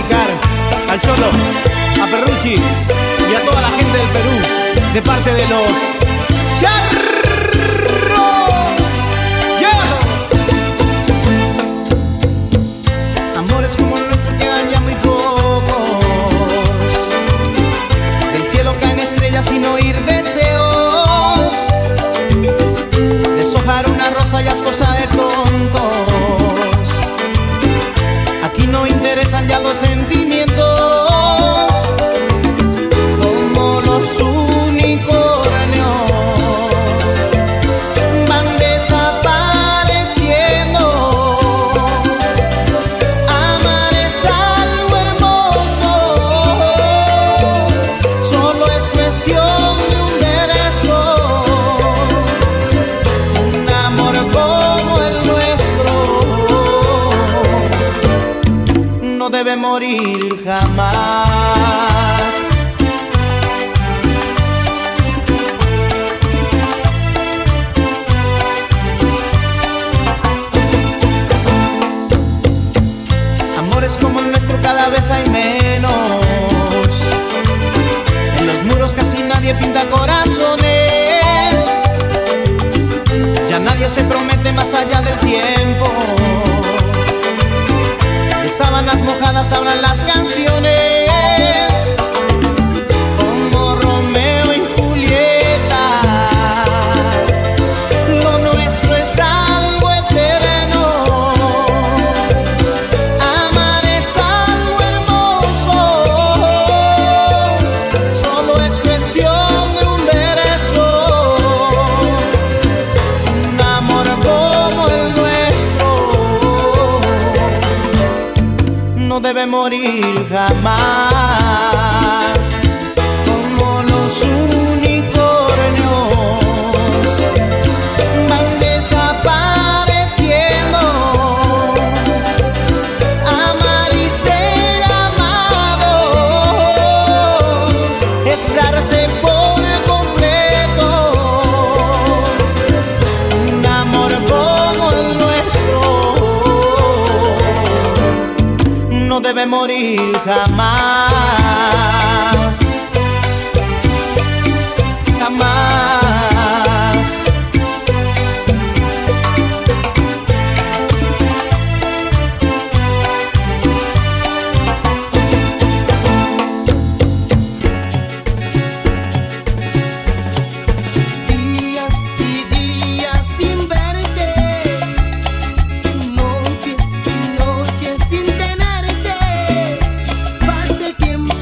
dedicar al Cholo, a Perrucci y a toda la gente del Perú, de parte de los Charros. ¡Llévalo! Amores como el nuestro quedan ya muy pocos. Del cielo caen estrellas sin oír deseos. Deshojar una rosa ya es cosa de tontos. Aquí no interesan ya los sentimientos. Como los unicornios van desapareciendo. Amar es algo hermoso, solo es cuestión de un beso. Un amor como el nuestro no debe morir jamás. Amores como el nuestro cada vez hay menos. En los muros casi nadie pinta corazones. Ya nadie se promete más allá del tiempo. De sábanas mojadas hablan las canciones. Como Romeo y Julieta, lo nuestro es algo eterno. Amar es algo hermoso, solo es cuestión de un beso. Un amor como el nuestro no debe morir jamás. Como los unicornios van desapareciendo. Amar y ser amado es darse por completo. Un amor como el nuestro no debe morir jamás. Jamás. Días y días sin verte, noches y noches sin tenerte. Pasa el tiempo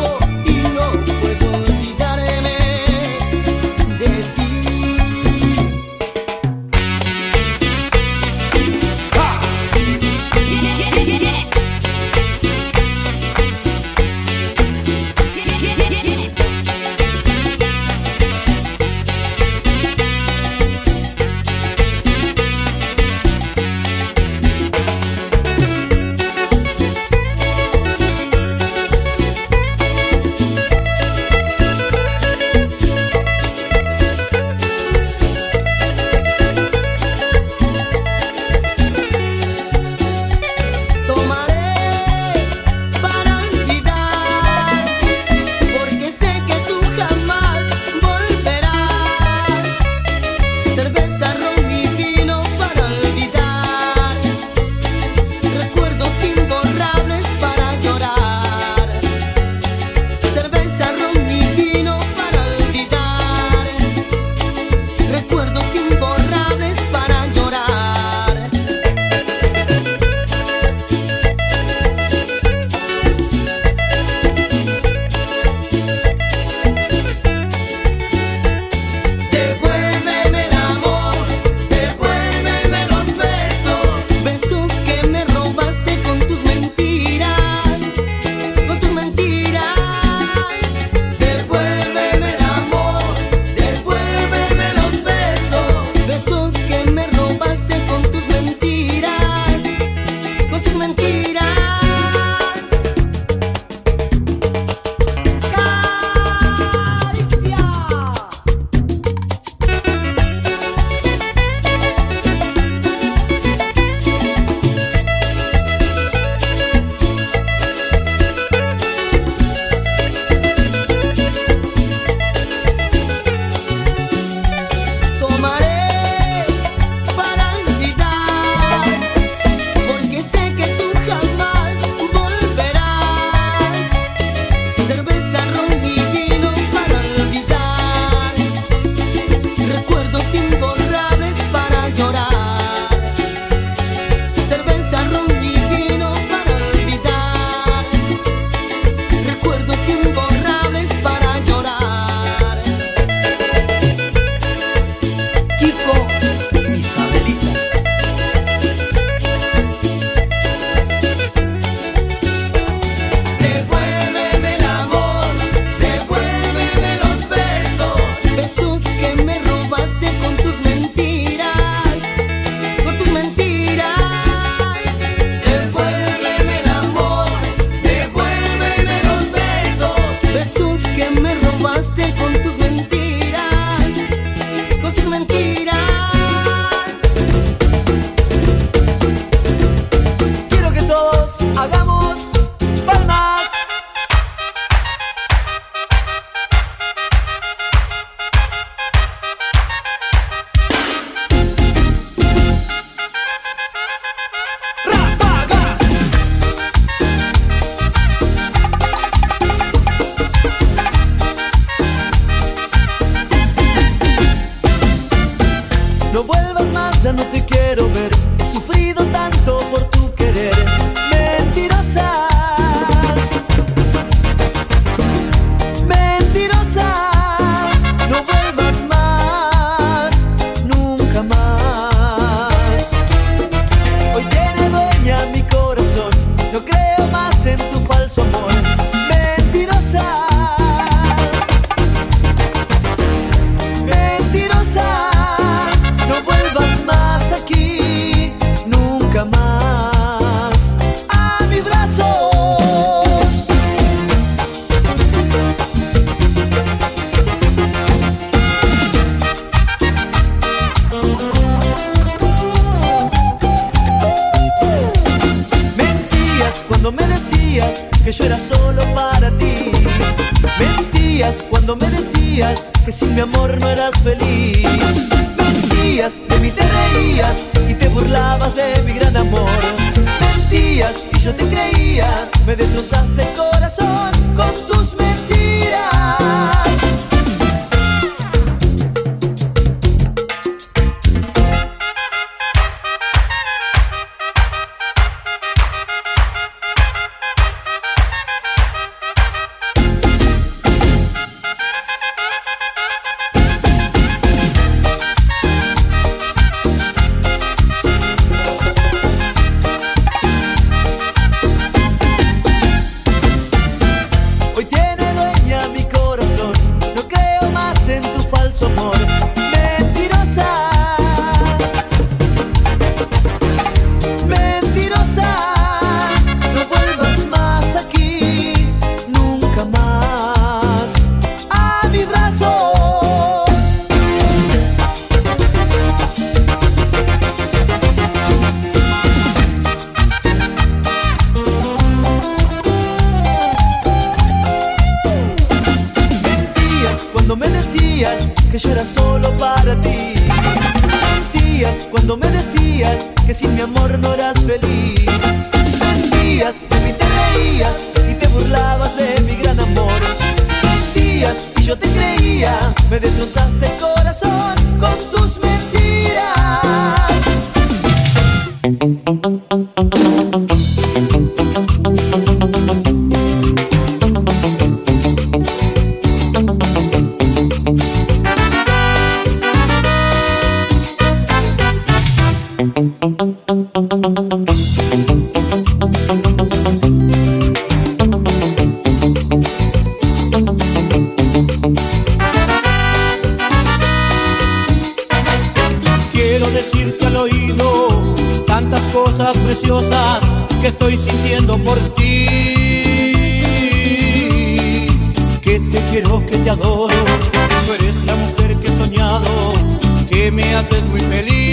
para ti. Mentías cuando me decías que sin mi amor no eras feliz. Mentías, de mí te reías y te burlabas de mi gran amor. Mentías y yo te creía, me destrozaste el corazón con tus mentiras. Que yo era solo para ti. Mentías cuando me decías que sin mi amor no eras feliz. Mentías, de mí te reías y te burlabas de mi gran amor. Mentías y yo te creía, me destrozaste el corazón con tus mentiras. Quiero decirte al oído tantas cosas preciosas que estoy sintiendo por ti. Que te quiero, que te adoro, tú eres la mujer que he soñado, que me haces muy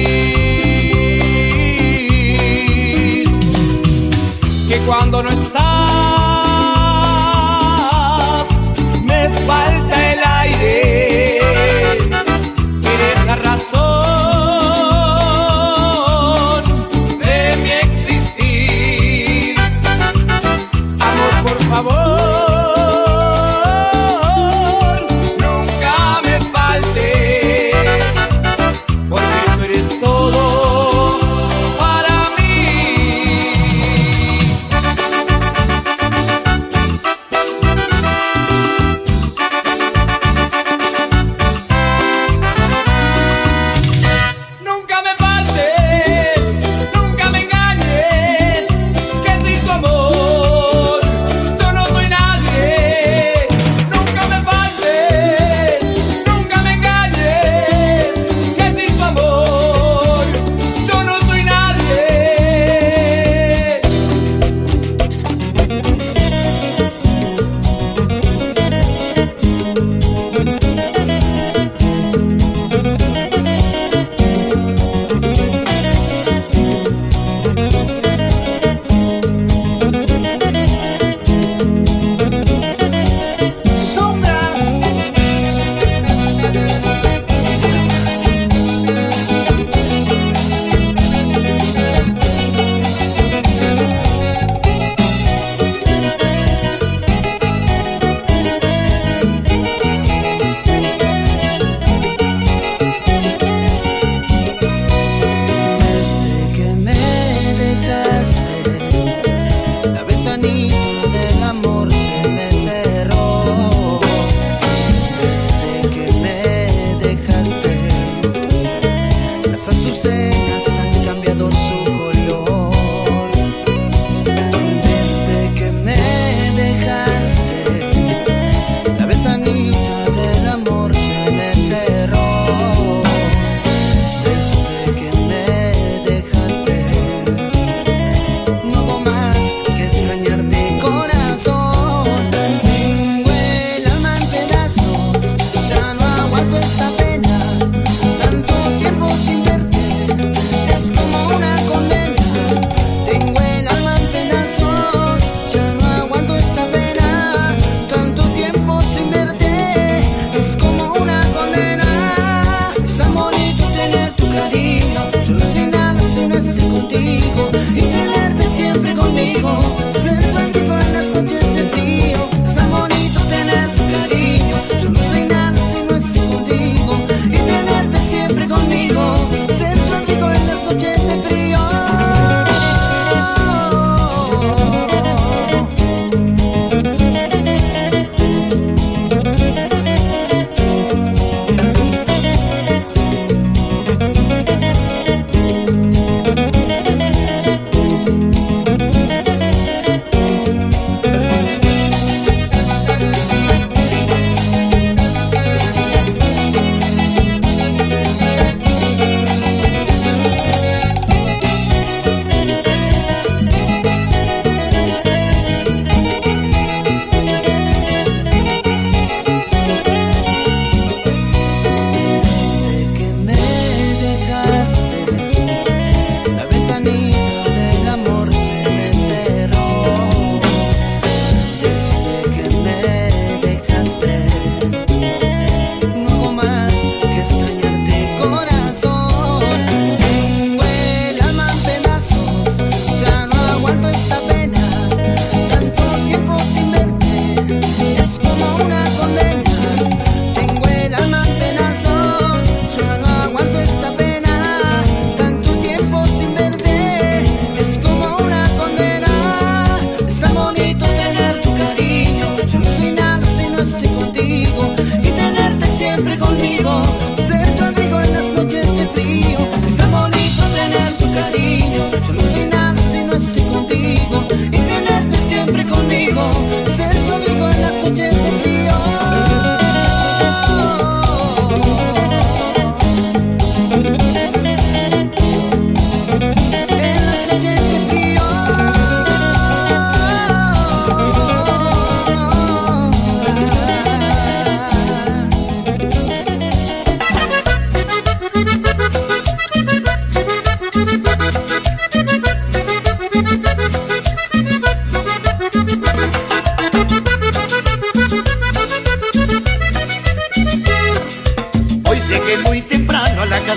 feliz. Que cuando no estás me falta el aire, que eres la razón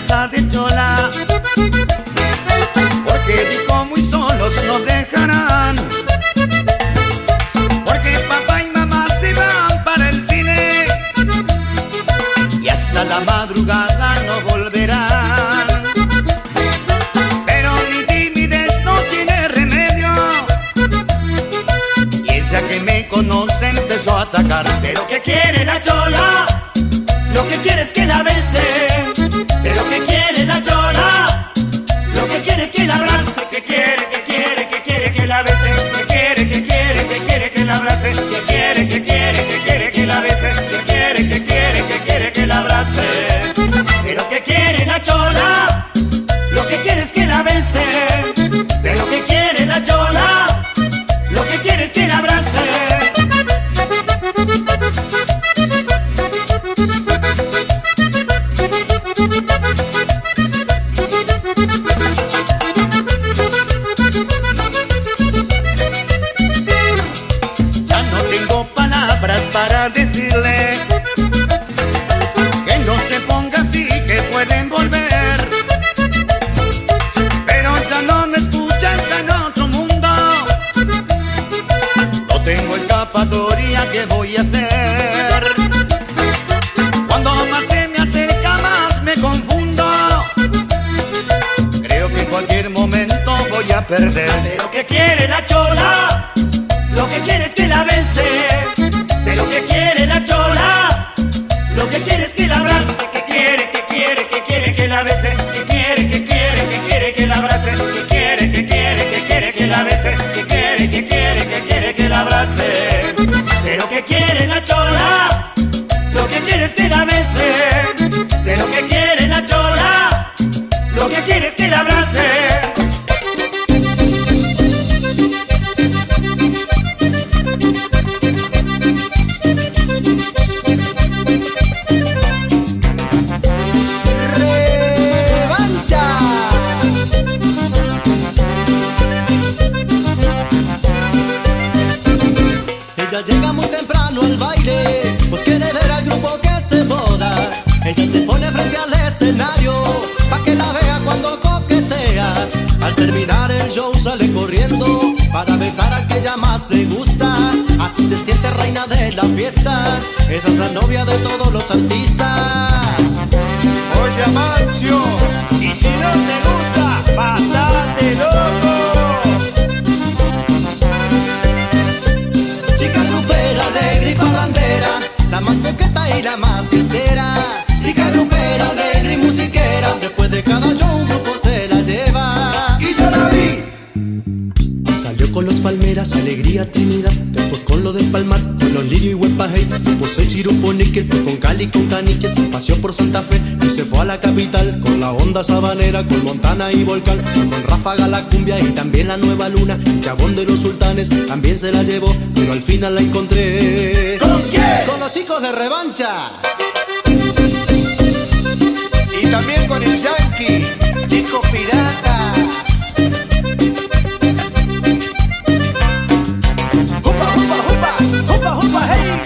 casa de chola, porque dijo muy solos nos dejarán, porque papá y mamá se van para el cine y hasta la madrugada no volverán. Pero mi timidez no tiene remedio y ella que me conoce empezó a atacar. Pero ¿qué quiere la chola? Lo que quiere es que la bese. Pero ¿qué quiere la chola? Lo que quiere es que la abrace. Que quiere que la bese. Que quiere que la abrace. Que quiere que la bese. Que quiere que la abrace. Pero ¿qué quiere la chola? Lo que quiere es que la bese. Pero ¿qué quiere la chola? Lo que quiere es que la abrace. Para decirle que no se ponga así, que pueden volver. Pero ya no me escucha, está en otro mundo. No tengo escapatoria, ¿qué voy a hacer? Cuando más se me acerca, más me confundo. Creo que en cualquier momento voy a perder. Pero ¿qué quiere la chola? Lo que quiere es que la bese. Pero ¿qué quiere la chola? Lo que quiere es que la abrace. Que quiere que la bese. Que quiere que la abrace. Que quiere que la bese. Que quiere que la abrace. Pero ¿qué quiere la chola? Lo que quiere es que la bese. Pero ¿qué quiere la chola? Lo que quiere es que la abrace. Ella llega muy temprano al baile, pues quiere ver al grupo que se boda. Ella se pone frente al escenario, pa' que la vea cuando coquetea. Al terminar el show sale corriendo, para besar al que ella más le gusta. Así se siente reina de la fiesta, esa es la novia de todos los artistas. Oye, Amancio, y si no te gusta, bastante loco. Alegre y parrandera, la más coqueta y la más fiestera. Chica grupera, alegre y musiquera, después de cada show un grupo se la lleva. Y yo la vi. Salió con los Palmeras, Alegría, Trinidad. Después con lo del Palmar, con los Lirio y Huepajey. Después el Chirupo Níquel, fue con Cali, con Caniche. Se paseó por Santa Fe y se fue a la capital. Con la onda sabanera, con Montana y Volcán. Con Ráfaga la cumbia y también la Nueva Luna. El Chabón de los Sultanes también se la llevó, pero al final la encontré. ¿Con quién? Con los chicos de Revancha. Y también con el Yankee, Chico Pirata. Jupa, jupa, jupa, jupa, jupa, hey.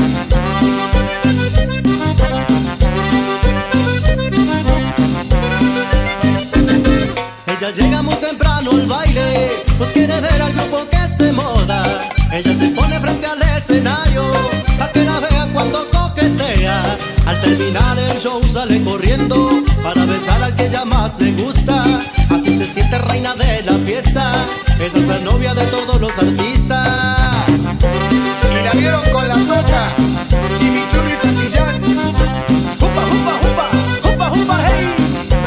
Ella llega muy temprano al baile, pues quiere ver al grupo que se moda. Ella se pone frente al escenario, pa' que la vea cuando coquetea. Al terminar el show sale corriendo, para besar al que ella más le gusta. Así se siente reina de la fiesta, esa es la novia de todos los artistas. y la vieron con la toca, Chimichurri Santillán. Jupa, jupa, jupa, jupa, jupa, hey.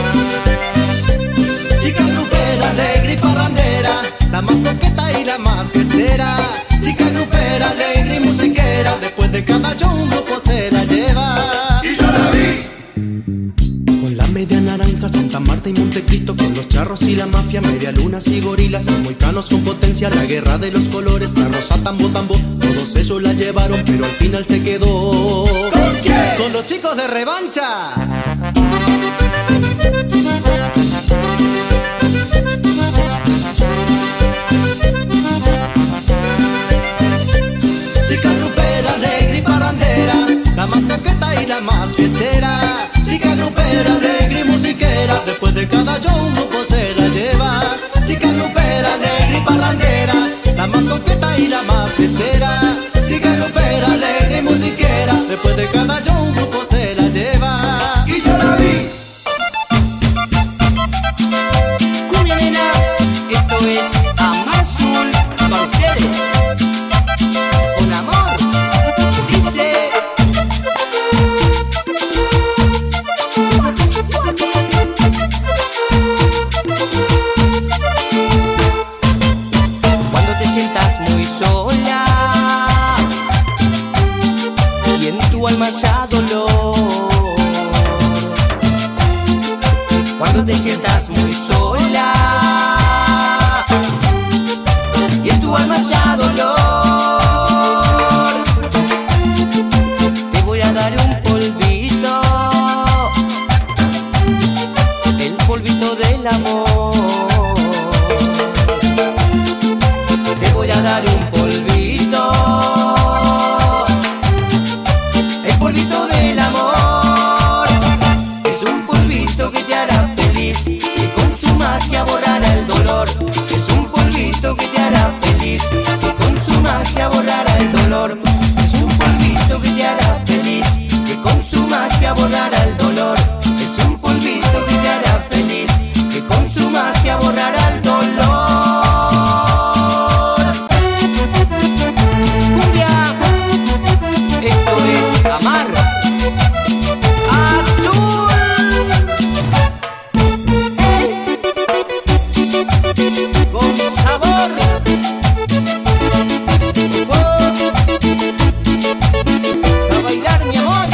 Chica grupera, alegre y parrandera, la más coqueta y la más fiestera. Chica grupera, alegre y musiquera, después de cada show un grupo se la lleva. Y yo la vi. Con la media naranja, Santa Marta y Montecristo, con los charros y la mafia, media lunas y gorilas, los moicanos con potencia, la guerra de los colores, la rosa tambo tambo, todos ellos la llevaron, pero al final se quedó. ¿Con quién? Con los chicos de Revancha. Chica grupera, alegre y parrandera, la más coqueta y la más fiestera. Chica grupera, alegre y musiquera, caballo un grupo se la lleva. Chica grupera, alegre y parrandera, la más coqueta y la más fiestera. Chica grupera, alegre y musiquera, después de cada show un grupo se la lleva. Y yo la vi. Cumbia nena, esto es Amar Azul para ustedes. Con amor, dice. Cuando te sientas muy sola y en tu alma ya dolor, cuando te sientas muy sola y en tu alma ya dolor, te voy a dar un polvito, el polvito del amor. Te voy a dar un polvito, el polvito del amor. Es un polvito que te hará feliz, que con su magia borrará el dolor. Es un polvito que te hará feliz, que con su magia borrará el dolor. Es un polvito que te hará feliz, que con su magia borrará el dolor. Es un polvito que te hará feliz, que con su magia borrará el dolor. Cumbia, esto es Amar Azul. Con sabor. A bailar, mi amor.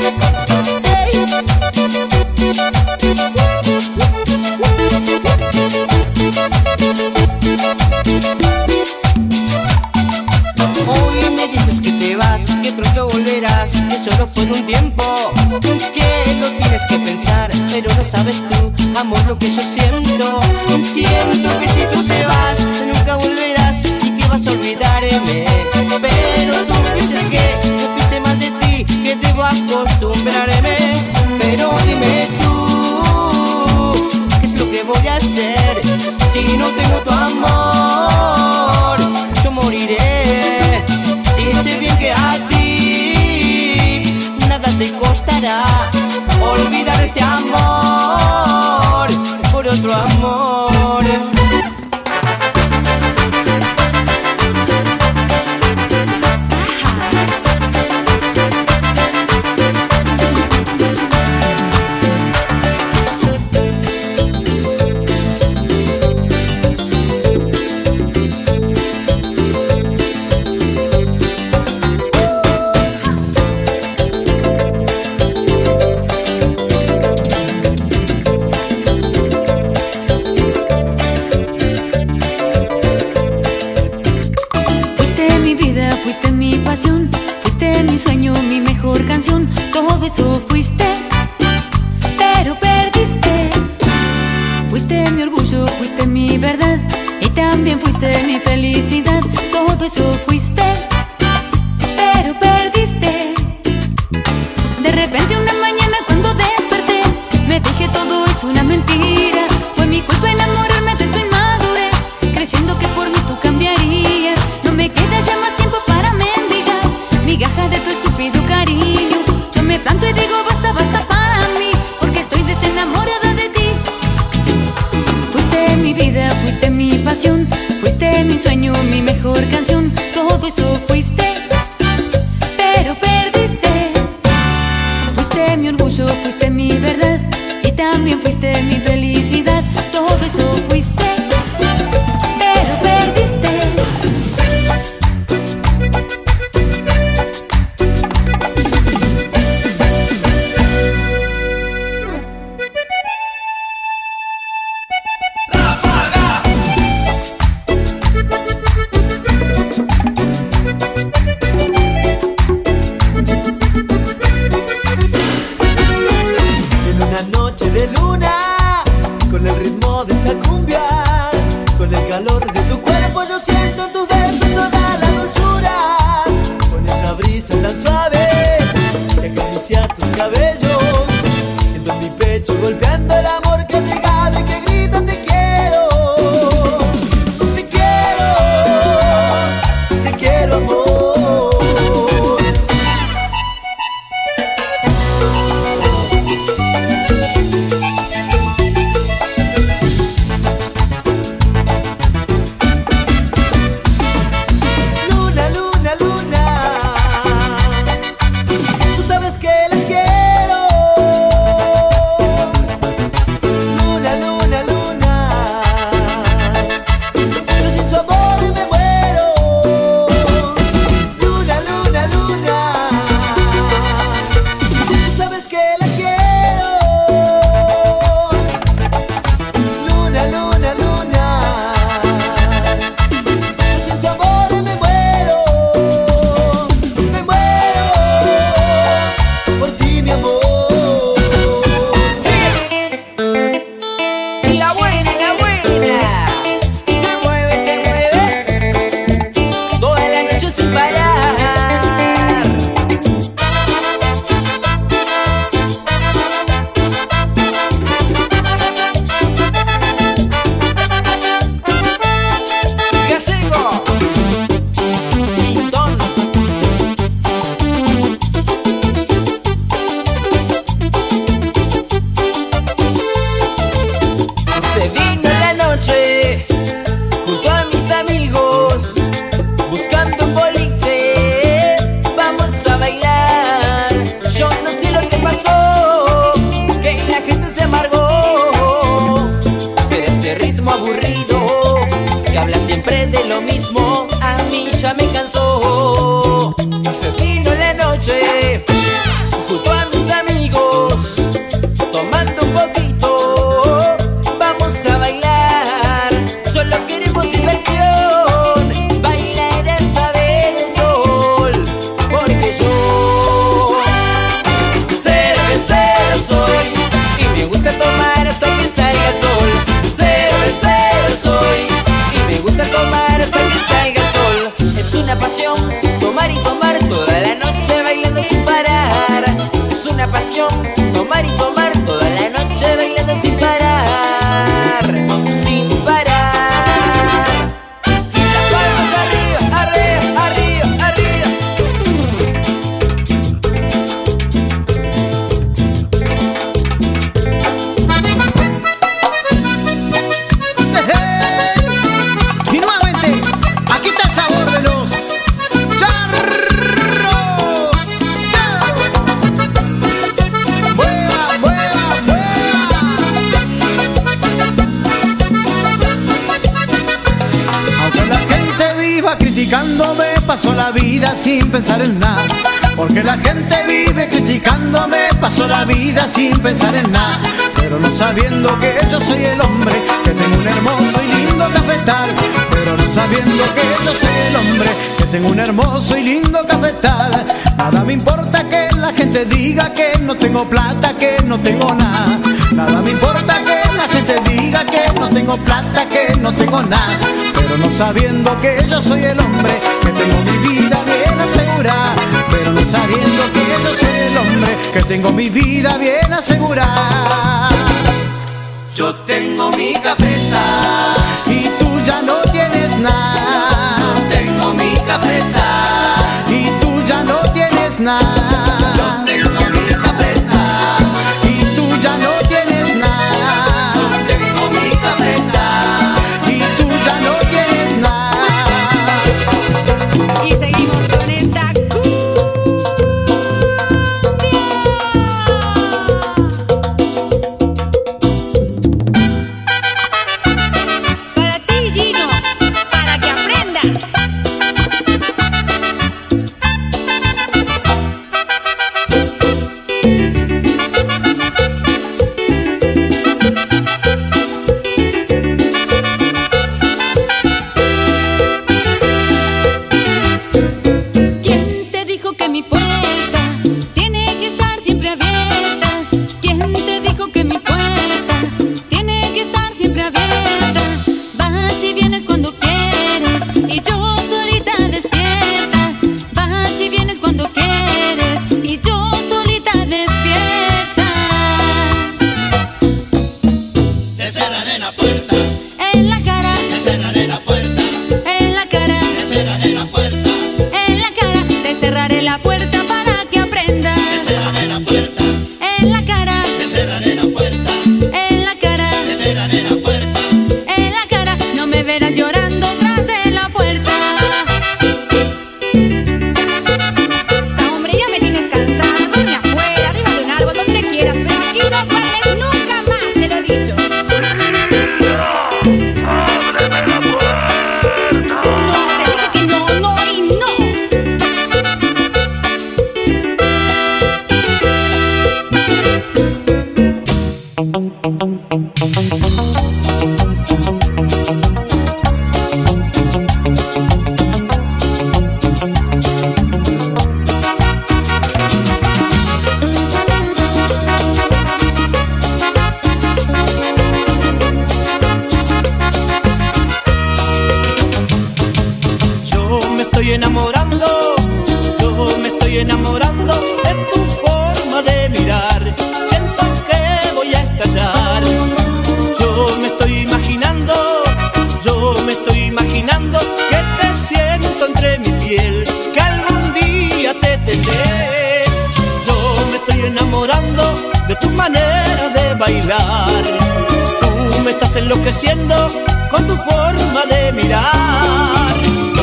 Hoy me dices que te vas, que pronto volverás, que solo por un tiempo, que lo tienes que pensar, pero no sabes tú, amor, lo que yo siento. Siento que si tú te vas, nunca volverás y que vas a olvidarme. Pero tú me dices que no piense más de ti, que debo acostumbrarme. Pero dime tú, ¿qué es lo que voy a hacer si no tengo tu amor? Yo moriré. Si sé bien que a ti nada te costará olvidar este amor por otro amor. Fuiste mi pasión, fuiste mi sueño, mi mejor canción. Todo eso fuiste, pero perdiste. Fuiste mi orgullo, fuiste mi verdad, y también fuiste mi felicidad. Todo eso fuiste, pero perdiste. De repente una mañana cuando desperté, me dije todo es una mentira. Fue mi culpa enamorarme de tu inmadurez, creyendo que por mí tú cambiarías. No me queda ya más tiempo para mendigar migaja de tu estúpido cariño. Yo me planto y digo basta, basta para mí, porque estoy desenamorada de ti. Fuiste mi vida, fuiste mi pasión, fuiste mi sueño, mi mejor canción. Todo eso fuiste, pero perdiste. Fuiste mi orgullo, fuiste mi verdad, y también fuiste mi felicidad. Todo eso fuiste, pero perdiste. Tan suave que acaricia tus cabellos, siento en mi pecho golpeando el amor que ha llegado y que vino en la noche junto a mis amigos, tomando un poquito, vamos a bailar. Solo queremos diversión, bailar hasta ver el sol, porque yo cervecero soy y me gusta tomar hasta que salga el sol. Cervecero soy y me gusta tomar hasta que salga el sol. Es una pasión tomar y tomar toda la noche bailando sin parar. Es una pasión tomar y tomar toda la noche bailando sin parar, sin parar. Y las palmas arriba, arriba, arriba, arriba. Y nuevamente, aquí está el sabor de los charros. ¡Mueva, mueva, mueva! Aunque la gente viva criticándome, paso la vida sin pensar en nada. Porque la gente vive criticándome, paso la vida sin pensar en nada. Pero no sabiendo que yo soy el hombre, que tengo un hermoso y lindo cafetal. Pero no sabiendo que yo soy el hombre, que tengo un hermoso y lindo cafetal. Nada me importa que la gente diga que no tengo plata, que no tengo nada. Nada me importa que la gente diga que no tengo plata, que no tengo nada. Pero no sabiendo que yo soy el hombre, que tengo mi vida bien asegurada. Pero no sabiendo que yo soy el hombre, que tengo mi vida bien asegurada. Yo tengo mi cafeta Y tú ya no tienes nada. yo tengo mi cafeta Y tú ya no tienes nada. yo tengo mi cafeta Y tú ya no tienes nada. yo tengo mi cafeta. Y tú ya no tienes nada. Y seguimos con esta para ti, Gino, para que aprendas. ¿Quién te dijo que mi puerta tiene que estar siempre abierta? ¿Quién te dijo que mi puerta tiene que estar siempre abierta? Vas y vienes cuando quieres y yo solita despierta. Vas y vienes cuando quieres y yo solita despierta. Te cerraré la puerta, En la cara, te cerraré la puerta, en la cara, te cerraré la puerta, en la cara. Te cerraré la puerta para que te aprendas. cerraré la puerta, En la cara, te cerraré la puerta, en la cara. te cerraré la puerta. En la cara, no me verás llorando tras de la puerta. Esta hombre ya me tienes cansada. Duerme afuera, arriba de un árbol, donde quieras, pero aquí no duermes nunca más, te lo he dicho. No, te dije que no, no y no. Yo me estoy enamorando, yo me estoy enamorando de tu forma de mirar. Siento que voy a estallar. Yo me estoy imaginando que te siento entre mi piel, que algún día te tendré. Yo me estoy enamorando de tu manera de bailar. Tú me estás enloqueciendo con tu forma de mirar.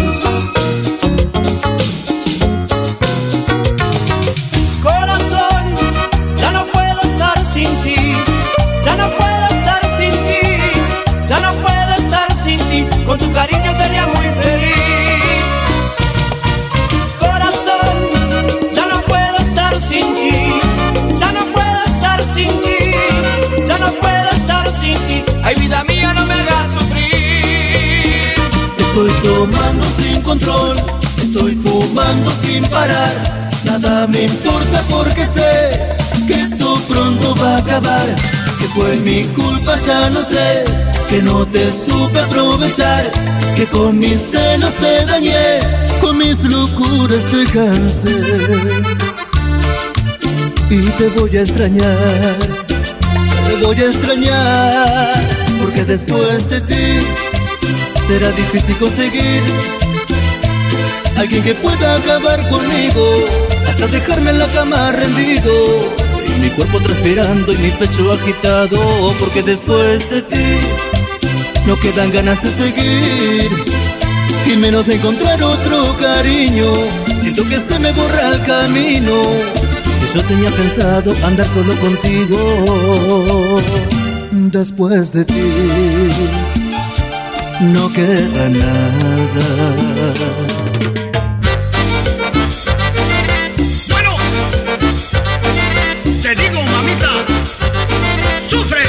Corazón, ya no puedo estar sin ti, ya no puedo estar sin ti, ya no puedo estar sin ti. Con tu cariño sería muy feliz. Corazón, tomando sin control, estoy fumando sin parar. Nada me importa porque sé que esto pronto va a acabar. Que fue mi culpa ya no sé, que no te supe aprovechar, que con mis celos te dañé, con mis locuras te cansé. Y te voy a extrañar, porque después de ti será difícil conseguir alguien que pueda acabar conmigo, hasta dejarme en la cama rendido, y mi cuerpo transpirando y mi pecho agitado, porque después de ti no quedan ganas de seguir, y menos de encontrar otro cariño. Siento que se me borra el camino, que yo tenía pensado andar solo contigo. Después de ti no queda nada. Bueno, te digo, mamita, sufre.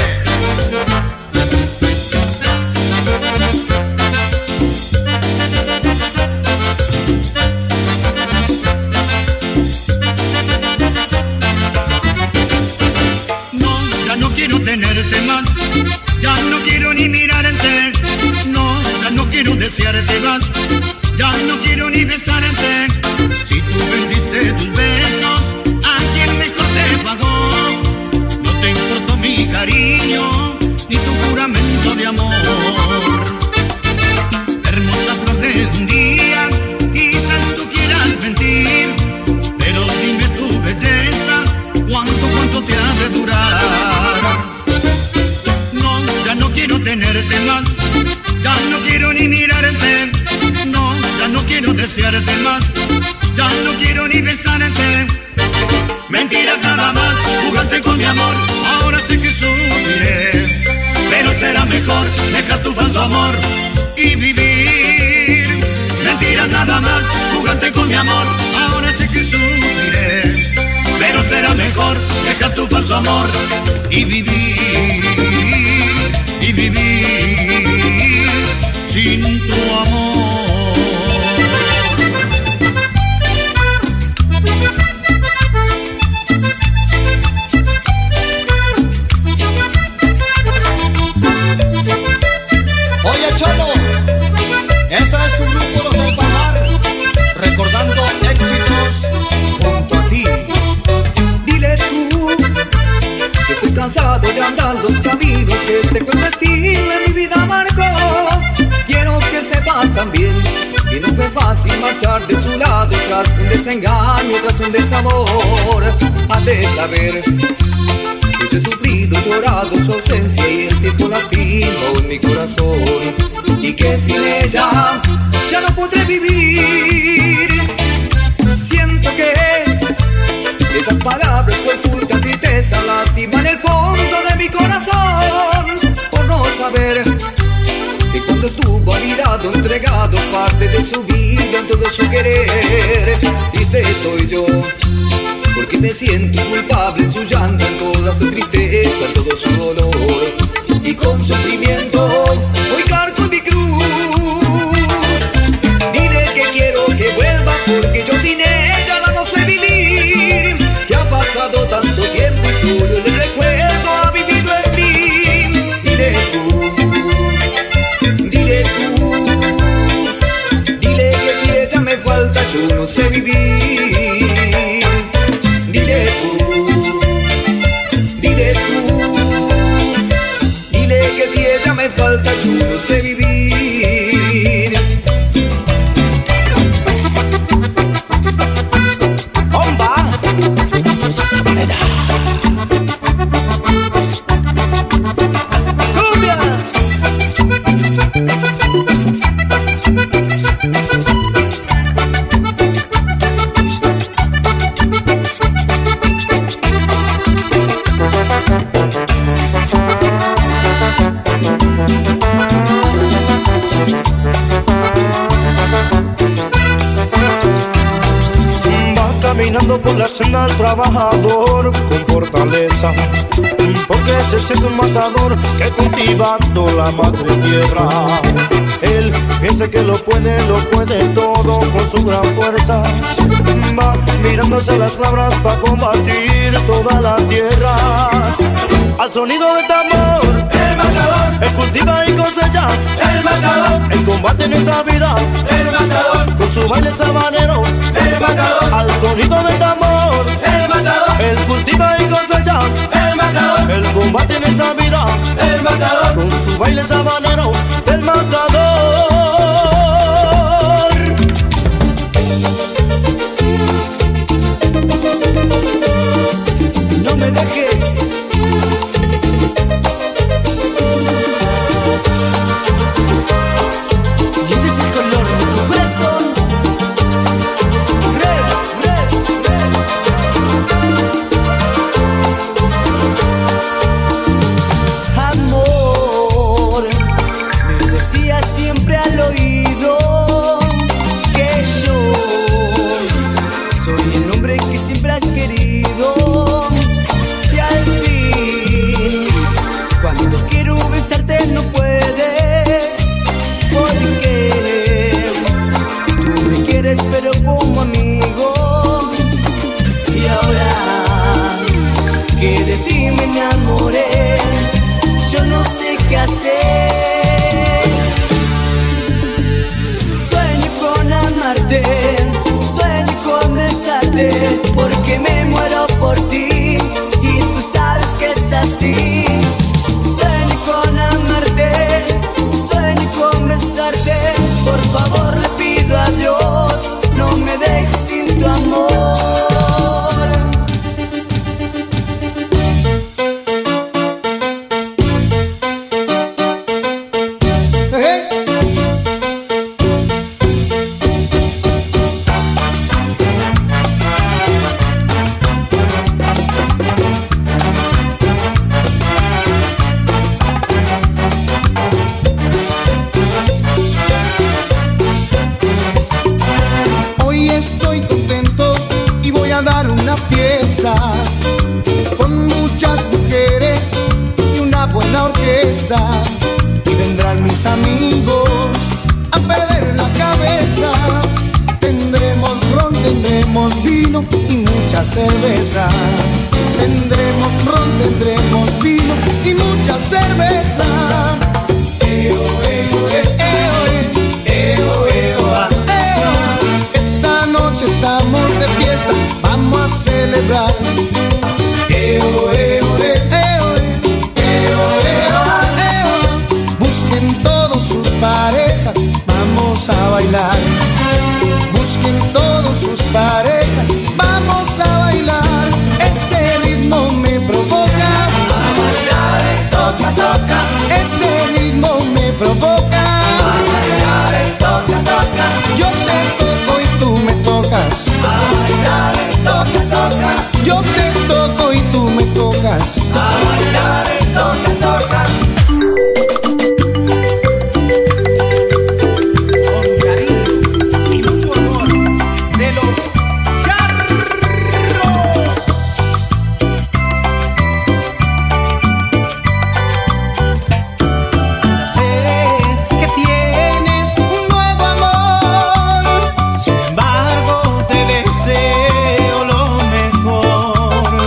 Quiero tenerte más, ya no quiero ni mirarte, no, ya no quiero desearte más, ya no quiero ni besarte. Si tú vendiste tus besos, a quien mejor te pagó, no te importó mi cariño, ni tu juramento de amor. Hermosa flor de un día, quizás tú quieras mentir, pero dime tu belleza, cuánto te ha de durar. No quiero tenerte más, ya no quiero ni mirarte, no, ya no quiero desearte más, ya no quiero ni besarte. Mentiras nada más, jugaste con mi amor, ahora sé que sufriré, pero será mejor dejar tu falso amor y vivir. Mentiras nada más, jugaste con mi amor, ahora sé que sufriré, pero será mejor dejar tu falso amor y vivir. Y vivir sin tu amor. Oye, Cholo, esta es tu grupo Los del Palmar, recordando éxitos junto a ti. Dile tú que estoy cansado de andar los caminos que te convertí en mi vida marcó. Quiero que sepas también que no fue fácil marchar de su lado tras un desengaño, tras un desamor. Has de saber que yo he sufrido, llorado su ausencia y el tiempo lastimó en mi corazón, y que sin ella ya no podré vivir. Siento que esas palabras con oculta tristeza lastiman el fondo de mi corazón, por no saber que cuando estuvo a mi lado entregado parte de su vida en todo su querer. Triste estoy yo, porque me siento culpable en su llanto, en toda su tristeza, en todo su dolor, y con sufrimientos hoy cargo mi cruz. Dile que quiero que vuelva, porque yo sin ella la no sé vivir, que ha pasado tanto tiempo y solo el recuerdo ha vivido en mí. Dile que si ella me falta yo no sé vivir. Dile que si ella me falta yo no sé vivir. ¡Bomba! ¡Sabreda! ¡Cumbia! Caminando por la senda del trabajador con fortaleza, porque porque se siente un matador que cultivando la madre tierra. Él piensa que lo puede todo con su gran fuerza. Va mirándose las palabras para combatir toda la tierra. Al sonido del tambor, el matador, él cultiva y cosecha, el matador, el combate en esta vida, el matador, con su baile sabanero. el matador, Al sonido del tambor, el matador, él cultiva y cosecha, el matador, el combate en esta vida, el matador, con su baile sabanero, el matador. No me dejes. Y este es el color de tu corazón. Amor, me decías siempre al oído que yo soy el hombre que siempre has querido. Y al fin, cuando quiero besarte no puedes, porque tú me quieres pero como amigo. Y ahora que de ti me enamoré, yo no sé qué hacer. Sueño con amarte, sueño con besarte, porque me muero por ti y tú sabes que es así. Sueño con amarte, sueño con besarte, por favor le pido a Dios, no me dejes sin tu amor. Hoy estoy contento y voy a dar una fiesta con muchas mujeres y una buena orquesta. Y vendrán mis amigos a perder la cabeza. Tendremos ron, tendremos vino y mucha cerveza. Tendremos ron, tendremos vino y mucha cerveza. Esta noche estamos de fiesta, vamos a celebrar. Busquen todos sus parejas, vamos a bailar. Busquen todos sus parejas, vamos a bailar. Este ritmo me provoca a bailar el toca, toca, este ritmo me provoca. a bailar el toca, toca, Yo te toco y tú me tocas. a bailar el toca, toca, Yo te toco y tú me tocas. a bailar el toca, toca. Con cariño y mucho amor de los charros. Ya sé que tienes un nuevo amor, sin embargo te deseo lo mejor.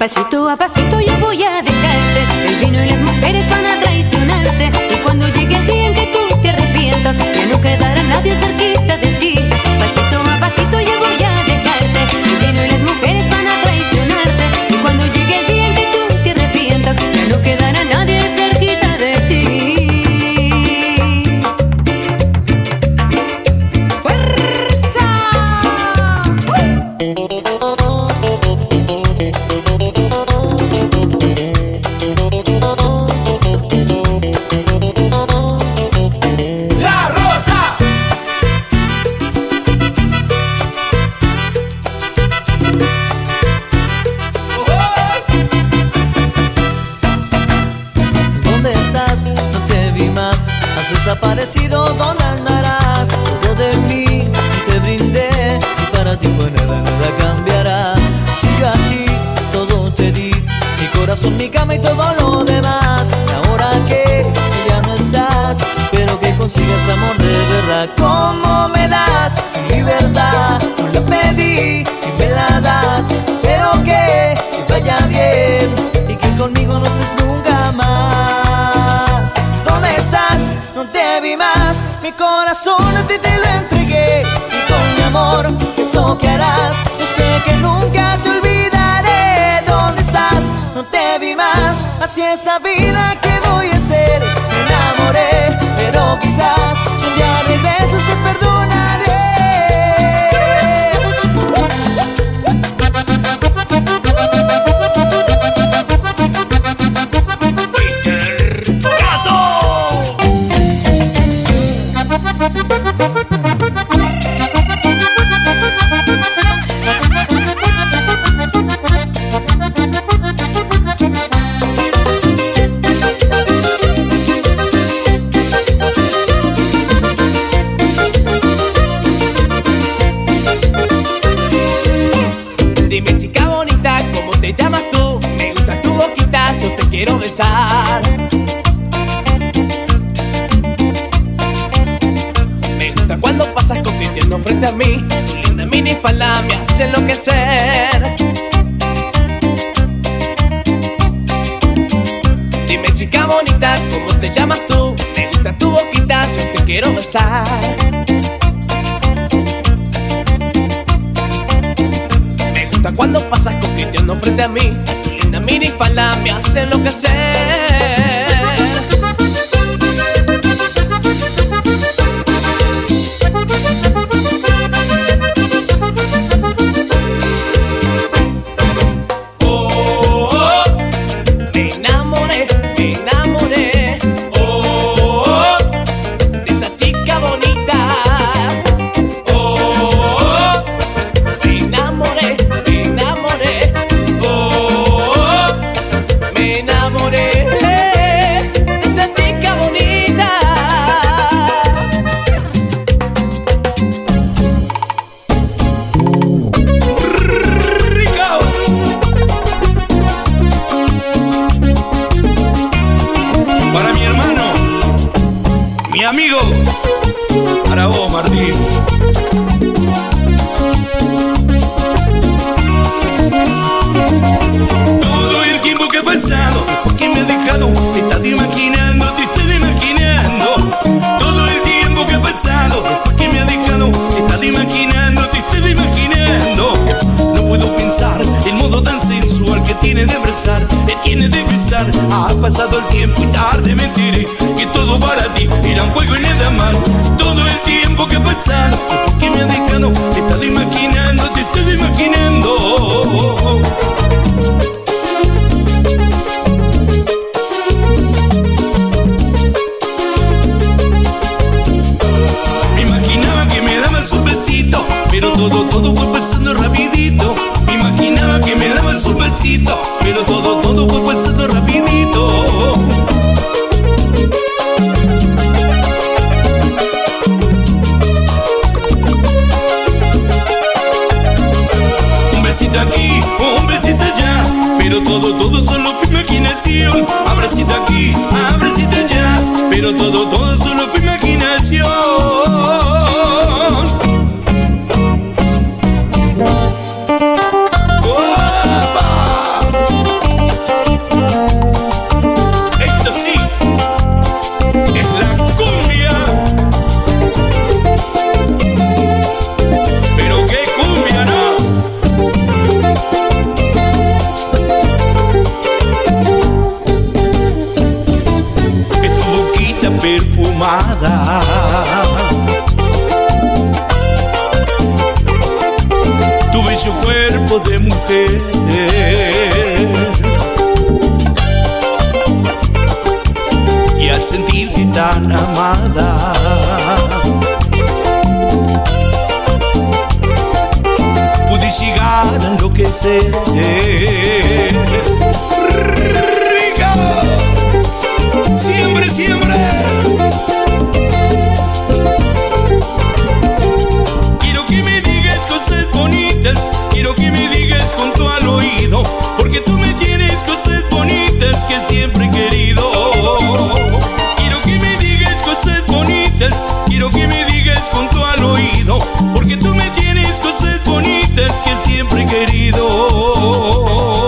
Pasito a pasito yo voy a dejarte. El vino y las mujeres van a traicionarte. Y cuando llegue el día en que tú te arrepientas, ya no quedará nadie cerquita de ti. Pasito a pasito yo voy a dejarte. El vino y las mujeres van a traicionarte. Y cuando llegue el día en que tú te arrepientas, ya no quedará nadie cerquita de ti. Desaparecido, ¿dónde andarás? Todo de mí te brindé y para ti fue nada, nada cambiará. Si yo a ti todo te di, mi corazón, mi cama y todo lo demás. Y ahora que ya no estás, espero que consigas amor de verdad. ¿Cómo me das mi verdad? No la pedí y me la das. Espero que te vaya bien y que conmigo no estés nunca más. ¿Dónde estás? No te vi más, mi corazón a ti te lo entregué. Y con mi amor, eso que harás, yo sé que nunca te olvidaré. ¿Dónde estás? No te vi más, así es la vida que voy a hacer. Me enamoré, pero quizás si un día regresas te perdonaré. Dime chica bonita, ¿cómo te llamas tú? Me gusta tu boquita, yo te quiero besar. Me gusta cuando pasas compitiendo frente a mí. Tu linda minifalda me hace enloquecer. Dime chica bonita, ¿cómo te llamas tú? Me gusta tu boquita, yo te quiero besar. Cuando pasas compitiendo frente a mí, tu linda minifalda me hace enloquecer. Amigo, para vos, Martín. Todo el tiempo que ha pasado, porque me ha dejado, te estás imaginando, te estoy imaginando. Todo el tiempo que ha pasado, porque me ha dejado, te estás imaginando, te estoy imaginando. No puedo pensar el modo tan sensual que tiene de abrazar, que tiene de besar. Ha pasado el tiempo y tarde mentiré que todo para ti era un juego y nada más. Todo el tiempo que ha pasado, porque me ha dejado, te estás imaginando, te estoy imaginando. Me imaginaba que me dabas un besito, pero todo fue pasando rapidito. Me imaginaba que me dabas un besito, pero todo fue pasando rapidito. Un besito aquí, un besito allá, pero todo solo fue imaginación. Abracito aquí, abracito allá, pero todo solo fue imaginación. ¡Opa! amada. Tu bello cuerpo de mujer, y al sentirte tan amada, pude llegar a enloquecer. Rica, siempre, siempre. Quiero que me digas cosas bonitas, quiero que me digas junto al oído, porque tú me tienes cosas bonitas que siempre he querido. Quiero que me digas cosas bonitas, quiero que me digas junto al oído, porque tú me tienes cosas bonitas que siempre he querido.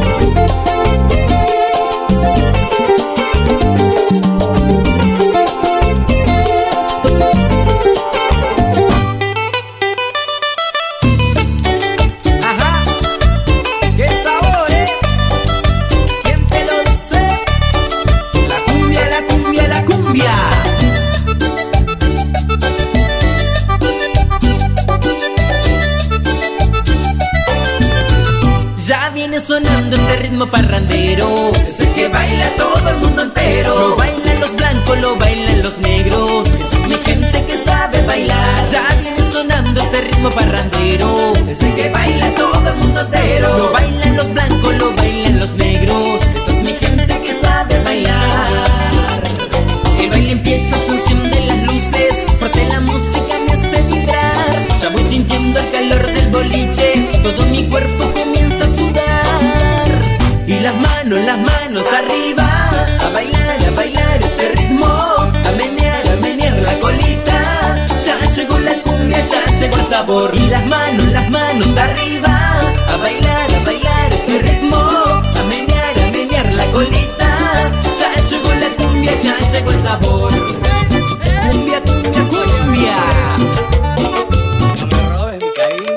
Sonando este ritmo parrandero, es el que baila todo el mundo entero. Lo bailan los blancos, lo bailan los negros, esa es mi gente que sabe bailar. Ya viene sonando este ritmo parrandero, es el que baila todo el mundo entero. Lo bailan los blancos, lo bailan los negros, esa es mi gente que sabe bailar. El baile empieza, se encienden las luces, fuerte la música me hace vibrar. Ya voy sintiendo el calor del boliche, todo mi cuerpo comienza a sudar. Y las manos arriba, a bailar este ritmo, a menear la colita. Ya llegó la cumbia, ya llegó el sabor. Y las manos arriba, a bailar este ritmo, a menear la colita. Ya llegó la cumbia, ya llegó el sabor. Cumbia, cumbia, cumbia. No me robes mi cariño.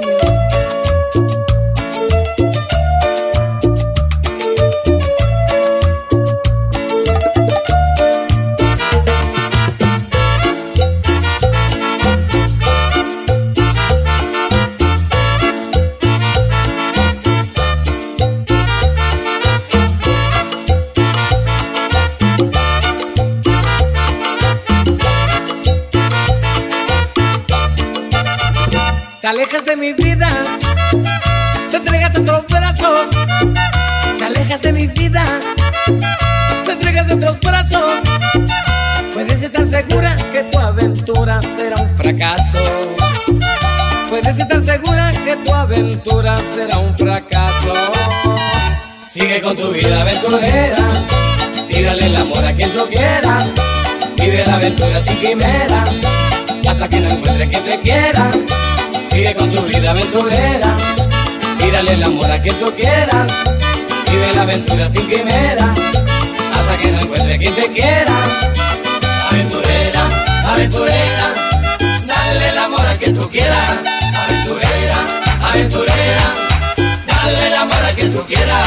Te alejas de mi vida, te entregas en otros brazos. Te alejas de mi vida, te entregas en otros brazos. Puedes estar segura que tu aventura será un fracaso. Puedes estar segura que tu aventura será un fracaso. Sigue con tu vida aventurera, tírale el amor a quien tú quieras. Vive la aventura sin quimera, hasta que no encuentres quien te quiera. Sigue con tu vida aventurera, tírale el amor a quien tú quieras. Vive la aventura sin quimera, hasta que no encuentres quien te quiera. Aventurera, aventurera, dale el amor a quien tú quieras. Aventurera, aventurera, dale el amor a quien tú quieras.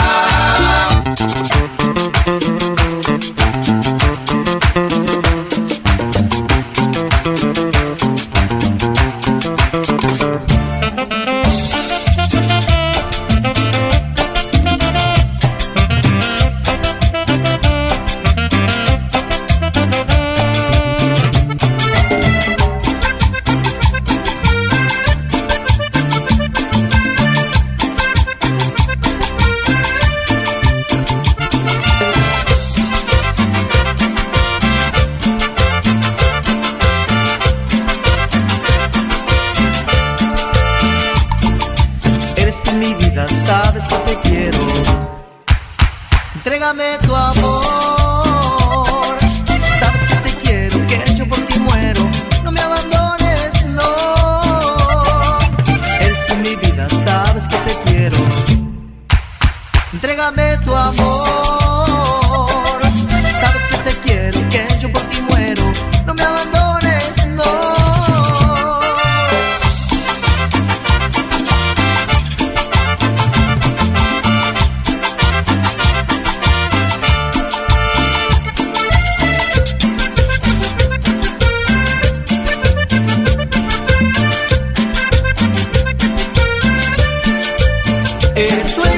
Sabes que te quiero, entrégame tu amor. Sabes que te quiero, que yo por ti muero. No me abandones, no. Eres tú mi vida, sabes que te quiero. Entrégame tu amor. Sabes que te quiero, que yo por ti muero. No me abandones, no.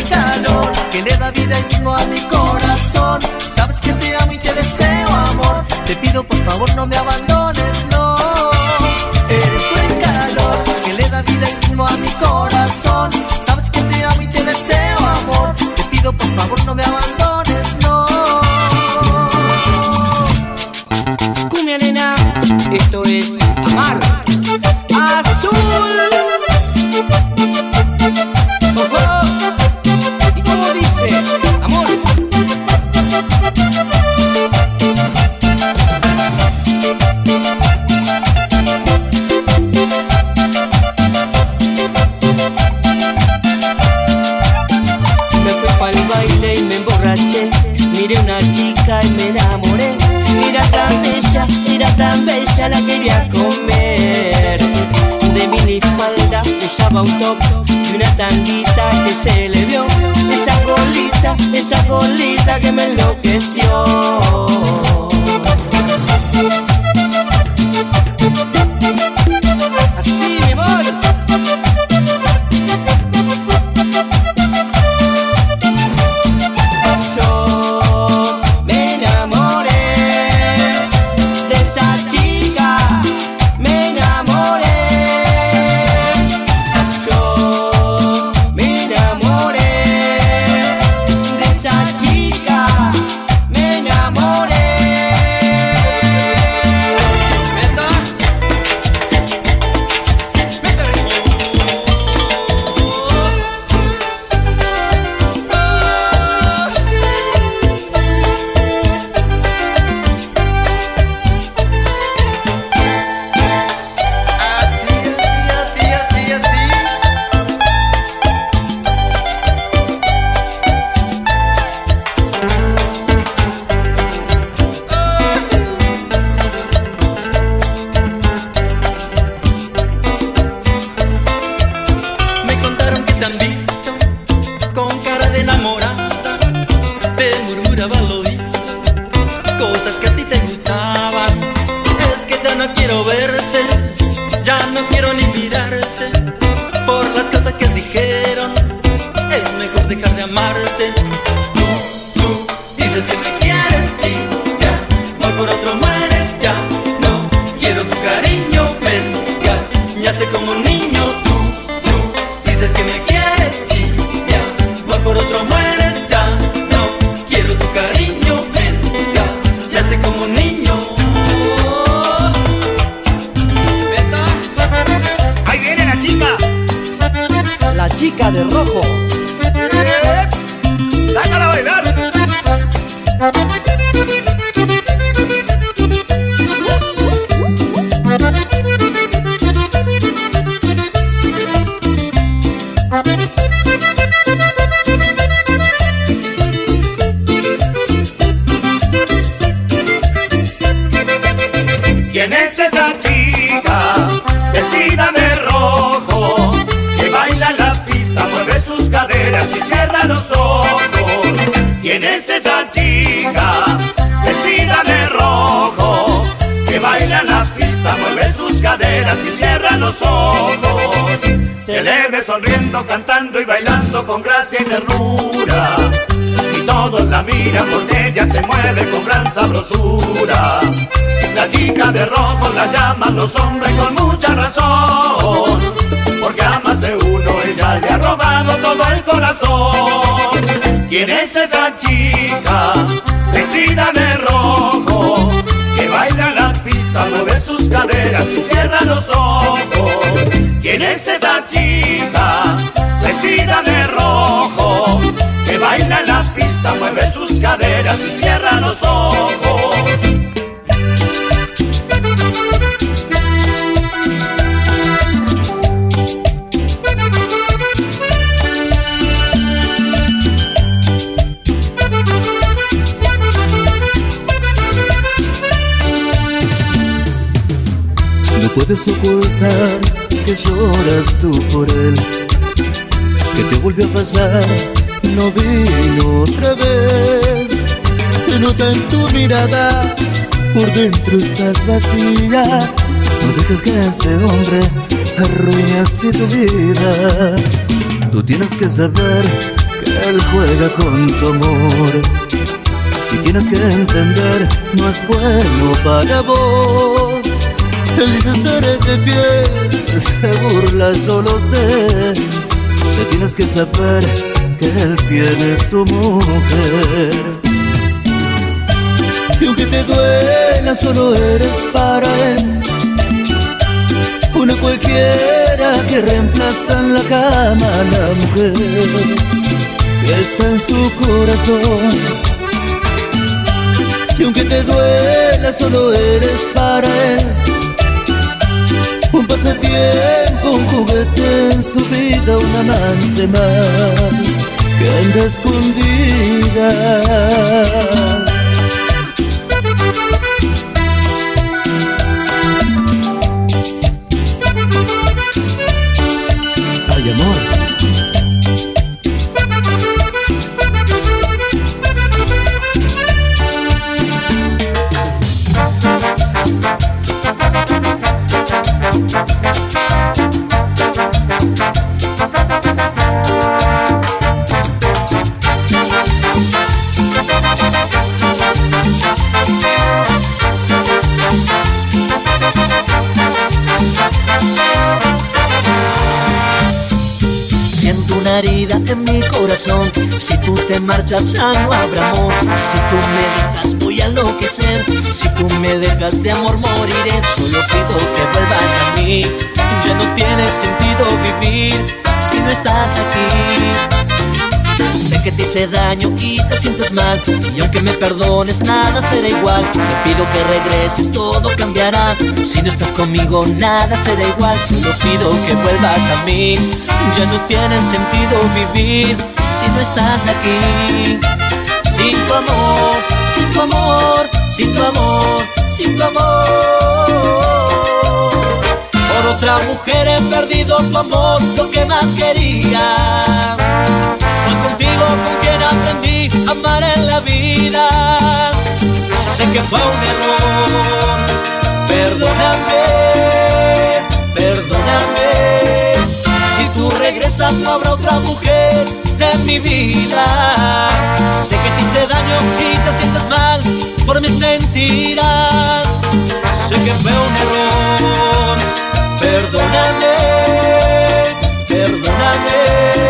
el calor que le da vida y ritmo a mi corazón. Sabes que te amo y te deseo amor. Te pido por favor no me abandones, no. Eres tú el calor que le da vida y ritmo a mi corazón. Sabes que te amo y te deseo amor. Te pido por favor no me abandones, no. Cumbia nena, esto es Amar Azul. ¿Y cómo dice? Amor. Me fui pa'l baile y me emborraché. Miré una chica y me enamoré. Era tan bella, la quería comer. De minifalda usaba un top y una tanguita que se le vio. Esa colita que me enloqueció. Así, mi amor. Yo me enamoré de esa chica, me enamoré. Yo me enamoré de esa chica, me enamoré. Me contaron que te han visto con cara de enamorada. Te murmuraba al oído cosas que a ti te gustaban. Es que ya no quiero verte, ya no quiero ni mirarte. Por las cosas que dijeron, es mejor dejar de amarte. Tú dices que me quieres y ya, voy por otro mueres ya. No quiero tu cariño, ven, cállate como un niño. Tú dices que me quieres y ya, voy por otro mueres ya. No quiero tu cariño, ven, cállate como un niño. Ahí viene la chica. La chica de rojo. ¡Sácala a bailar! ¿Quién es esa chica vestida de rojo que baila en la pista, mueve sus caderas y cierra los ojos? ¿Quién es esa chica vestida de rojo que baila en la pista, mueve sus caderas y cierra los ojos? Se le ve sonriendo, cantando y bailando con gracia y ternura, y todos la miran porque ella se mueve con gran sabrosura. La chica de rojo la llaman los hombres con mucha razón, porque a más de uno ella le ha robado todo el corazón. ¿Quién es esa chica vestida de rojo que baila en la pista, mueve sus caderas y cierra los ojos? ¿Quién es esa chica vestida de rojo que baila en la pista, mueve sus caderas y cierra los ojos? No puedes ocultar que lloras tú por él, que te volvió a pasar, no vino otra vez. Se nota en tu mirada, por dentro estás vacía. No dejes que ese hombre arruine así tu vida. Tú tienes que saber que Él juega con tu amor y tienes que entender, no es bueno para vos. Él dice seré fiel, se burla, solo sé que tienes que saber que él tiene su mujer. Y aunque te duela, solo eres para él una cualquiera que reemplaza en la cama a la mujer que está en su corazón. Y aunque te duela, solo eres para él un pasatiempo, un juguete en su vida, un amante más que anda escondida. Ay, amor. Siento una herida en mi corazón. Si tú te marchas ya no habrá amor. Si tú me dejas voy a enloquecer. Si tú me dejas de amor moriré. Solo pido que vuelvas a mí. Ya no tiene sentido vivir si no estás aquí. Sé que te hice daño y te sientes mal, y aunque me perdones nada será igual. Te pido que regreses, todo cambiará. Si no estás conmigo nada será igual. Solo pido que vuelvas a mí. Ya no tiene sentido vivir si no estás aquí. Sin tu amor, sin tu amor, sin tu amor, sin tu amor. Por otra mujer he perdido tu amor, lo que más quería. Fue contigo con quien aprendí a amar en la vida. Sé que fue un error, perdóname, perdóname. Si tú regresas no habrá otra mujer en mi vida. Sé que te hice daño y te sientes mal por mis mentiras. Sé que fue un error, perdóname, perdóname.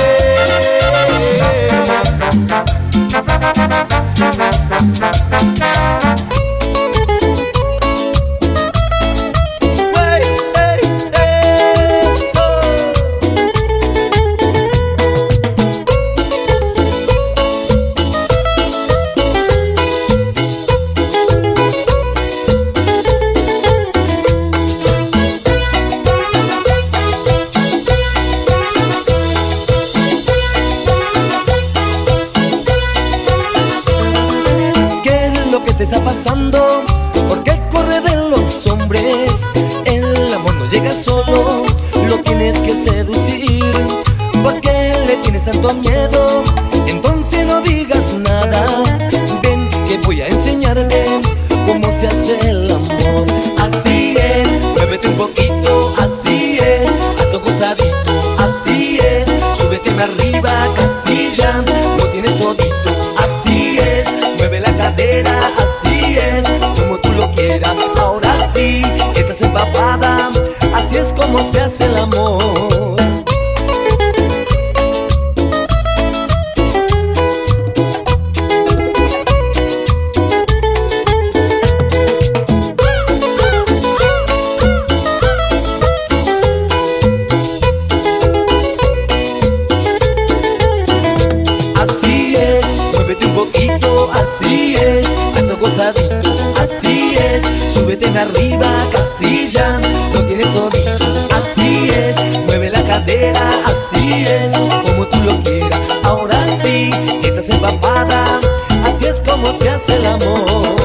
¿Qué te está pasando? ¿Por qué corre de los hombres? El amor no llega solo, lo tienes que seducir. ¿Por qué le tienes tanto miedo? Entonces no digas nada. Ven que voy a enseñarte cómo se hace el amor. Así es, muévete un poquito, así es, a tu costadito, así es, súbete más arriba, casi ya lo tienes todito. Así es, mueve la cadera, así es, como tú lo quieras. Ahora sí, estás empapada, así es como se hace el amor. Así es, muévete un poquito, así es, hazte gozadito, así es, súbete en arriba, casi ya lo tienes todito. Así es, mueve la cadera, así es, como tú lo quieras. Ahora sí, estás empapada, así es como se hace el amor.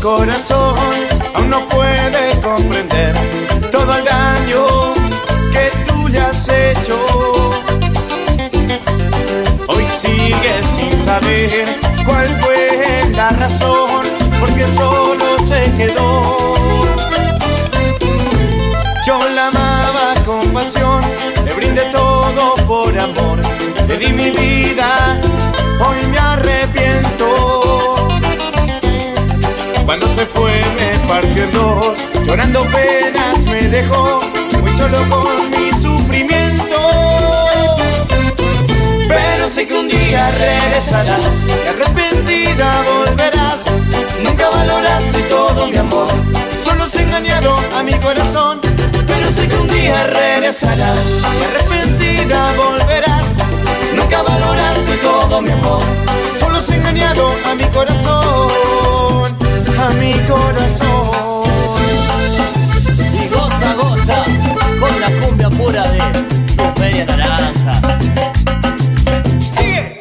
corazón aún no puede comprender todo el daño que tú le has hecho. Hoy sigue sin saber cuál fue la razón, porque solo se quedó. Yo la amaba con pasión, le brindé todo por amor, le di mi vida, hoy me arrepiento. Cuando se fue me partió en dos, llorando penas me dejó, muy solo con mis sufrimientos. Pero sé que un día regresarás, y arrepentida volverás. Nunca valoraste todo mi amor, solo has engañado a mi corazón. Pero sé que un día regresarás, y arrepentida volverás. Nunca valoraste todo mi amor, solo has engañado a mi corazón, a mi corazón. Y goza, goza, con la cumbia pura de tu media naranja. ¡Sigue!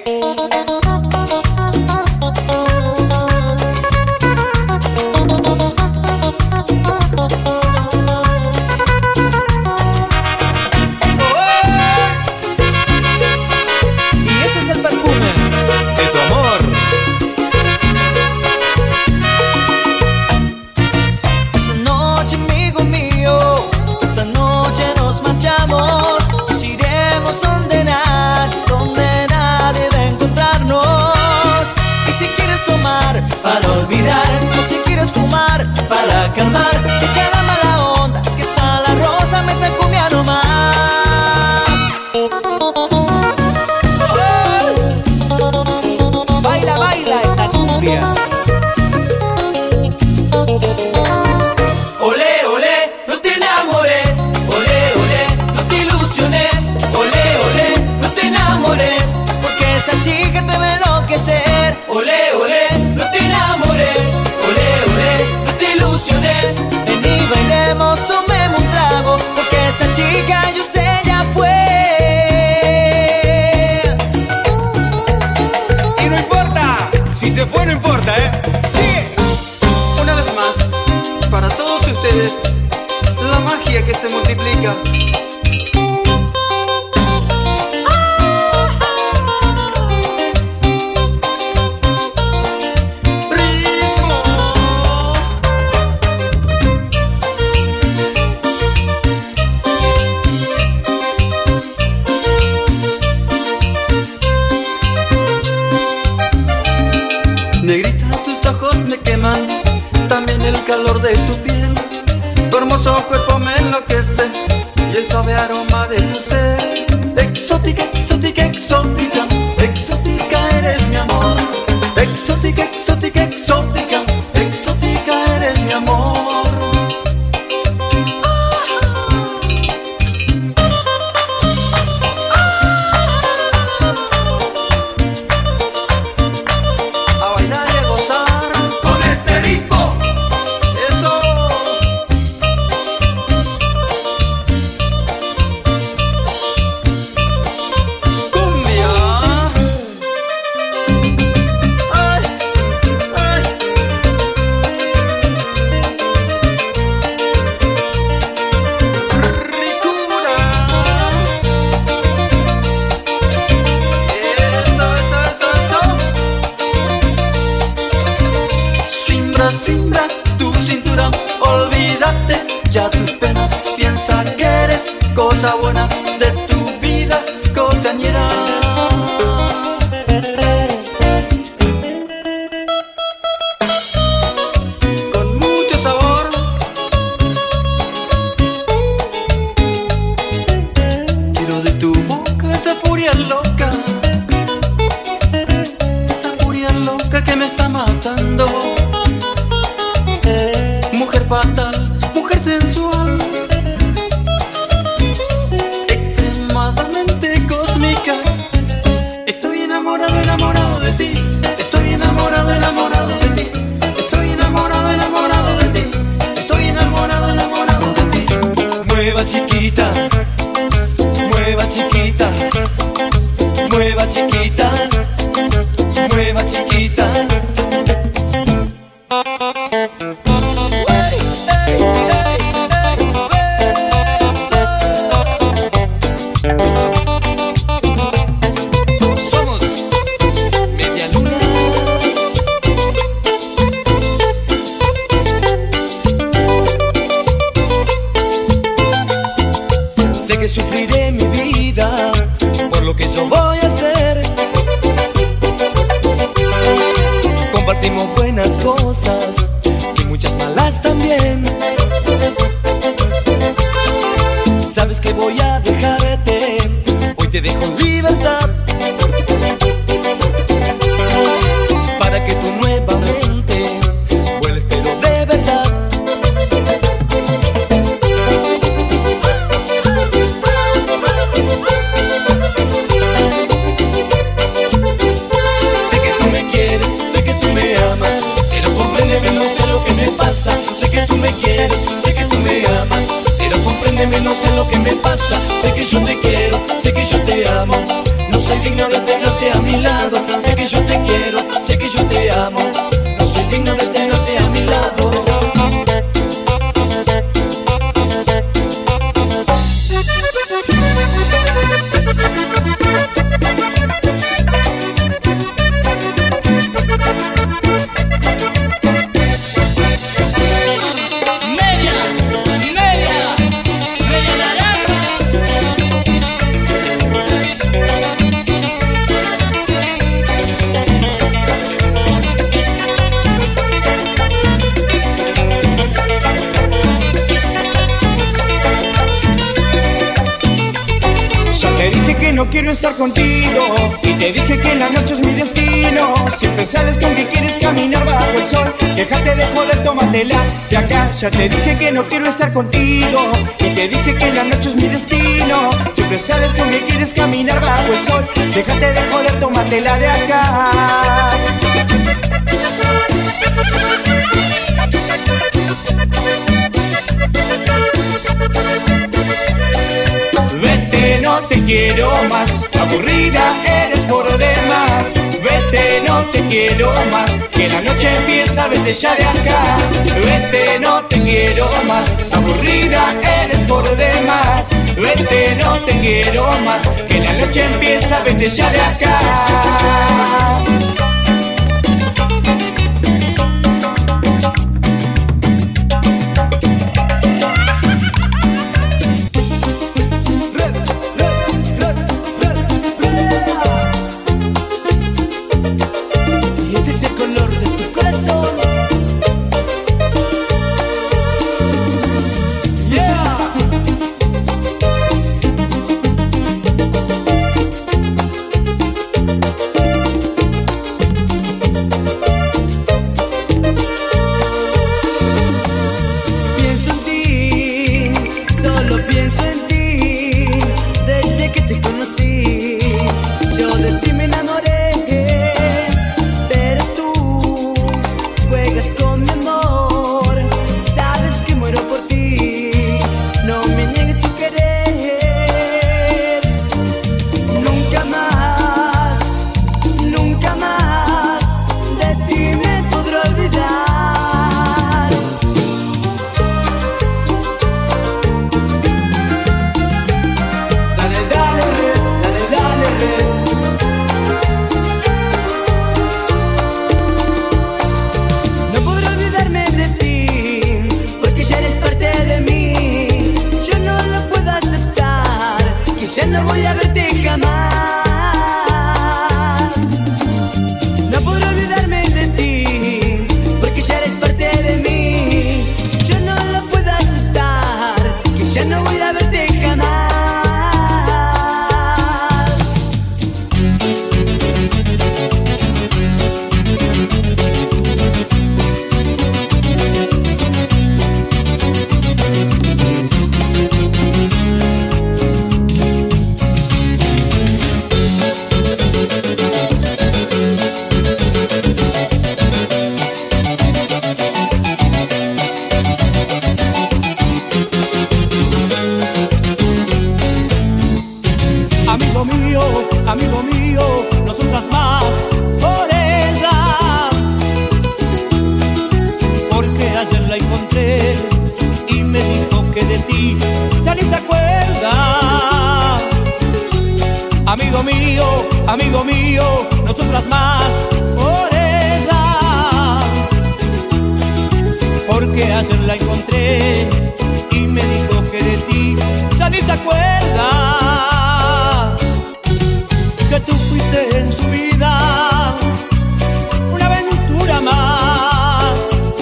Para olvidar, o si quieres fumar para calmar, que queda mala onda, que está la rosa, mete cumbia nomás. Baila, baila esta cumbia. Olé, olé, no te enamores. Olé, olé, no te ilusiones. Olé, olé, no te enamores, porque esa chica te va a enloquecer. Olé, olé, no te enamores. Olé, olé, no te ilusiones. Ven y bailemos, tomemos un trago, porque esa chica yo sé ya fue. Y no importa, si se fue no importa, ¡sigue! Una vez más, para todos ustedes, la magia que se multiplica. Negrita, tus ojos me queman, también el calor de tu piel. Tu hermoso cuerpo me enloquece y el suave aroma de tu ser. Exótica, exótica, exótica, exótica eres mi amor. Exótica, exótica, exótica, exótica eres mi amor. Simbra tu cintura, olvídate ya tus penas, piensa que eres cosa buena de tu vida costañera. Con mucho sabor, quiero de tu boca esa furia loca, que me está matando. Mujer fatal, mujer sensual, extremadamente cósmica. Estoy enamorado, enamorado de ti. Estoy enamorado, enamorado de ti. Estoy enamorado, enamorado de ti. Estoy enamorado, enamorado de ti. Mueva chiquita, mueva chiquita, mueva chiquita, mueva chiquita. yo te quiero, sé que yo te amo. No soy digno de tenerte a mi lado. Sé que yo te quiero, sé que yo te amo. No soy digno de tenerte a mi lado. No quiero estar contigo y te dije que la noche es mi destino. Siempre sales con que quieres caminar bajo el sol. Déjate de joder, tómatela de acá. Ya te dije que no quiero estar contigo y te dije que la noche es mi destino. Siempre sales con que quieres caminar bajo el sol. Déjate de joder, tómatela de acá. Vete, no te quiero más, aburrida eres por demás. Vete, no te quiero más, que la noche empieza, vete ya de acá. Vete, no te quiero más, aburrida eres por demás. Vete, no te quiero más, que la noche empieza, vete ya de acá. Amigo mío, nosotras más por ella. Porque ayer la encontré y me dijo que de ti ya ni se acuerda. Amigo mío, nosotras más por ella. Porque ayer la encontré y me dijo que de ti ya ni se acuerda. Que tú fuiste en su vida una aventura más,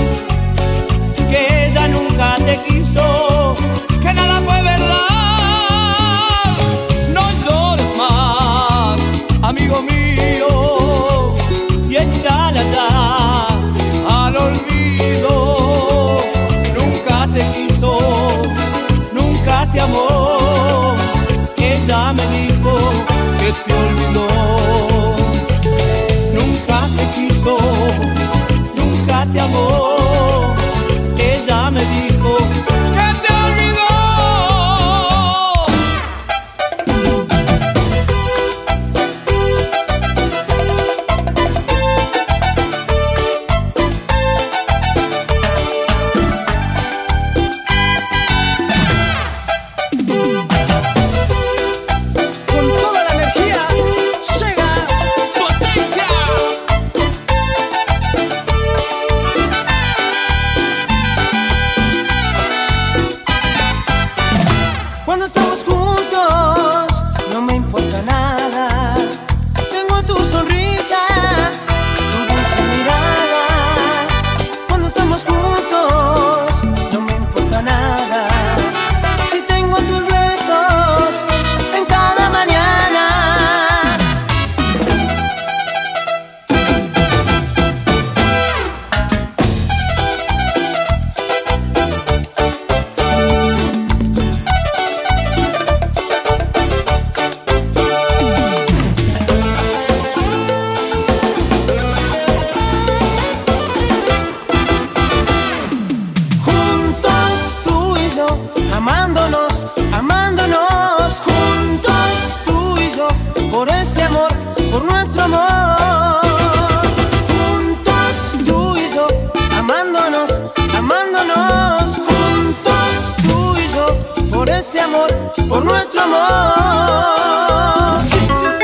que ella nunca te quiso, que nada fue verdad. No llores más, amigo mío, y échala ya al olvido. Nunca te quiso, nunca te amó, ella este amor, por nuestro amor. Sí.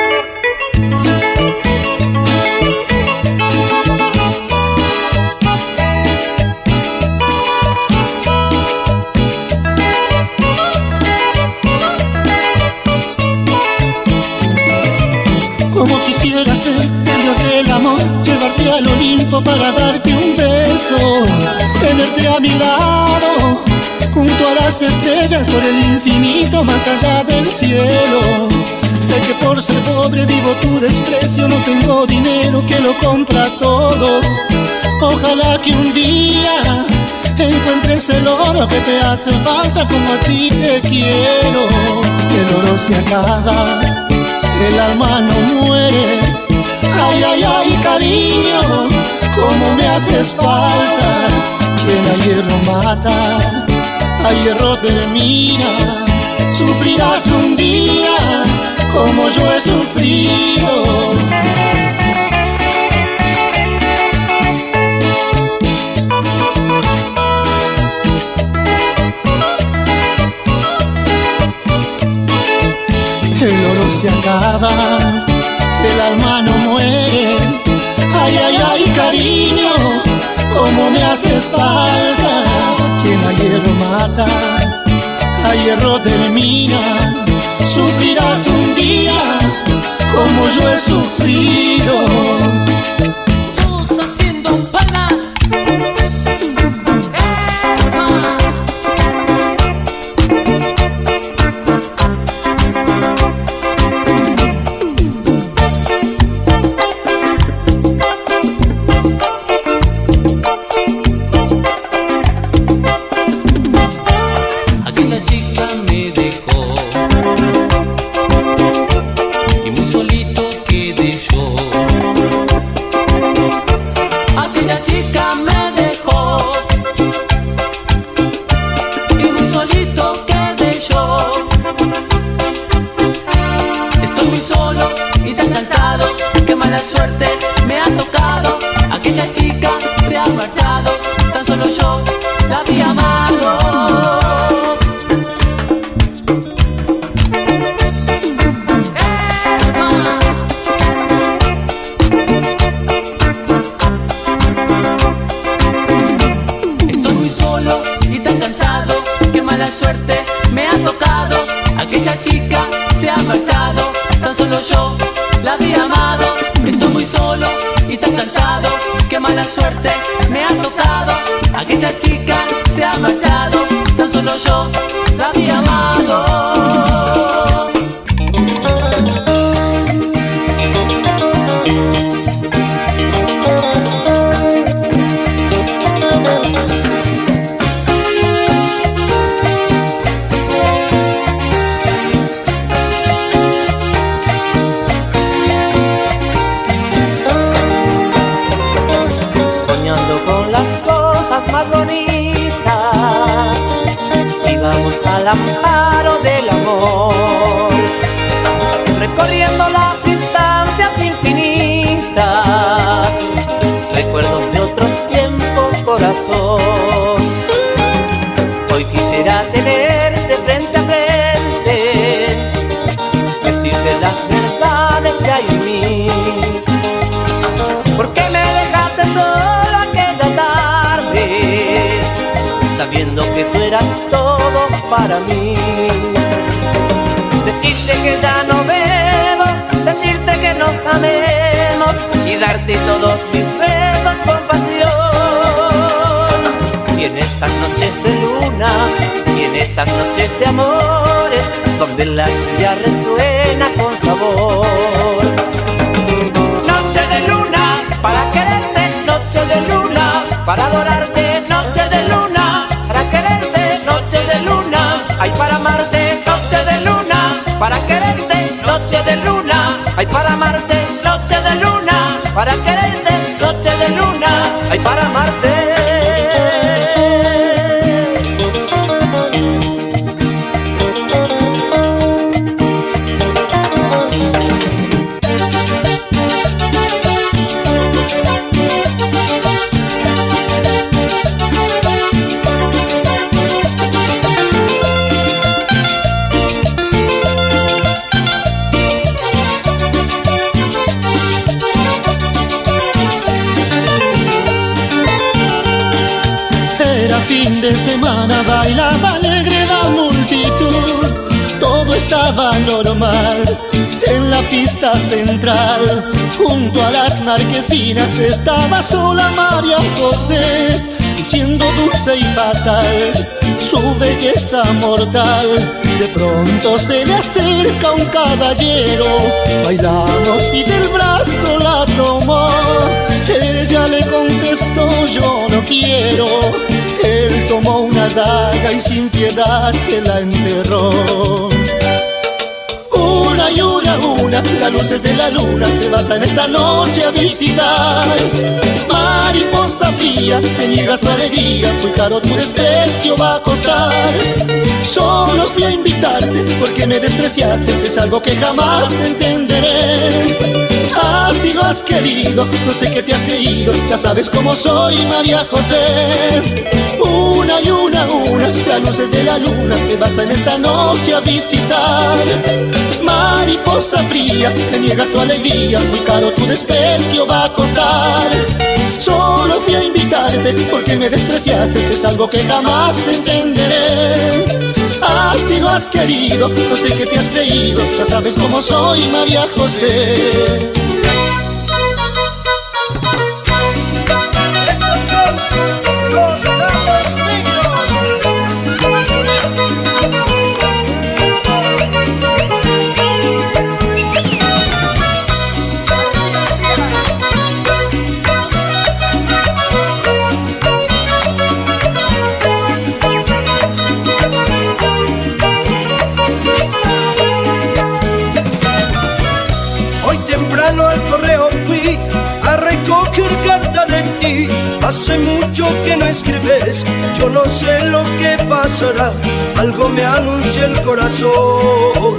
Como quisiera ser el dios del amor, llevarte al Olimpo para darte un beso, tenerte a mi lado, junto a las estrellas, por el infinito, más allá del cielo. Sé que por ser pobre vivo tu desprecio, no tengo dinero que lo compra todo. Ojalá que un día encuentres el oro que te hace falta, como a ti te quiero. El oro se acaba, el alma no muere. Ay, ay, ay, cariño, cómo me haces falta. Quien a hierro mata, a hierro termina. Sufrirás un día como yo he sufrido. El oro se acaba, el alma no muere. Ay, ay, ay, cariño, cómo me haces falta. Quien a hierro mata, a hierro termina. Sufrirás un día como yo he sufrido. Todos haciendo panas. Sabiendo que tú eras todo para mí. Decirte que ya no bebo, decirte que nos amemos y darte todos mis besos con pasión. Y en esas noches de luna, y en esas noches de amores, donde la lluvia resuena con sabor. Noche de luna para quererte, noche de luna para adorarte, noche de luna para quererte, noche de luna, ay para amarte, noche de luna, para quererte, noche de luna, ay para amarte, noche de luna, para quererte, noche de luna, ay para amarte. fin de semana bailaba alegre la multitud. Todo estaba normal en la pista central. Junto a las marquesinas estaba sola María José, luciendo dulce y fatal su belleza mortal. De pronto se le acerca un caballero, bailamos y del brazo la tomó. Ella le contestó: yo no quiero. Él tomó una daga y sin piedad se la enterró. Una y una, las luces de la luna te vas en esta noche a visitar. Mariposa fría, me niegas tu alegría, muy caro tu desprecio va a costar. Solo fui a invitarte porque me despreciaste, es algo que jamás entenderé. Así lo has querido, no sé qué te has creído, ya sabes cómo soy, María José. Una y una, las luces de la luna te vas en esta noche a visitar. Mariposa fría, me niegas tu alegría, muy caro tu desprecio va a costar. Solo fui a invitarte porque me despreciaste, es algo que jamás entenderé. Así lo has querido, no sé qué te has creído, ya sabes cómo soy, María José. Hace mucho que no escribes, yo no sé lo que pasará, algo me anuncia el corazón.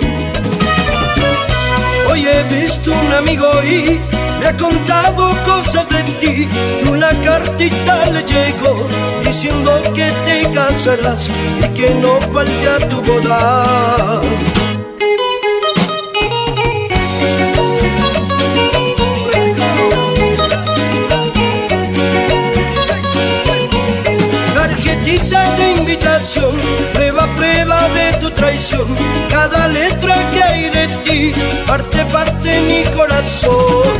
Hoy he visto un amigo y me ha contado cosas de ti, y una cartita le llegó diciendo que te casarás y que no falta tu boda. De invitación, prueba de tu traición, cada letra que hay de ti parte mi corazón.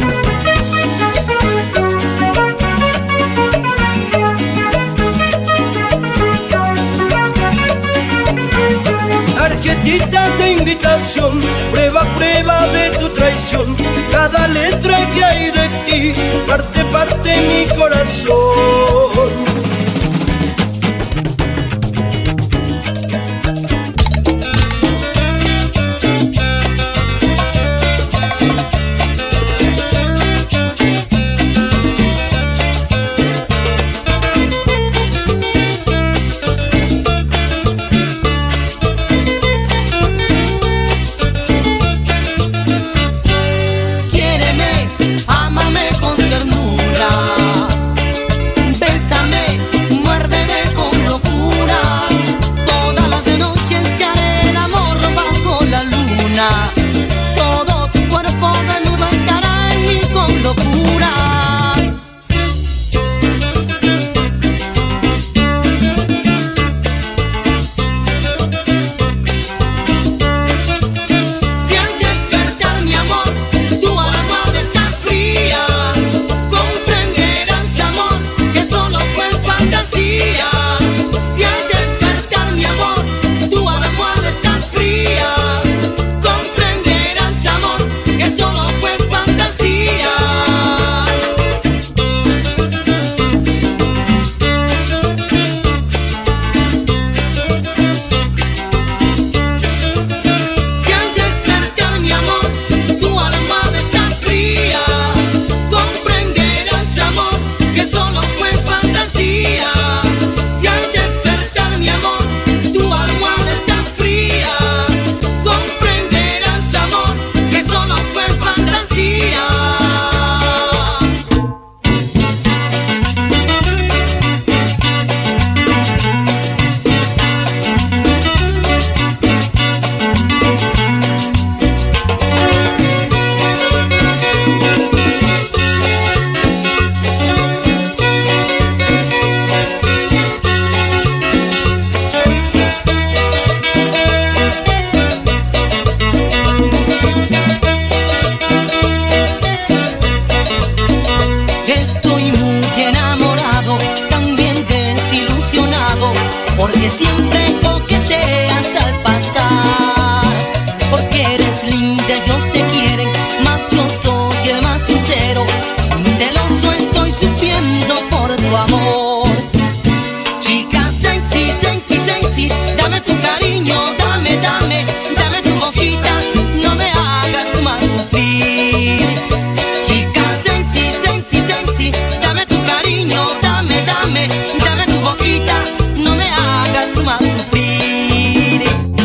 Tarjetita de invitación, prueba de tu traición, cada letra que hay de ti parte mi corazón. que siempre coqueteas al pasar. Porque eres linda, ellos te quieren, más yo soy el más sincero. Muy celoso estoy sufriendo por tu amor. Chica sexy, sexy, sexy, dame tu cariño, dame, dame, dame tu boquita, no me hagas más sufrir. Chica sexy, sexy, sexy, dame tu cariño, dame, dame, dame tu boquita, no me hagas más sufrir.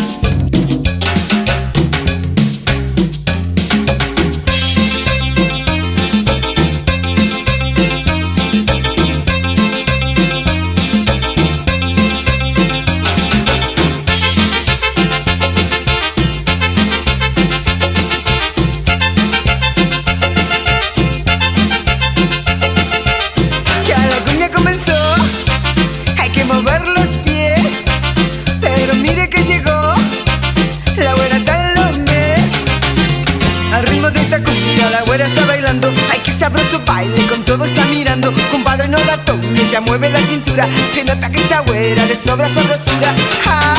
Ya la cuña comenzó, hay que mover los pies, pero mire que llegó la güera Salomé. Al ritmo de esta cumbia la güera está bailando, ay que sabroso baile, con todo está mirando. Compadre no la tome, ella mueve la cintura, se nota que esta güera le sobra sabrosura. ¡Ah!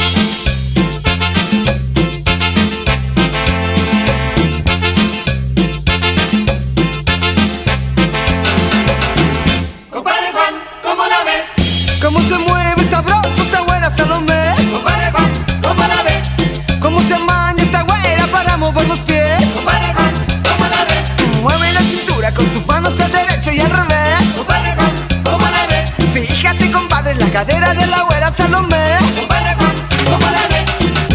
Compadre Juan, ¿cómo la ve? ¿Cómo se mueve sabroso esta güera Salomé? Compadre Juan, ¿cómo la ve? ¿Cómo se maña esta güera para mover los pies? Compadre Juan, ¿cómo la ve? Mueve la cintura con sus manos al derecho y al revés. Compadre Juan, ¿cómo la ve? Fíjate compadre en la cadera de la güera Salomé. Compadre Juan, ¿cómo la ve?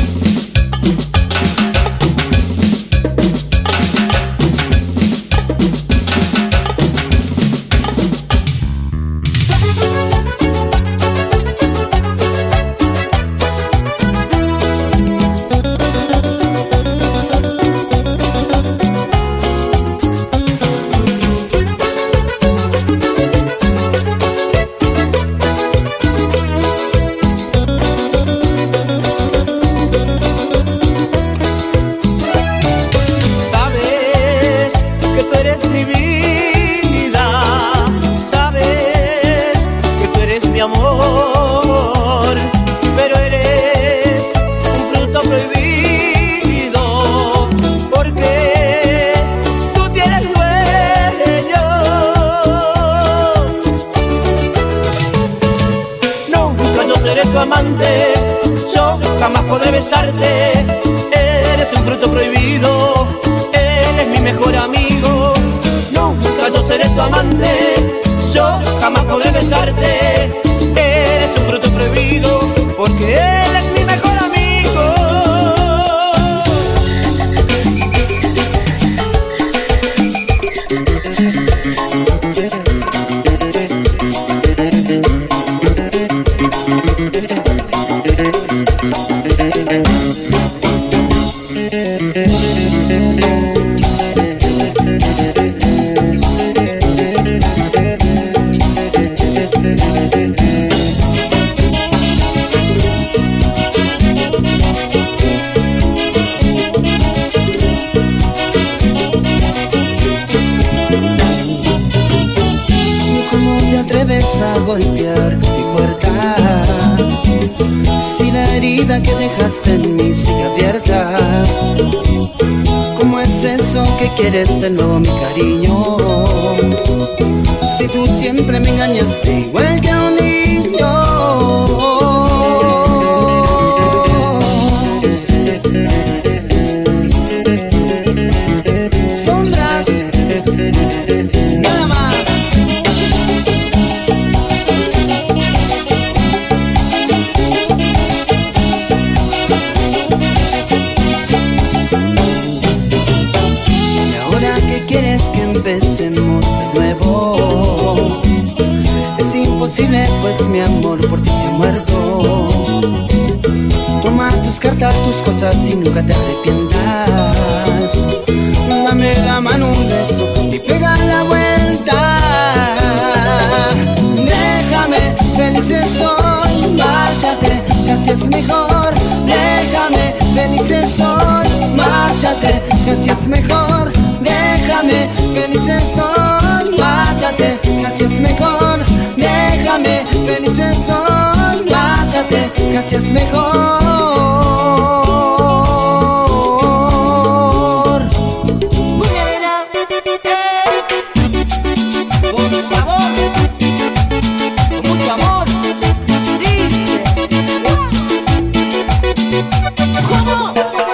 Sabes que tú eres mi vida, sabes que tú eres mi amor, pero eres un fruto prohibido, porque tú tienes dueño. Nunca yo seré tu amante, yo jamás podré besarte. Eres un fruto prohibido, eres mi mejor amigo. Nunca yo seré tu amante, yo jamás podré besarte. Eres un fruto prohibido, porque eres mi mejor amigo. ¿Cómo te atreves a golpear mi puerta? Si la herida que dejaste en mí sigue abierta. ¿Cómo es eso que quieres de nuevo mi cariño? Si tú siempre me engañaste igual que a un niño. Sombras, nada más. ¿Quieres que empecemos de nuevo? Es imposible pues mi amor por ti se ha muerto. Toma tus cartas, tus cosas y nunca te arrepientas. Dame la mano, un beso y pega la vuelta. Déjame, feliz estoy, márchate, que así es mejor. Déjame, feliz estoy, márchate, que así es mejor. Déjame, feliz estoy, márchate, que así es mejor. Déjame, feliz estoy, márchate, casi es mejor. Con sabor, con mucho amor. Dice, ¿cómo?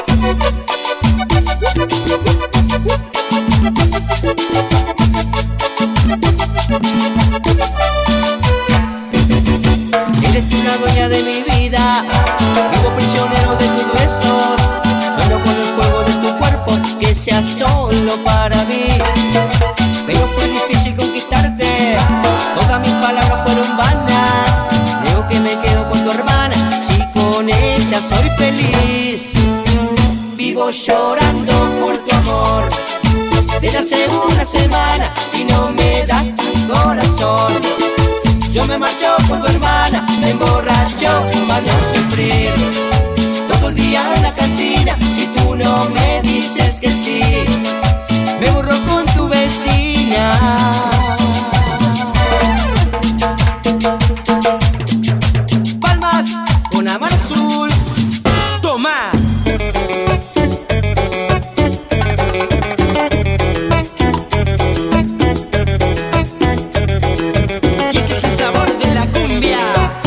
Eres tú la dueña de mi vida, vivo prisionero de tus besos. Sueño con el fuego de tu cuerpo, que sea solo para mí. Pero fue difícil conquistarte, todas mis palabras fueron vanas. Creo que me quedo con tu hermana, si con ella soy feliz. Vivo llorando por tu amor, desde hace una semana, si no me das tu corazón. Yo me marcho con tu hermana, me emborracho para no sufrir. Todo el día en la cantina, si tú no me dices que sí, me borro con tu vecina. Palmas con Amar Azul, toma. Y este es el sabor de la cumbia.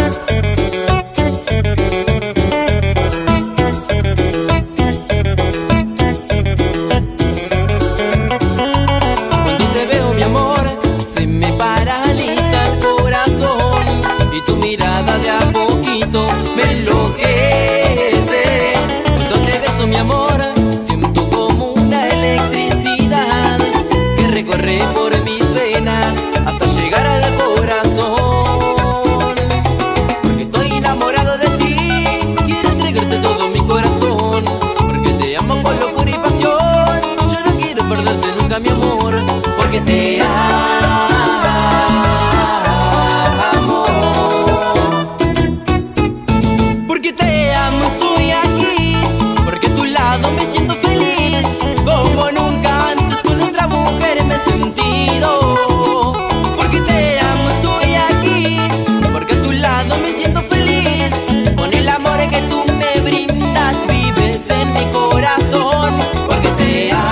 Cuando te veo, mi amor, se me paraliza el corazón, y tu mirada de a poquito me enloquece. Cuando te beso, mi amor, siento como una electricidad que recorre por mis venas hasta llegar al corazón. Porque estoy enamorado de ti, quiero entregarte todo mi corazón, porque te amo con locura y pasión. Yo no quiero perderte nunca, mi amor, porque te amo. Porque te amo, estoy aquí, porque a tu lado me siento feliz, como nunca antes con otra mujer me he sentido. Porque te amo, estoy aquí, porque a tu lado me siento feliz, con el amor que tú me brindas, vives en mi corazón. Porque te amo.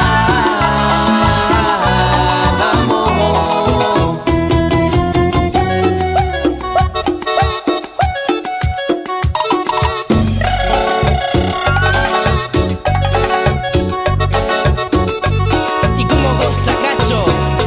Y como goza, cacho.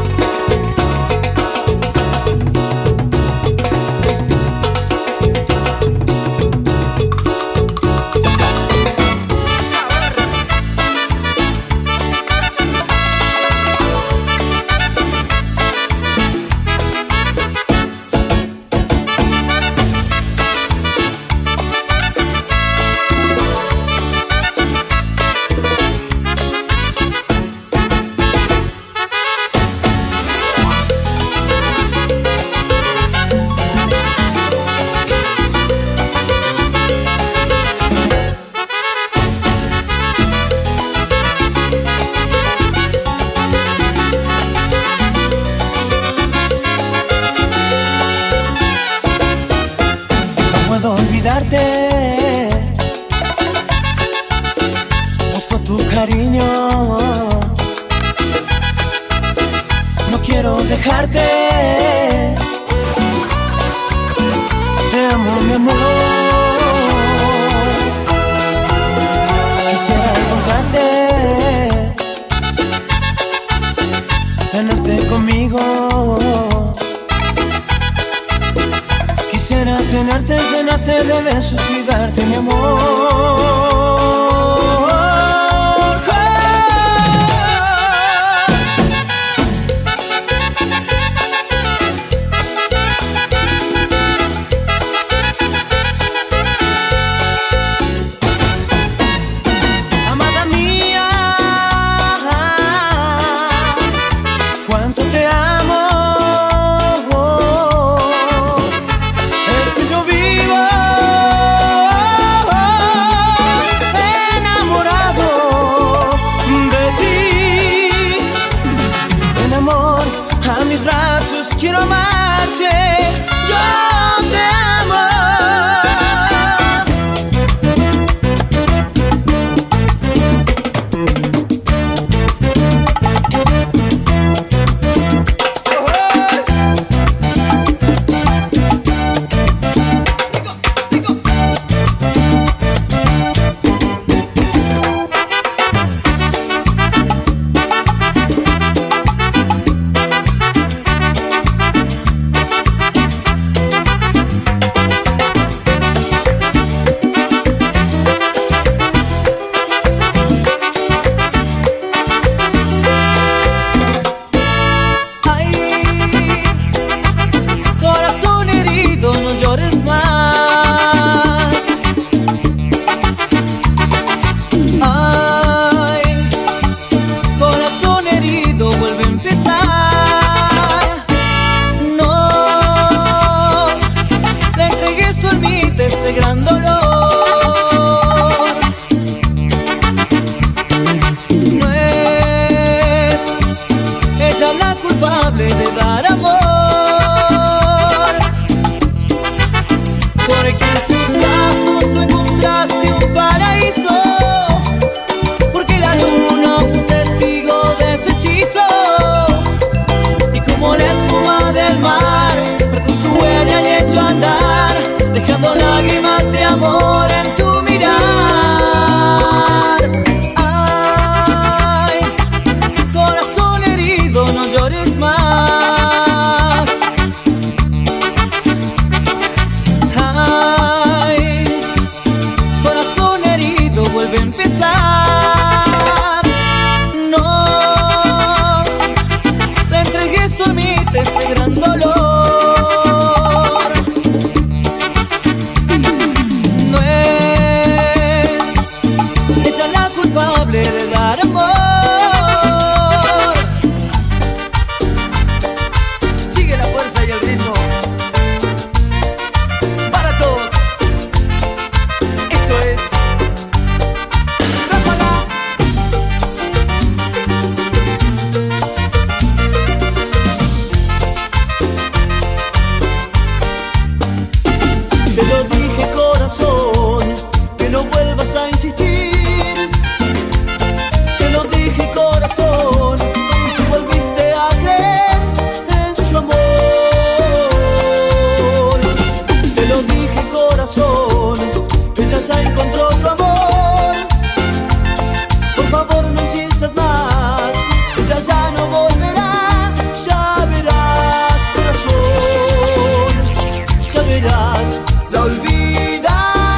No puedo olvidarte, busco tu cariño, no quiero dejarte. Te amo, mi amor, quisiera encontrarte, tenerte conmigo. Quisiera tenerte, llenarte de besos y darte mi amor. Amada mía, cuánto te amo. Es que yo vivo enamorado de ti. En amor, a mis brazos quiero amarte. Yo te amo. culpable de dar amor, porque en sus brazos tú encontraste un paraíso, porque la luna fue testigo de su hechizo, y como la espuma del mar marcó su huella y echó a andar, dejando lágrimas de amor en tu mirar. Ay, corazón herido, no llores más. Ay, corazón herido, vuelve a empezar. No le entregues tu ermita ese gran dolor. De dar amor. Sigue la fuerza y el ritmo para todos. Esto es Ráfaga. Te lo dije, corazón, que no vuelvas a insistir. Dije, corazón, y tú volviste a creer en su amor. Te lo dije, corazón, ella ya encontró otro amor. Por favor, no insistas más, ella ya no volverá. Ya verás, corazón, ya verás, la olvidarás.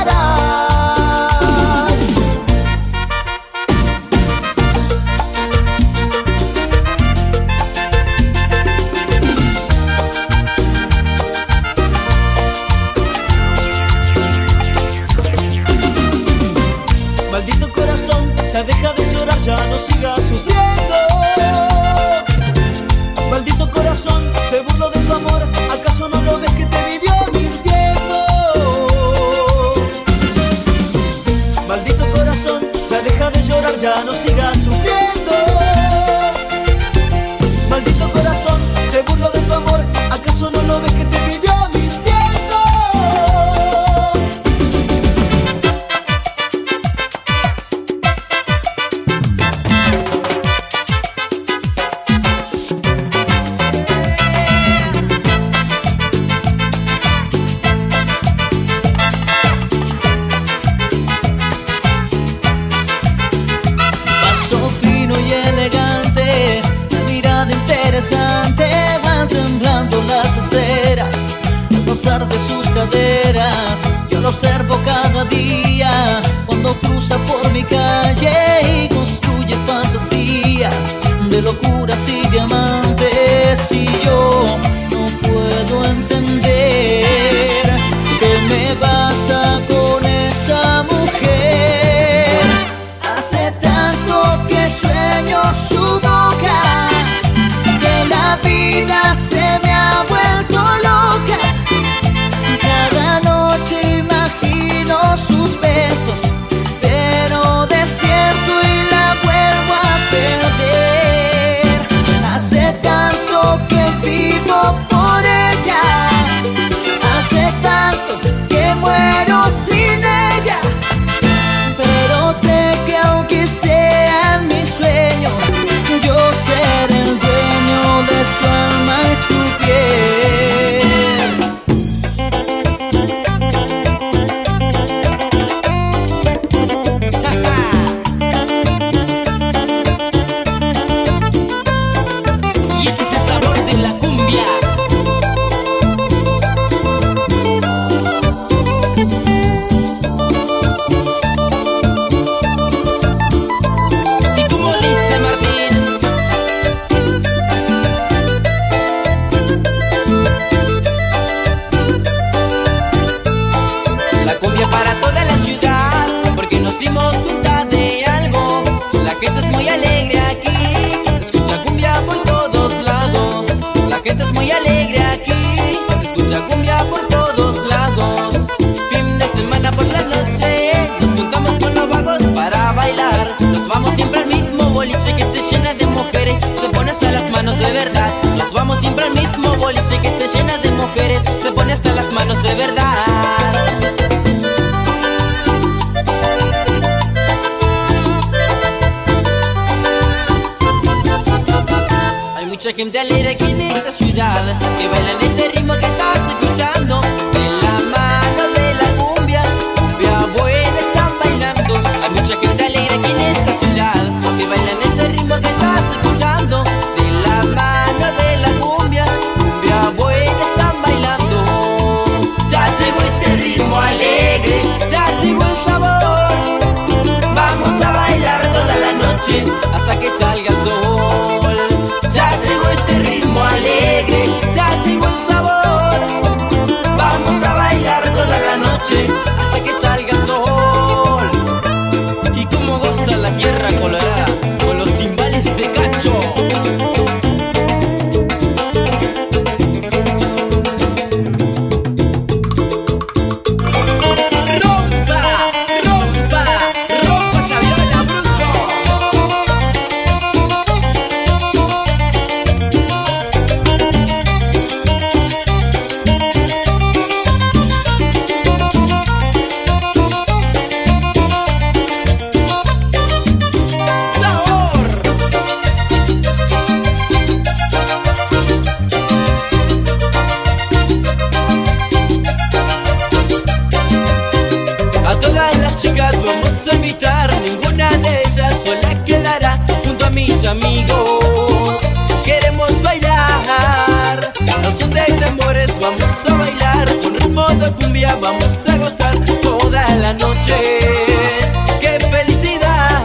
Maldito corazón, ya deja de llorar, ya no sigas sufriendo. Maldito corazón, se burló de tu amor, ¿acaso no lo ves que te vivió mintiendo? Maldito corazón, ya deja de llorar, ya no sigas sufriendo. Maldito corazón, se burló de tu amor, ¿acaso no lo ves que te vivió mintiendo? Fino y elegante, la mirada interesante, van temblando las aceras al pasar de sus caderas. Yo lo observo cada día cuando cruza por mi calle y construye fantasías de locuras y diamantes. Y yo no puedo entender qué me pasa con esa mujer. Hace tanto que sueño su boca, que la vida se me ha vuelto loca. Cada noche imagino sus besos, pero despierto y la vuelvo a perder. Hace tanto que vivo por ella, hace tanto que muero sin ella, pero sé que aunque sea en mi sueño, yo seré el dueño de su alma y su Nos vamos siempre al mismo boliche que se llena de mujeres, se pone hasta las manos de verdad. Hay mucha gente alegre aquí en esta ciudad que baila en este ritmo que estás escuchando. De la mano de la cumbia, cumbia buena están bailando. Hay mucha gente alegre aquí en esta ciudad que baila en este ritmo que estás escuchando. De la mano de la cumbia, cumbia buena están bailando. Ya llegó este ritmo alegre, ya llegó el sabor. Vamos a bailar toda la noche hasta que salga el sol. Ya llegó este ritmo alegre, ya llegó el sabor. Vamos a bailar toda la noche hasta que salga el sol. Y como goza la tierra colorada con los timbales de Cacho. Chicas, vamos a invitar, ninguna de ellas sola quedará junto a mis amigos. Queremos bailar, al son de tambores vamos a bailar, con ritmo de cumbia vamos a gozar toda la noche. ¡Qué felicidad!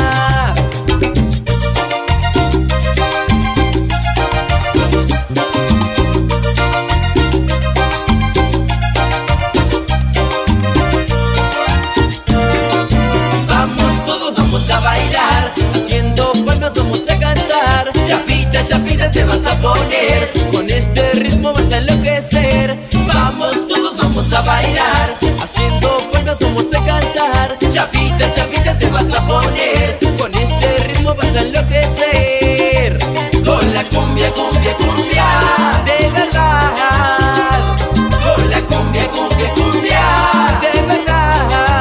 Vamos a bailar, haciendo palmas vamos a cantar. Chapita, chapita te vas a poner, con este ritmo vas a enloquecer. Vamos todos, vamos a bailar, haciendo palmas vamos a cantar. Chapita, chapita te vas a poner, con este ritmo vas a enloquecer. Con la cumbia, cumbia, cumbia, de verdad. Con la cumbia, cumbia, cumbia, de verdad.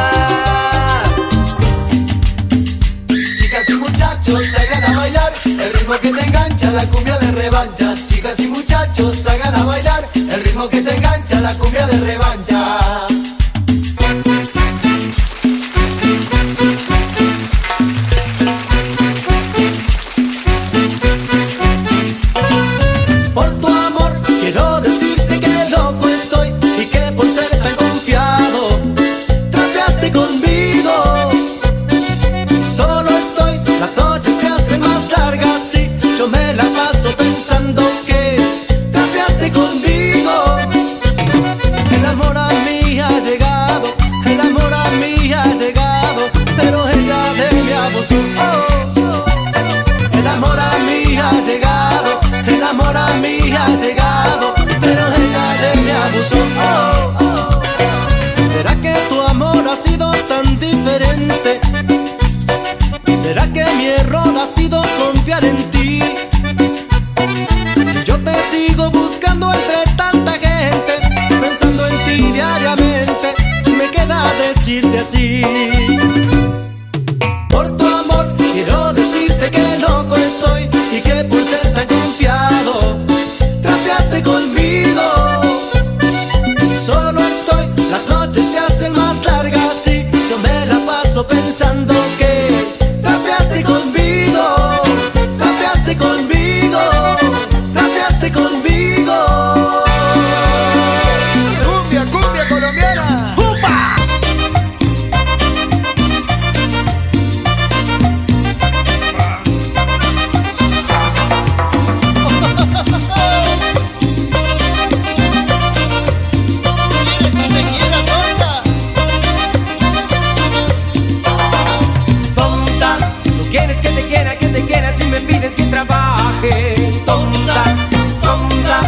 Chicas y muchachos, salgan a bailar, el ritmo que te engancha, la cumbia de revancha. Chicas y muchachos, salgan a bailar, el ritmo que te engancha, la cumbia de revancha. Por tu amor quiero decirte que loco estoy y que por ser tan confiado trapeaste conmigo. Solo estoy, las noches se hacen más largas y yo me la paso pensando que trapeaste conmigo. El amor a mí ha llegado, el amor a mí ha llegado, pero ella de mí abusó. El amor a mí ha llegado, el amor a mí ha llegado, pero ella de mí abusó. ¿Será que tu amor ha sido tan diferente? ¿Será que mi error ha sido confiar en ti? Yo te sigo buscando entre tanta gente, pensando en ti diariamente, me queda decirte así. Por tu amor quiero decirte que loco estoy y que por ser tan confiado trapeaste conmigo. Solo estoy, las noches se hacen más largas y yo me la paso pensando que trapeaste conmigo, trapeaste conmigo, trapeaste conmigo. Cumbia, cumbia colombiana. ¡Upa! Tonta, no quieres que te quiera si me pides que trabaje. Tonta, tonta,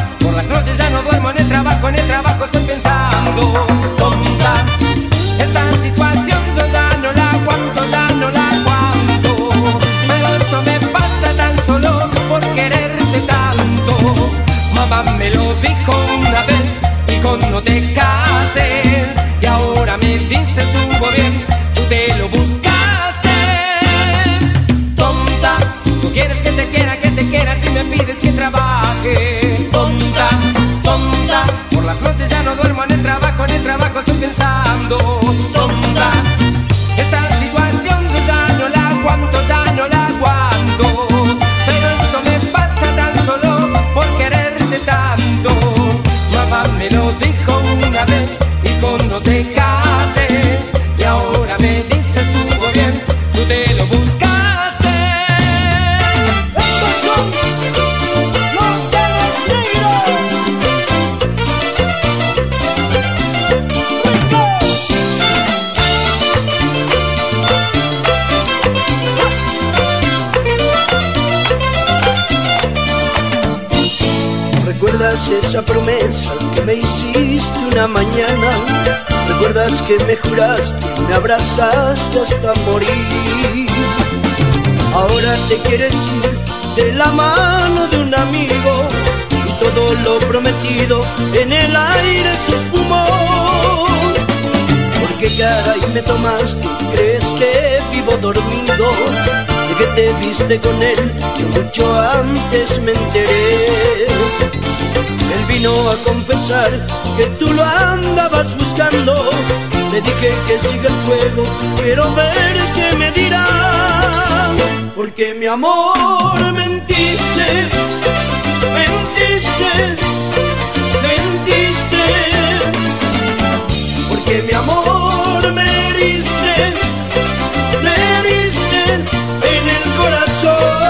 ¿Recuerdas esa promesa que me hiciste una mañana? ¿Recuerdas que me juraste y me abrazaste hasta morir? Ahora te quieres ir de la mano de un amigo y todo lo prometido en el aire se esfumó. ¿Por qué caray me tomaste y crees que vivo dormido? De que te viste con él, yo mucho antes me enteré. Él vino a confesar que tú lo andabas buscando. Le dije que siga el juego, quiero ver qué me dirá. Porque mi amor mentiste, mentiste, mentiste. Porque mi amor me heriste, me heriste en el corazón.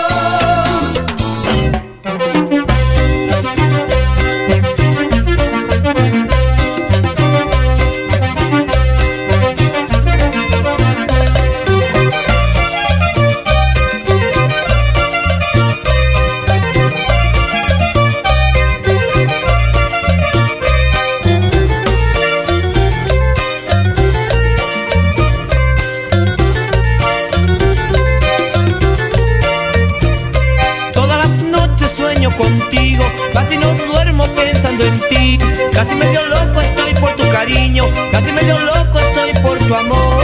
Contigo, casi no duermo pensando en ti. Casi medio loco estoy por tu cariño, casi medio loco estoy por tu amor.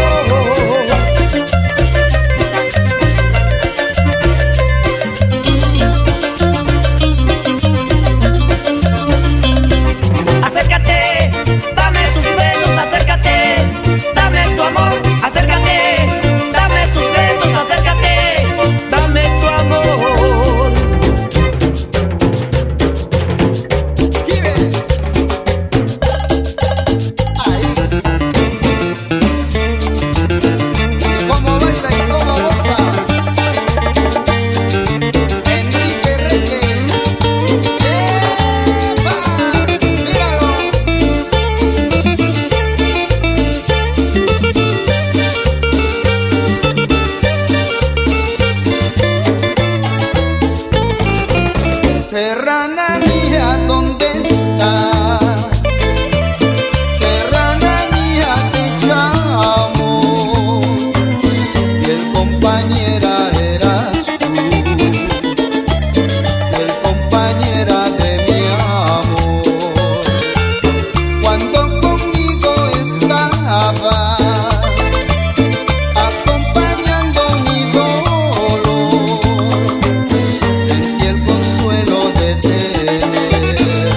Acércate, dame tus besos, acércate, dame tu amor, acércate, dame tus besos, acércate, dame tu amor. Serrana mía, ¿dónde estás? Serrana mía, te llamo. Fiel compañera eras tú, fiel compañera de mi amor. Cuando conmigo estabas, acompañando mi dolor, sentí el consuelo de tener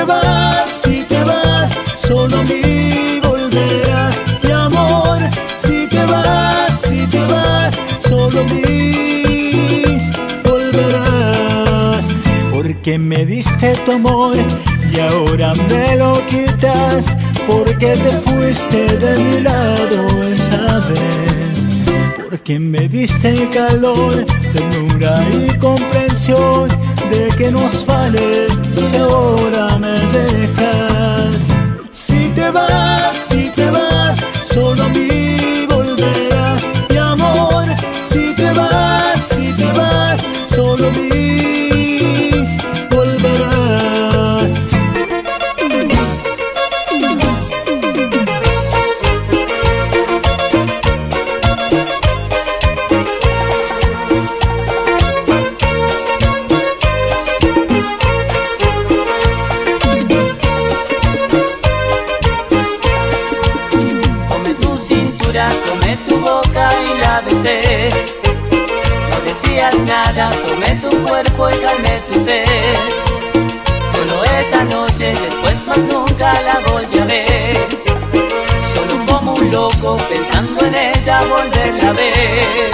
vas, solo a mí volverás, mi amor. Si te vas, solo a mí volverás. Porque me diste tu amor y ahora me lo quitas, porque te fuiste de mi lado esa vez. Porque me diste el calor, ternura y comprensión de que nos vale si ahora me dejas. Si te vas, solo a mí volverás, mi amor. Si te vas, solo a mí volverás. Tomé tu boca y la besé. No decías nada, tomé tu cuerpo y calmé tu sed. Solo esa noche, después más nunca la volví a ver. Solo como un loco pensando en ella volverla a ver.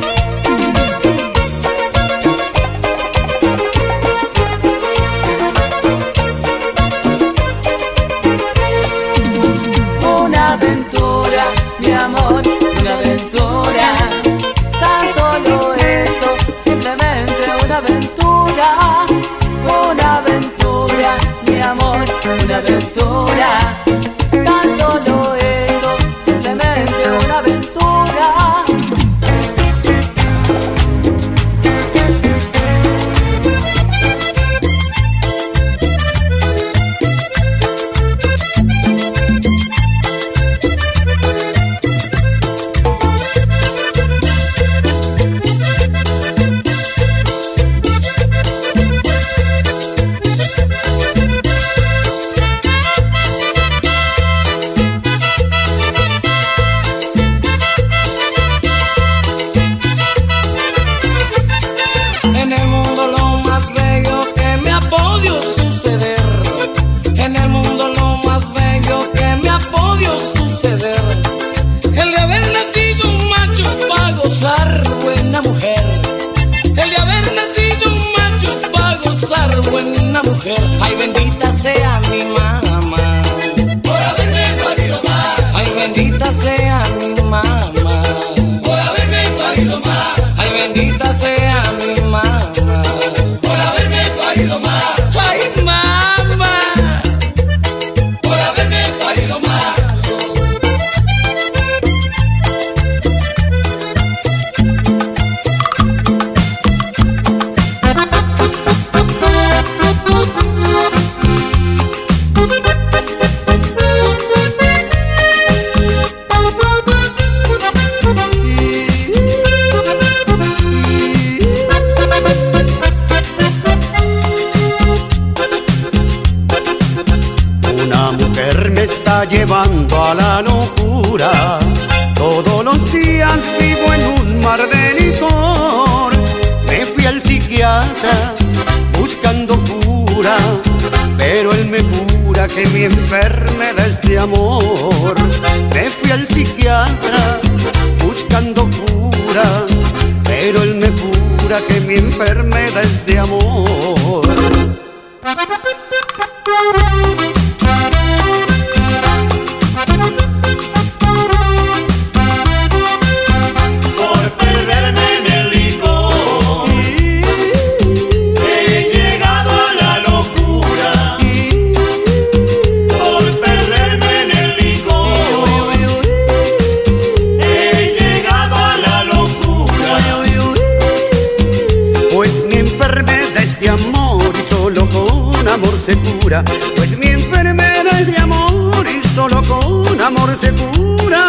Una aventura, mi amor, una aventura. Tan solo eso, simplemente una aventura. Una aventura, mi amor, una aventura. Tan solo eso, simplemente una aventura. Ay, bendita sea mi mamá por haberme parido más. Ay, bendita sea mi mamá por haberme parido más. Ay, bendita sea mi mamá por haberme parido más. Ay, mamá, por haberme parido más. Llevando a la locura, todos los días vivo en un mar de licor. Me fui al psiquiatra buscando cura, pero él me jura que mi enfermedad es de amor. Me fui al psiquiatra buscando cura, pero él me jura que mi enfermedad es de amor. Amor se cura, pues mi enfermedad es de amor y solo con amor se cura.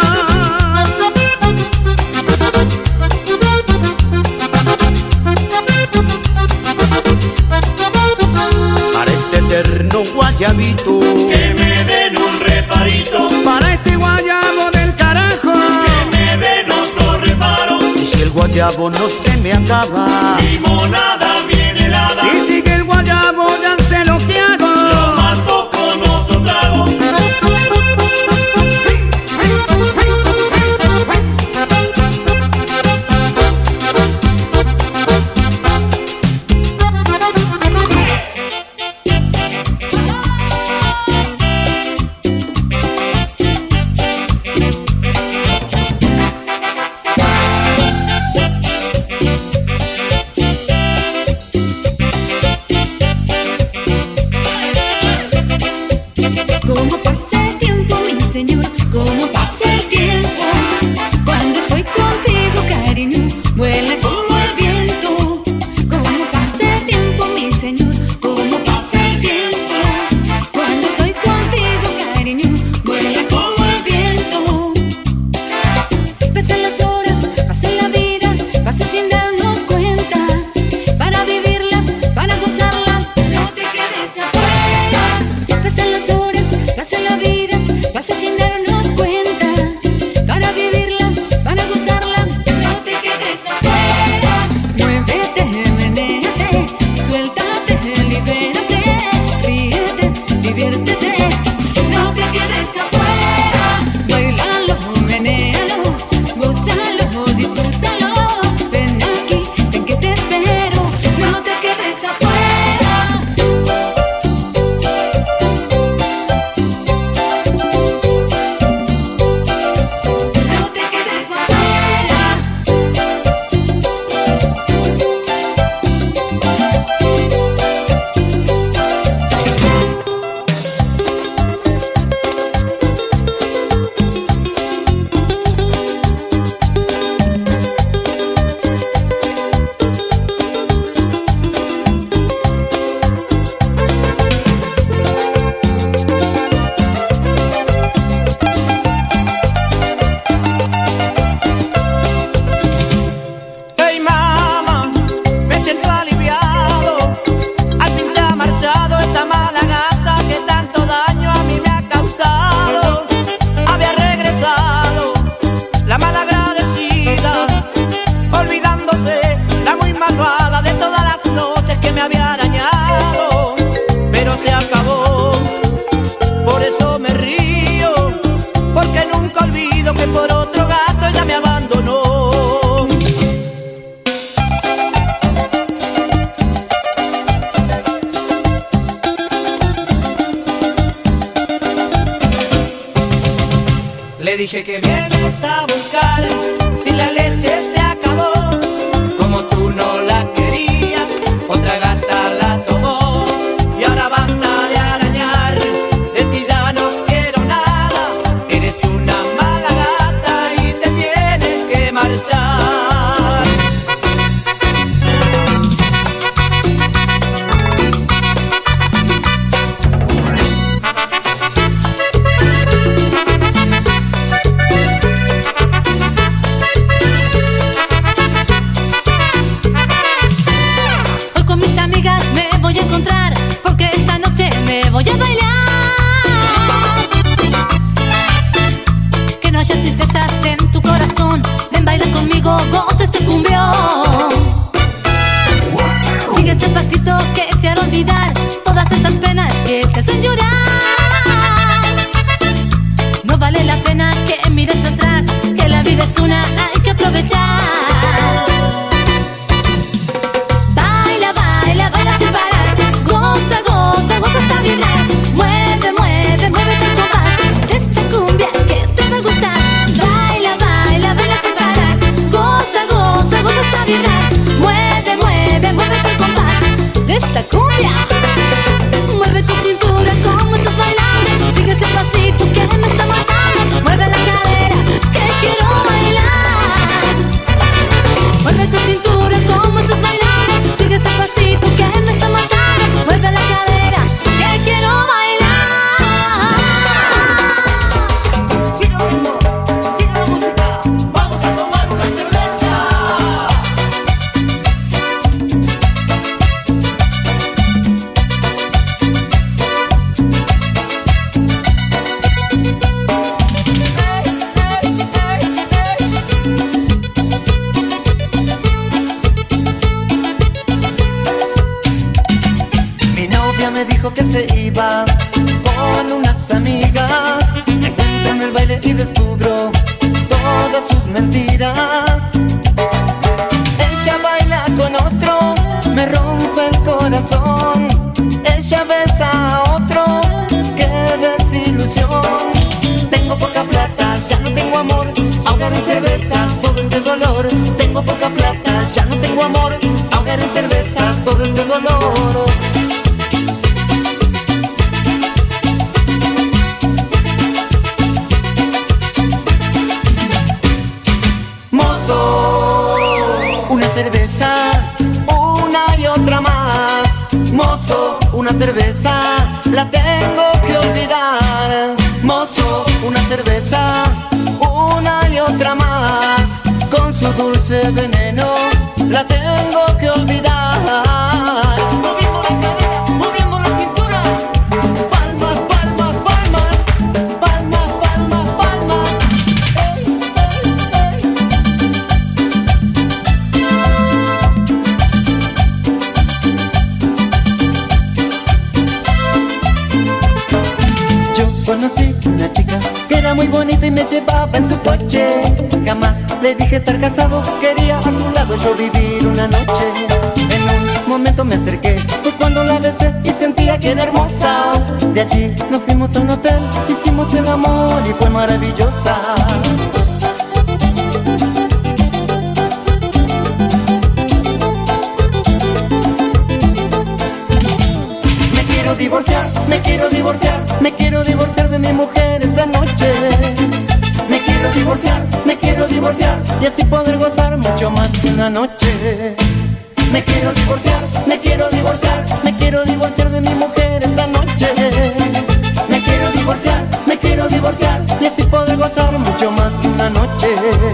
Para este eterno guayabito, que me den un reparito. Para este guayabo del carajo, que me den otro reparo. Y si el guayabo no se me acaba, limonada bien helada. Y sigue el guayabo, ya sé lo que hago. Lo mato Cómo pasa el tiempo, mi señor, cómo pasa el tiempo. Cuando estoy contigo, cariño, vuela como el viento. Cómo pasa el tiempo, mi señor, cómo pasa el tiempo. Cuando estoy contigo, cariño, vuela como el viento. Pasan las horas, pasa la vida, pasa sin darnos cuenta. Para vivirla, para gozarla, no te quedes afuera. Pasan las horas, pasa la vida, pasa sin darnos cuenta. Para vivirla, para gozarla, no te quedes afuera. Muévete, menéate, suéltate, libérate, ríete, diviértete, no te quedes afuera. Bailalo, menéalo, gózalo, disfrútalo. Ven aquí, ven que te espero, no te quedes afuera. No te quedes afuera. Hey mamá, me siento aliviado. Al fin se ha marchado esa mala gata que tanto daño a mí me ha causado. Había regresado la malagradecida, olvidándose la muy malvada de todas las noches que me había arañado. Pero se acabó, por eso me río, porque nunca olvido que por otro gato ella me abandonó. Le dije que vienes a buscar, si la leche se acabó, como tú no la querías, otra gata la tomó. Y ahora basta de arañar, de ti ya no quiero nada, eres una mala gata y te tienes que marchar. Hoy con mis amigas me voy a encontrar, porque esta noche me voy a bailar. Que no haya tristezas en tu corazón, ven baila conmigo, goza este cumbión. Sigue este pasito que te hará olvidar todas esas penas que te hacen llorar. No vale la pena que mires atrás, que la vida es una, hay que aprovechar. Baila, baila, baila sin parar, goza, goza, goza hasta vibrar. Mueve, mueve, muévete al compás de esta cumbia que te va a gustar. Baila, baila, baila sin parar, goza, goza, goza hasta vibrar. Mueve, mueve, muévete al compás de esta cumbia. Mueve tu cintura como estás bailando, sigue este pasito que me está matando. Mueve la cadera que quiero bailar. Mueve tu cintura como estás bailando, sigue este pasito que me está matando. Mueve la cadera que quiero bailar. Sigue el ritmo, sigue la música, vamos a tomar una cerveza. Mi novia me dijo que se iba con unas amigas. Entro en el baile y descubro todas sus mentiras. Ella baila con otro, me rompe el corazón. Ella besa a otro, qué desilusión. Tengo poca plata, ya no tengo amor. Ahogar en cerveza todo este dolor. Tengo poca plata, ya no tengo amor. Ahogar en cerveza todo este dolor. la tengo que olvidar. Mozo, una cerveza, una y otra más, con su dulce veneno, la tengo que olvidar. Moviendo la cadera, moviendo la cintura, palmas, palmas, palmas, palmas, palmas, palmas. Yo conocí una chica que era muy bonita y me llevaba en su coche. Jamás le dije estar casado, quería a su lado yo vivir una noche. En un momento me acerqué, fue cuando la besé y sentía que era hermosa. De allí nos fuimos a un hotel, hicimos el amor y fue maravillosa. Me quiero divorciar, me quiero divorciar, me quiero divorciar de mi mujer esta noche. Me quiero divorciar y así poder gozar mucho más que una noche. Me quiero divorciar, me quiero divorciar, me quiero divorciar de mi mujer esta noche. Me quiero divorciar y así poder gozar mucho más que una noche.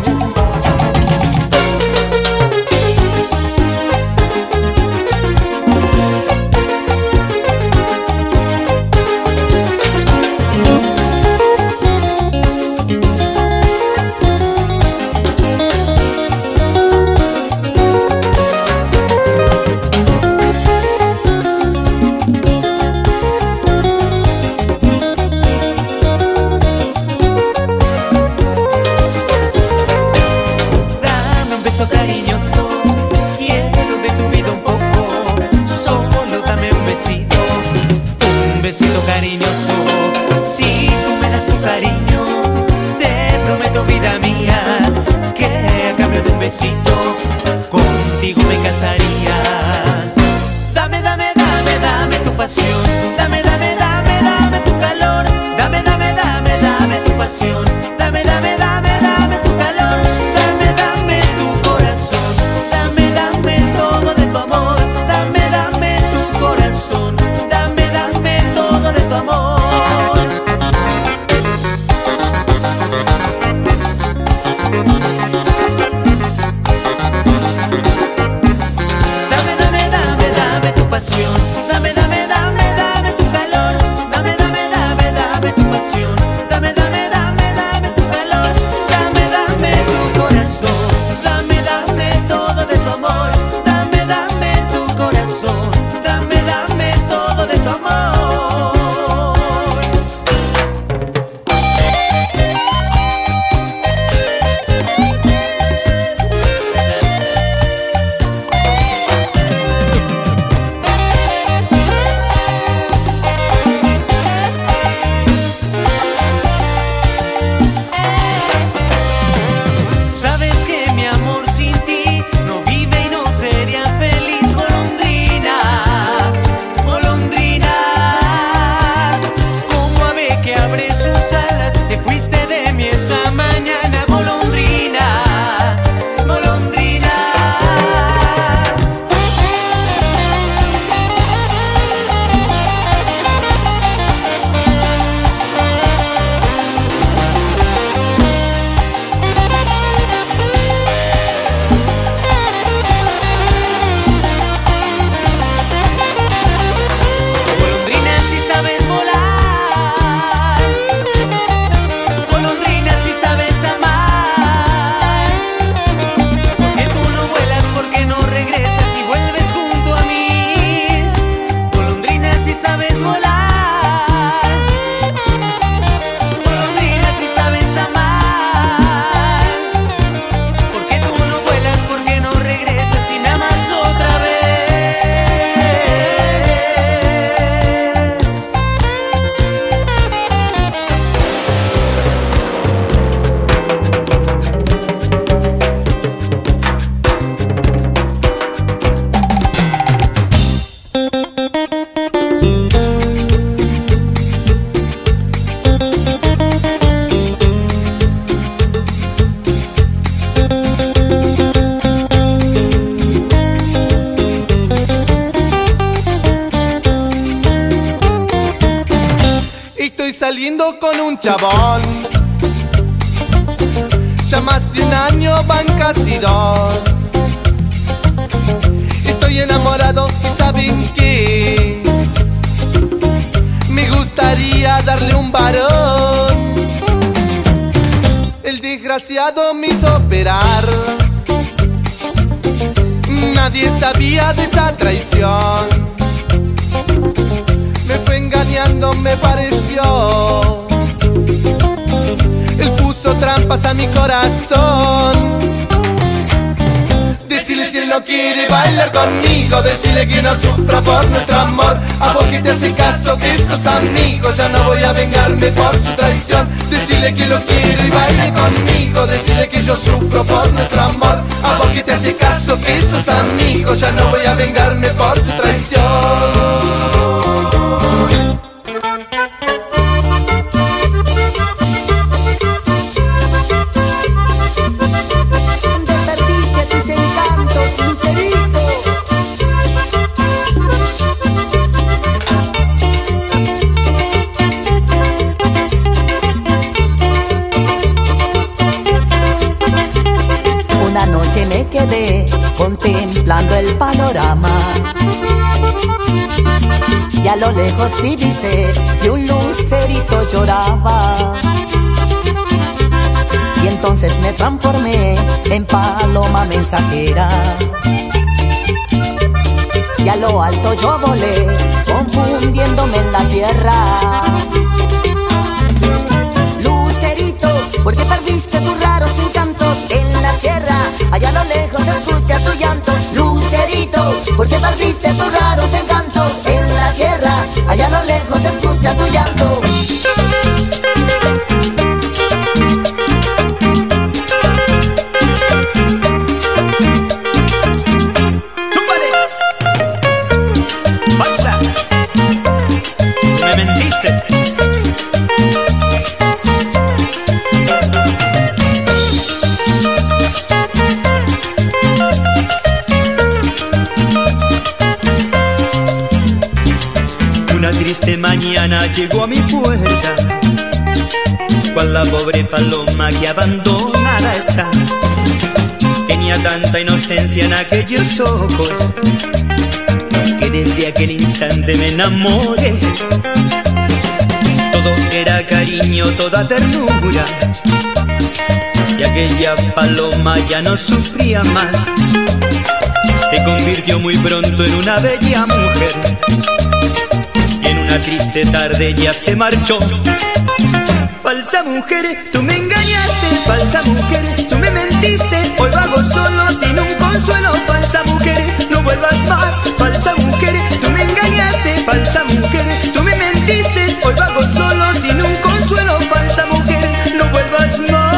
Cariñoso, quiero de tu vida un poco, solo dame un besito cariñoso. Si tú me das tu cariño, te prometo vida mía, que a cambio de un besito, contigo me casaría. Dame, dame, dame, dame tu pasión, dame, dame, dame, dame tu calor, dame, dame, dame, dame tu pasión, dame, dame, dame, dame tu calor, dame, dame tu corazón, dame, dame todo de tu amor, dame, dame tu corazón, dame, dame todo de tu amor. Dame, dame, dame, dame tu pasión, dame, dame, dame, dame tu Estoy saliendo con un chabón. Ya más de un año van casi 2. Estoy enamorado y ¿saben qué? Me gustaría darle un varón. El desgraciado me hizo operar. Nadie sabía de esa traición. Me fue engañando, me pareció. Él puso trampas a mi corazón. Decirle si él no quiere bailar conmigo, decirle que no sufra por nuestro amor. A vos que te hace caso, que sos amigo, ya no voy a vengarme por su traición. Decirle que lo quiero y baile conmigo, decirle que yo sufro por nuestro amor. A vos que te hace caso, que sos amigo, ya no voy a vengarme por su traición. Contemplando el panorama y a lo lejos divisé que un lucerito lloraba. Y entonces me transformé en paloma mensajera y a lo alto yo volé, confundiéndome en la sierra. Lucerito, ¿por qué perdiste tus raros encantos en la sierra? Allá a lo lejos se escucha tu llanto. Lucerito, ¿por qué perdiste tus raros encantos en la sierra? Allá a lo lejos se escucha tu llanto. Triste mañana llegó a mi puerta, cual la pobre paloma que abandonada está. Tenía tanta inocencia en aquellos ojos, que desde aquel instante me enamoré. Todo era cariño, toda ternura, y aquella paloma ya no sufría más. Se convirtió muy pronto en una bella mujer, una triste tarde ya se marchó. Falsa mujer, tú me engañaste. Falsa mujer, tú me mentiste. Hoy vago solo sin un consuelo. Falsa mujer, no vuelvas más. Falsa mujer, tú me engañaste. Falsa mujer, tú me mentiste. Hoy vago solo sin un consuelo. Falsa mujer, no vuelvas más.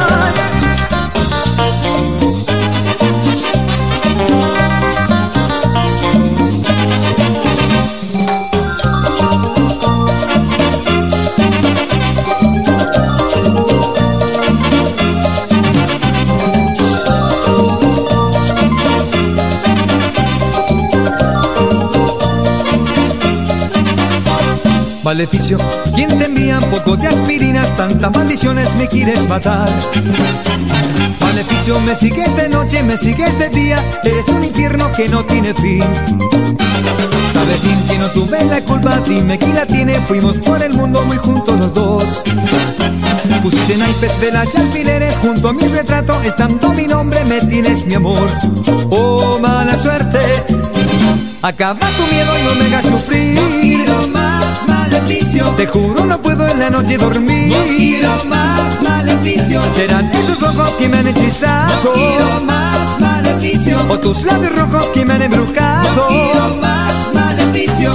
Maleficio, ¿quién te envía un poco de aspirinas? Tantas maldiciones me quieres matar. Maleficio, me sigues de noche, me sigues de día. Eres un infierno que no tiene fin. Sabes bien que no tuve la culpa, dime quién la tiene. Fuimos por el mundo muy juntos los dos. Pusiste naipes, velas y alfileres junto a mi retrato. Estando mi nombre me tienes mi amor. Oh, mala suerte, acaba tu miedo y no me hagas sufrir. No quiero más maleficio, te juro no puedo en la noche dormir. No quiero más maleficio, serán esos ojos que me han hechizado. No quiero más maleficio, o tus labios rojos que me han embrujado. No quiero más maleficio.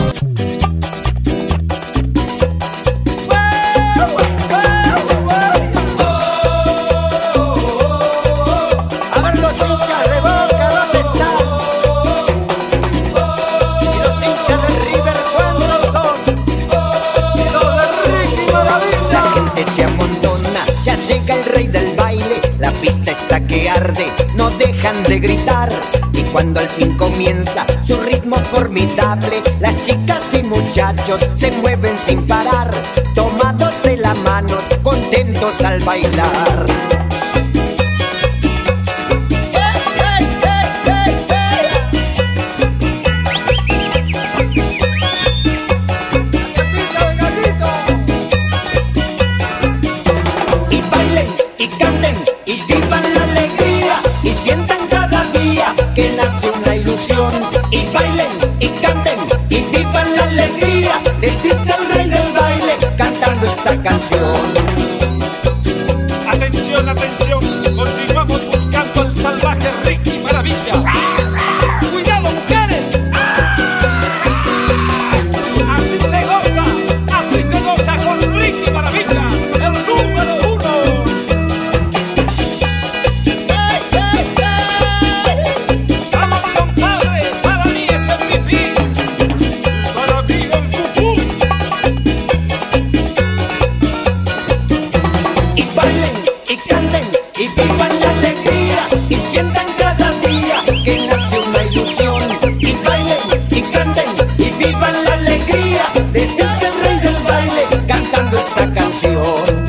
No dejan de gritar y cuando al fin comienza su ritmo formidable, las chicas y muchachos se mueven sin parar. Toma todos al bailar. Y bailen y canten y vivan la alegría y sientan cada día que nace una ilusión. Y bailen y canten y vivan la alegría, les dice el rey del baile cantando esta canción. Atención, atención, continuamos buscando al salvaje Ricky Maravilla. ¡Cuidado, mujeres! Así se goza con Ricky Maravilla, el número 1. ¡Vamos, compadre! Para mí es el pipí, para mí el pupú. Y bailen y canten y vivan la alegría y sientan cada día que nace una ilusión. Y bailen y canten y vivan la alegría, les dice el rey del baile cantando esta canción.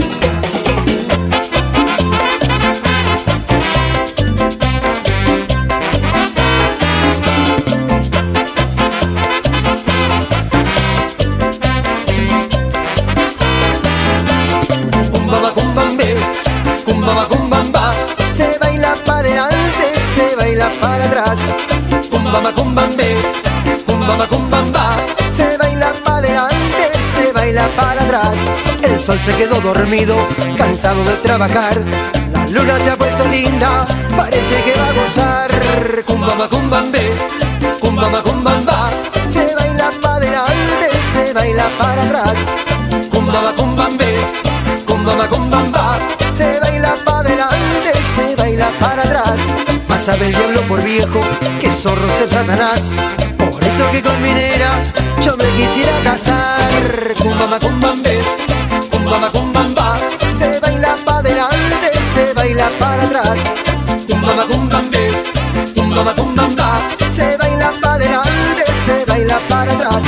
Cumbaba, cumbambe, cumbaba, cumbamba. Se baila para adelante, se baila para atrás. Cumbaba, cumbambe, cumbaba, cumbamba. Se baila para adelante, se baila para atrás. El sol se quedó dormido, cansado de trabajar. La luna se ha puesto linda, parece que va a gozar. Cumbaba, cumbambe, cumbaba, cumbamba. Se baila para adelante, se baila para atrás. Cumbaba, cumbambe, cumbaba, cumbamba. Se baila para adelante, se baila para atrás. Más sabe el diablo por viejo que zorro es el Satanás. Por eso que con minera yo me quisiera casar. Cumbaba, cumbambe, cumbaba, cumbamba. Se baila para adelante, se baila para atrás. Cumbaba, cumbambe, cumbaba, cumbamba. Se baila para adelante, se baila para atrás.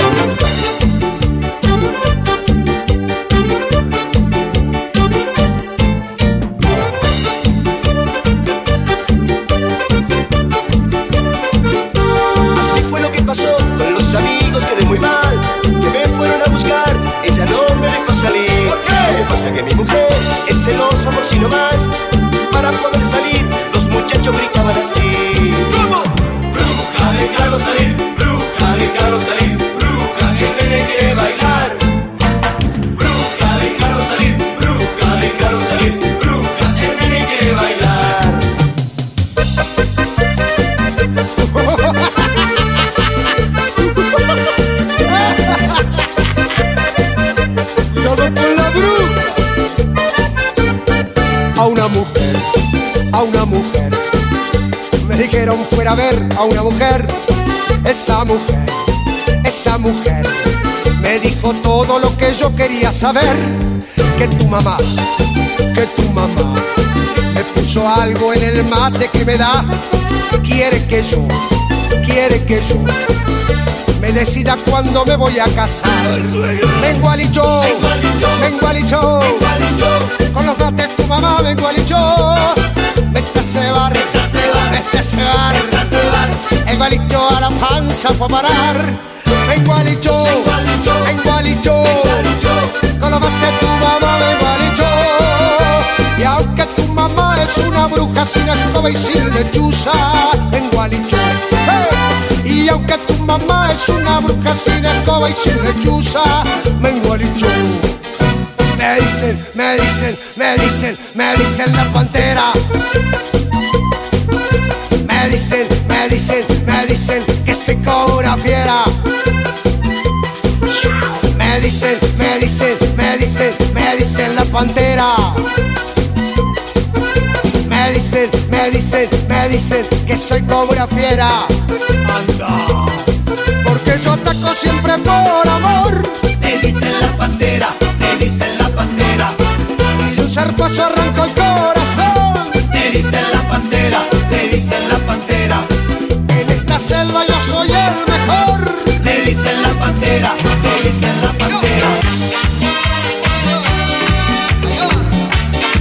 Así fue lo que pasó con los amigos, quedé muy mal, que me fueron a buscar, ella no me dejó salir. ¿Por qué? Lo que pasa es que mi mujer es celosa por si no más. Para poder salir, los muchachos gritaban así. ¿Cómo? Bruja, déjalo salir, bruja, déjalo salir, bruja, que el nene quiere bailar. Bruja, déjalo salir, bruja, déjalo salir, bruja, el nene quiere bailar. Cuidado con la bruja. A una mujer, me dijeron fuera a ver a una mujer. Esa mujer me dijo todo lo que yo quería saber. Que tu mamá me puso algo en el mate que me da. Quiere que yo me decida cuando me voy a casar. Mengualicho, mengualicho, con los mates tu mamá mengualicho. Vete a cebar, vete a cebar, mengualicho a la panza fue a parar. Mengualicho, mengualicho, con los mates tu mamá mengualicho. Y aunque tu mamá es una bruja sin escoba y sin lechuza, mengualicho, y aunque tu mamá es una bruja sin escoba y sin lechuza, mengualicho. Me dicen la pantera. Me dicen que se cobra fiera. Me dicen la pantera. Me dicen que soy cobra fiera. Anda, porque yo ataco siempre por amor. Me dicen la pantera, me dicen la pantera. Y de un zarpazo arranco el corazón. Me dicen la pantera, me dicen la pantera. En esta selva yo soy el mejor. Me dicen la pantera, me dicen la pantera.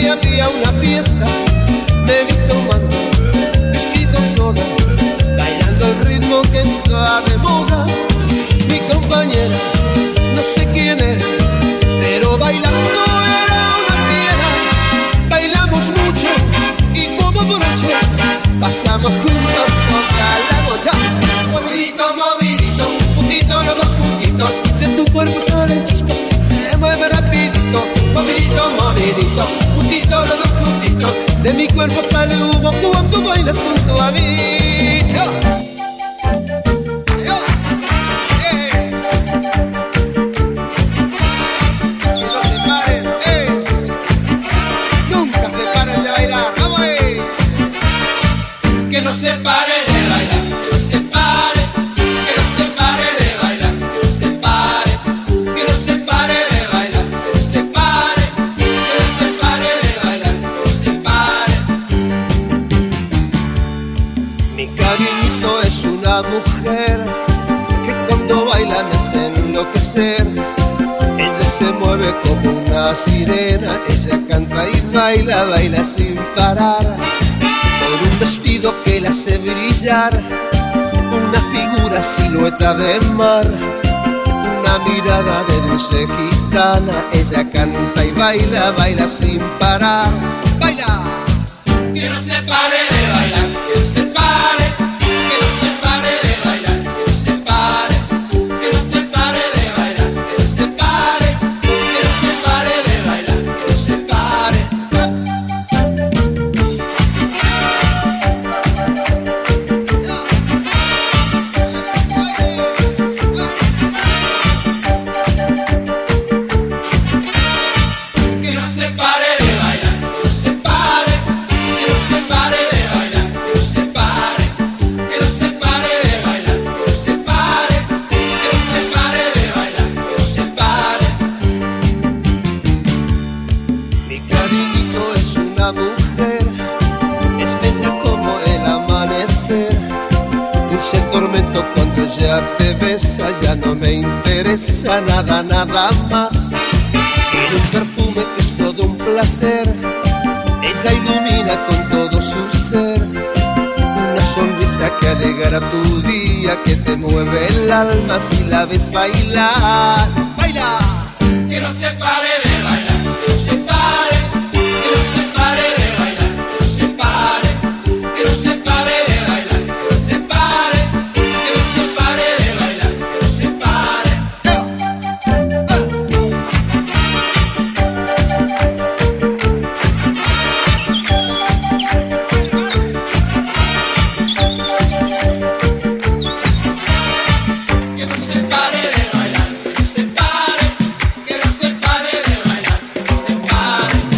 había una fiesta, me vi tomando whisky con soda, bailando el ritmo que está de moda. Mi compañera, no sé quién era, pero bailando era una fiera. Bailamos mucho y como borracho pasamos juntos toda la noche. Movidito, movidito, juntito los dos juntitos, de tu cuerpo salen chispas, se mueve rapidito. Movidito, movidito, juntito los dos juntitos, de mi cuerpo sale humo cuando bailas junto a mí. No se pare de bailar, que no se pare, que no se pare de bailar, que no se pare, que no se pare de bailar, que no se pare, que no se pare de bailar, que no se pare. Mi cariñito es una mujer que cuando baila me hace enloquecer. Ella se mueve como una sirena, ella canta y baila, baila sin parar. Por un vestido que la hace brillar, una figura silueta de mar, una mirada de dulce gitana. Ella canta y baila, baila sin parar. ¡Baila! Que no se pare de bailar, que no se pare, que no se pare de bailar, que no se pare, que no se pare de bailar, que no se pare, que no se pare de bailar, que no se pare. Que no se pare de bailar, que no se pare, que no se pare de bailar, que no se pare, que no se pare de bailar, que no se pare, que no se pare de bailar, que no se pare. Mi cariñito es una mujer, es bella como el amanecer. Dulce tormento cuando ella te besa, ya no me interesa nada, nada más. Tiene un perfume que es todo un placer, ella ilumina con todo su ser. Una sonrisa que alegra tu día, que te mueve el alma si la ves bailar. ¡Baila! Que no se pare de bailar, que no se pare, que no se pare de bailar, que no se pare, que no se pare de bailar, que no se pare, que no se pare de bailar, que no se pare. Que no se pare de bailar, que no se pare, que no se pare de bailar, que no se pare.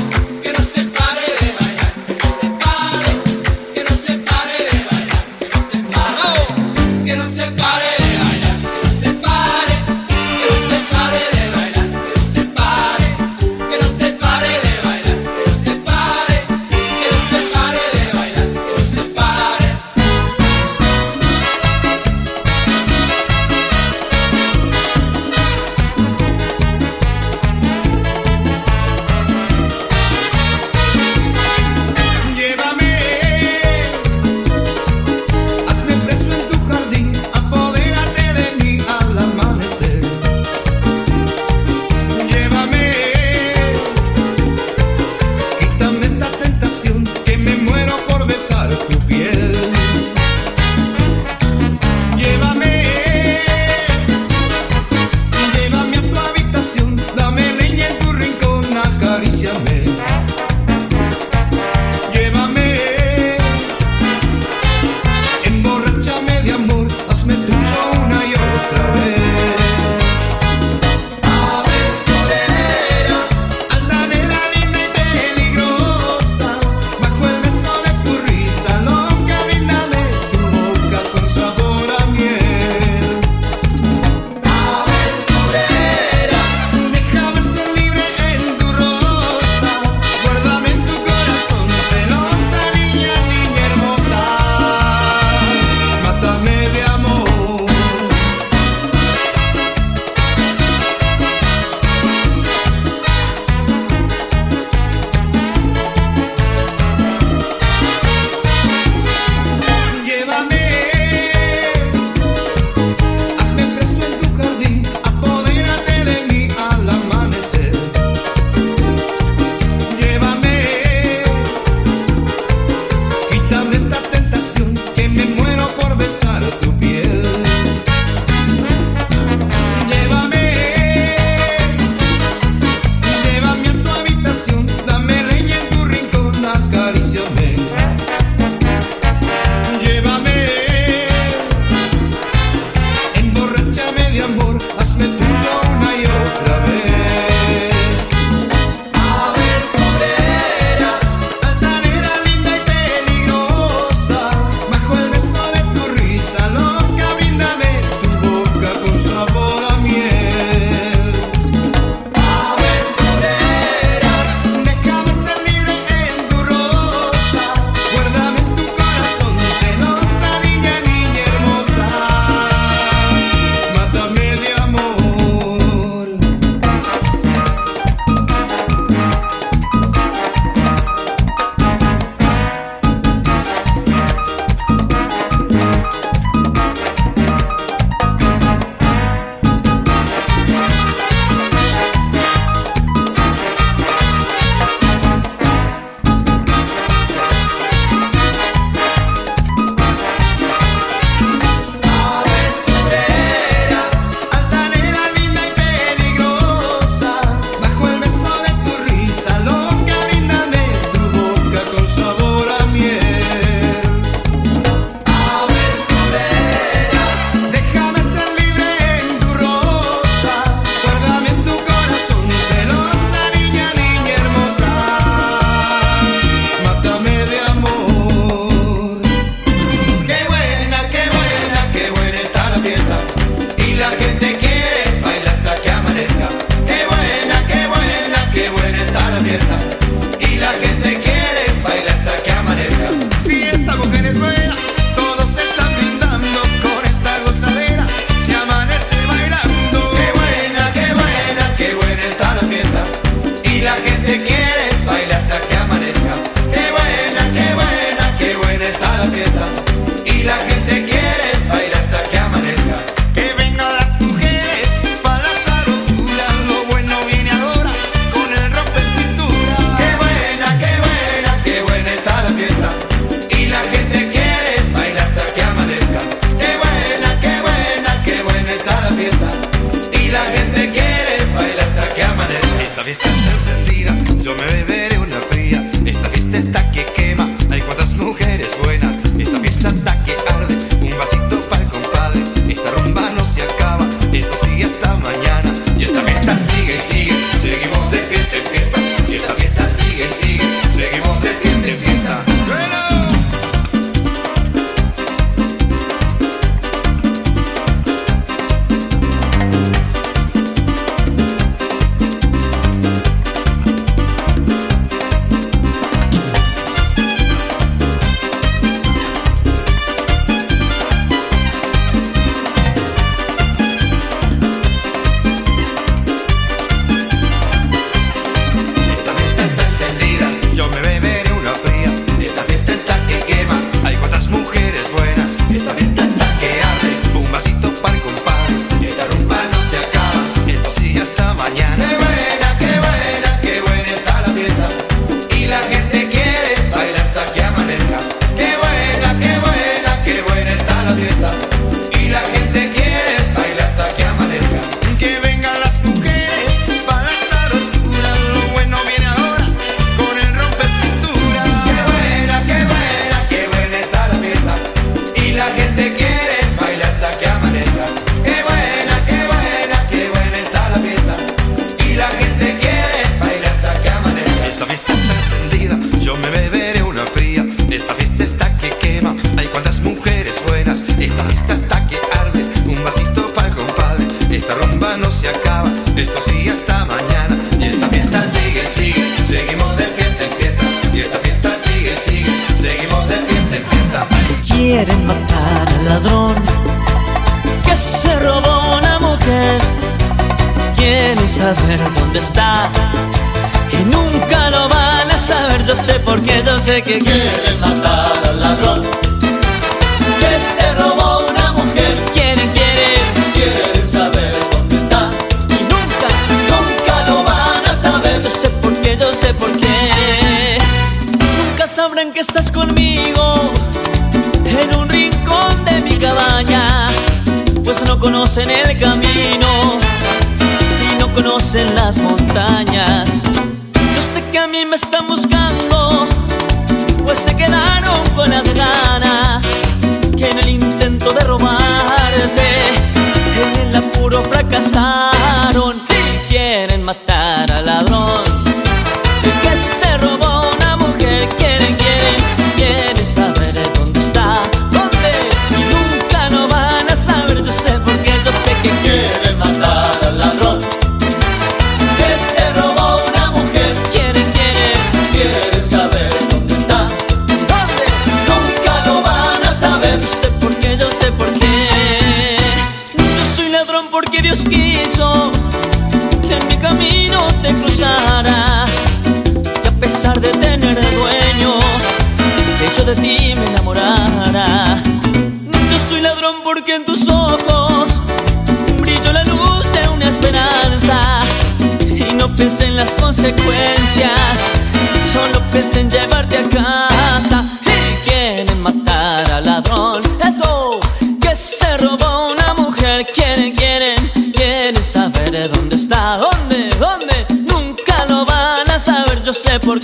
quieren matar al ladrón que se robó una mujer. Quieren saber dónde está y nunca lo van a saber. Yo sé porque yo sé que quieren matar al ladrón que se robó una mujer. Quieren saber dónde está y nunca lo van a saber. Yo sé por qué. Nunca sabrán que estás conmigo en un rincón de mi cabaña, pues no conocen el camino y no conocen las montañas. Yo sé que a mí me están buscando, pues se quedaron con las ganas, que en el intento de robarte, en el apuro fracasaron y quieren matar al ladrón que se robó una mujer. Quieren saber de dónde está, dónde, y nunca lo van a saber. Yo sé porque yo sé que quieren matar al ladrón que se robó una mujer. Quieren saber dónde está, dónde, nunca lo van a saber. Yo sé por qué. Yo soy ladrón porque Dios quiso que en mi camino te cruzaras, y a pesar de tener dueño, que yo de ti me enamorara. Yo soy ladrón porque en tus ojos brilló la luz de una esperanza, y no pensé en las consecuencias, solo pensé en llevarte a casa. Y quieren matar al ladrón, eso, que se robó una mujer. Quieren saber de dónde está, dónde, nunca lo van a saber. Yo sé por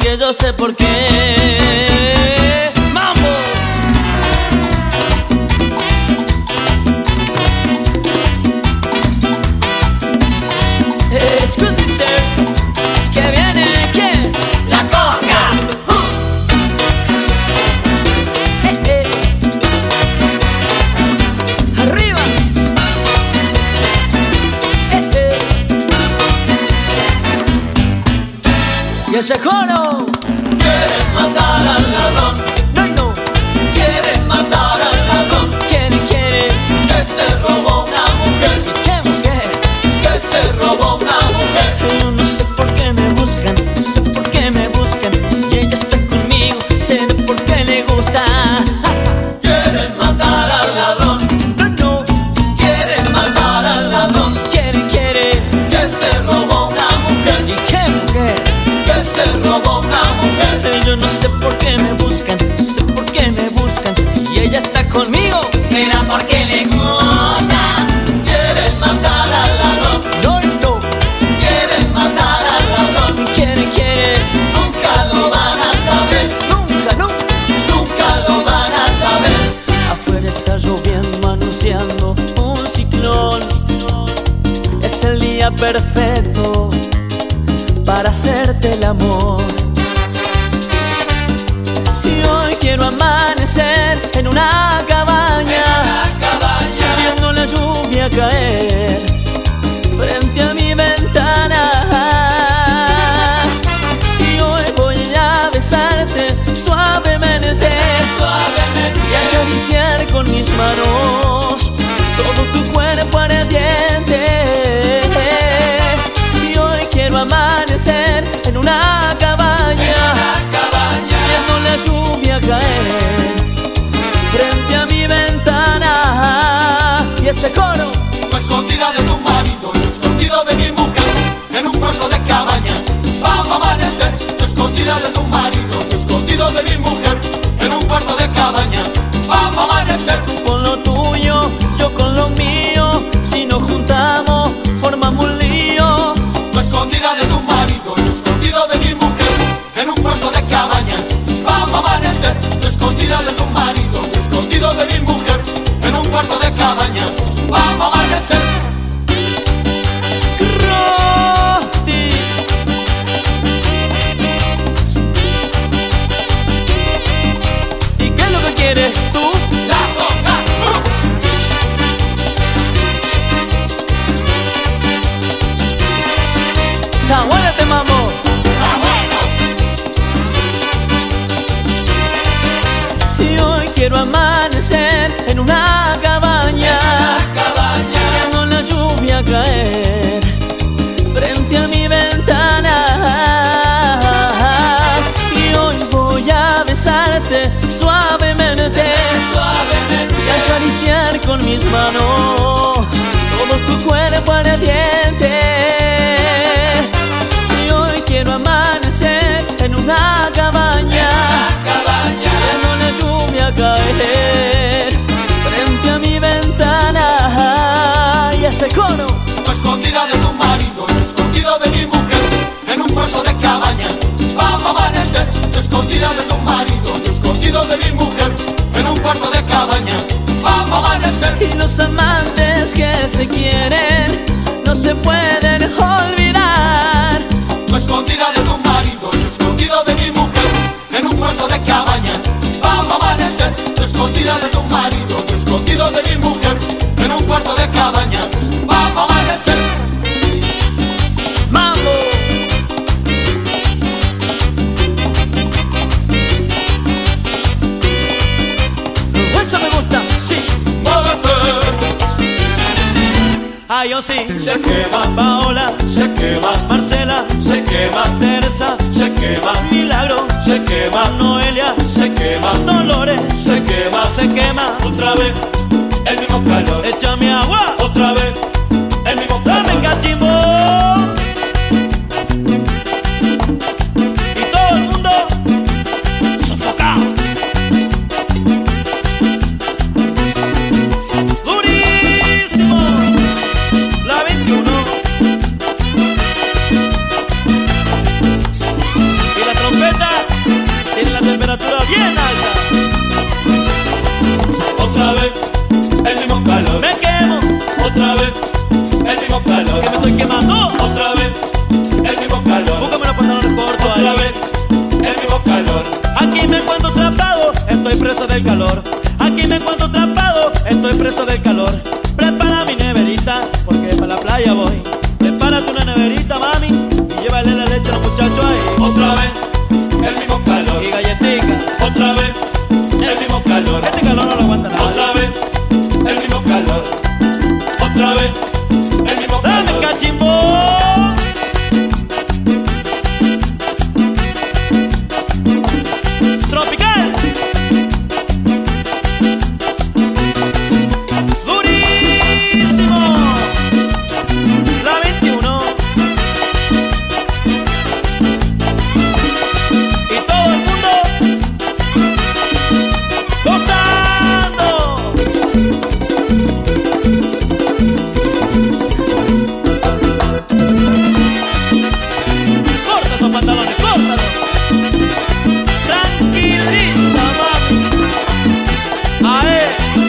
qué. ¡Mambo! Excuse me, sir, ¿qué viene? ¿Quién? ¡La conga! ¡Arriba! Y ese coro. Quieren matar al ladrón. No. Quieren matar al ladrón. Quieren que se robó una mujer. ¿Qué mujer? Que se robó una mujer. Yo no sé por qué me buscan, no sé por qué me buscan, y ella está conmigo, sé de por qué le gusta. Quieren matar al ladrón. No. Quieren matar al ladrón. Quieren que se robó una mujer. ¿Y qué mujer? Que se robó una mujer. Yo no sé por qué me buscan, no sé por qué me buscan, y ella está conmigo, será porque le gusta. Quieren matar al ladrón. No. Quieren matar al ladrón. Quieren, nunca lo van a saber. Nunca lo van a saber. Afuera está lloviendo, anunciando un ciclón. Es el día perfecto para hacerte el amor. Y hoy quiero amanecer en una cabaña, viendo la lluvia caer frente a mi ventana. Y hoy voy a besarte suavemente y acariciar con mis manos todo tu cuerpo ardiente. Y hoy quiero amanecer en una cabaña, viendo la lluvia caer frente a mi ventana. Y ese coro. No escondida de tu marido, no escondido de mi mujer, en un cuarto de cabaña vamos a amanecer. No escondida de tu marido, no escondido de mi mujer, en un cuarto de cabaña vamos a amanecer. Tú con lo tuyo, yo con lo mío, si nos juntamos formamos un lío. No escondida de tu marido, no escondido de mi mujer, en un cuarto de cabaña vamos a amanecer. No escondida de tu marido, no escondido de mi mujer, en un cuarto de cabaña vamos a amanecer. Rosti. ¿Y qué es lo que quieres tú? La conga. Está bueno este mambo. Y hoy quiero amanecer caer frente a mi ventana. Y hoy voy a besarte suavemente, y acariciar con mis manos todo tu cuerpo ardiente. Y hoy quiero amanecer en una cabaña, viendo la lluvia caer frente a mi ventana. Y ese coro: no escondida de tu marido, no escondido de mi mujer, en un puesto de cabaña vamos a amanecer. No escondida de tu marido, no escondido de mi mujer, en un cuarto de cabaña vamos a amanecer. Y los amantes que se quieren no se pueden olvidar. No escondida de tu marido, no escondido de mi mujer, en un puerto de cabaña vamos a amanecer. No escondida de tu marido, no escondido de mi mujer, en un cuarto de cabaña vamos a amanecer. ¡Mambo! Eso me gusta, sí. Ay, yo sí. Se quema Paola, se quema Marcela, se quema Teresa, se quema Milagro, se quema Noelia, se quema Dolores, se quema otra vez el mismo calor. Échame agua, Otra vez el mismo calor. dame cachimbo. Y todo el mundo sofocado. Durísimo. La 21. Y la trompeta tiene la temperatura bien alta. Otra vez el mismo calor. Me quemo. Otra vez el mismo calor. Que me estoy quemando. Otra vez el mismo calor. Búscame los pantalones cortos. Otra ahí. vez el mismo calor. Aquí me encuentro atrapado, estoy preso del calor. Aquí me encuentro atrapado, estoy preso del calor. Prepara mi neverita, porque para la playa voy. Prepárate una neverita, mami, y llévale la leche a los muchachos ahí. Otra vez el mismo calor. Y galletica. Otra vez el mismo calor. Este calor no lo aguanta nada. Otra vez el mismo calor. Otra vez el mismo calor. ¡Dame cachimbo! Tropical. Durísimo. La 21. Y todo el mundo gozando. Corta esos pantalones, córtalos. Tranquilita, mami. Ae.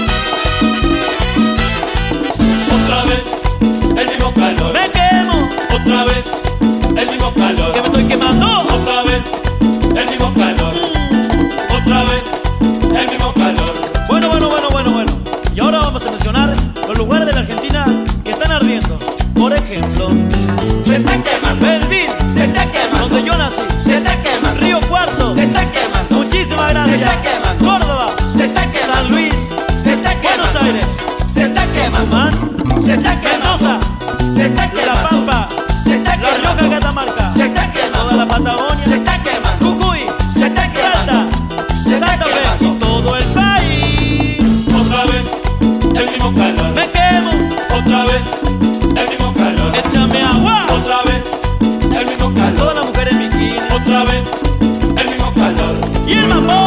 Otra vez el mismo calor. Me quemo. Otra vez el mismo calor. Que me estoy quemando. Otra vez el mismo calor. Otra vez el mismo calor. Bueno. Y ahora vamos a mencionar los lugares de la Argentina que están ardiendo. Por ejemplo, Se está quemando. Belville, Se está quemando. donde yo nací. Se está quemando. Río Cuarto, Se está quemando. muchísimas gracias. Se está quemando. Córdoba, Se está quemando. San Luis, Se está Buenos quemando. Aires, Se está quemando. Tucumán, Se está quemando. Mendoza, Se está La quemando. Pampa, Se está La quemando. Rioja, Catamarca, Se está quemando. toda la Patagonia, Se está quemando. Jujuy, Se está quemando. Salta, Se está Santa Fe quemando. y todo el país. Otra vez el mismo calor. Me quemo, Otra vez el mismo calor. échame agua. Otra vez el mismo calor. Todas las mujeres en bikini. Otra vez el mismo calor. Y el mambo.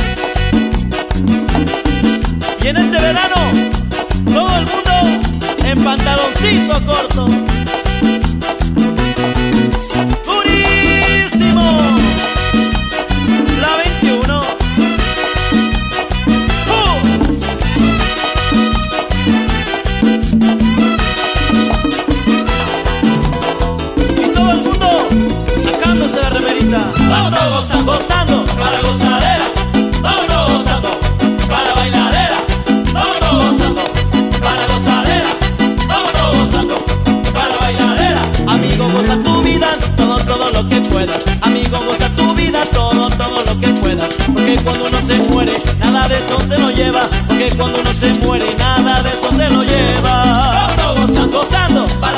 Y en este verano, todo el mundo en pantaloncito corto. Durísimo. La 21. Y todo el mundo sacándose la remerita. Vámonos gozando. Gozando. Para gozadera. Vámonos gozando. Para bailadera. Vámonos gozando. Para gozadera. Vámonos gozando. Para bailadera. Amigo, goza tu vida, todo lo que puedas. Amigo, goza tu vida, todo lo que puedas. Porque cuando uno se muere, nada de eso se lo lleva. Porque cuando uno se muere, nada de eso se lo lleva. Vámonos gozando. Gozando.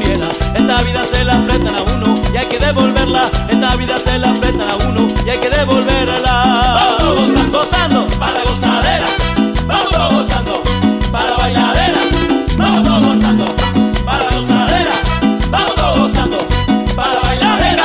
muriera. Esta vida se la prestan a uno y hay que devolverla. Esta vida se la prestan a uno y hay que devolverla. Vamos todos gozando, gozando, para la gozadera. Vamos todos gozando, para la bailadera. Vamos todos gozando, para la gozadera. Vamos todos gozando, para la bailadera.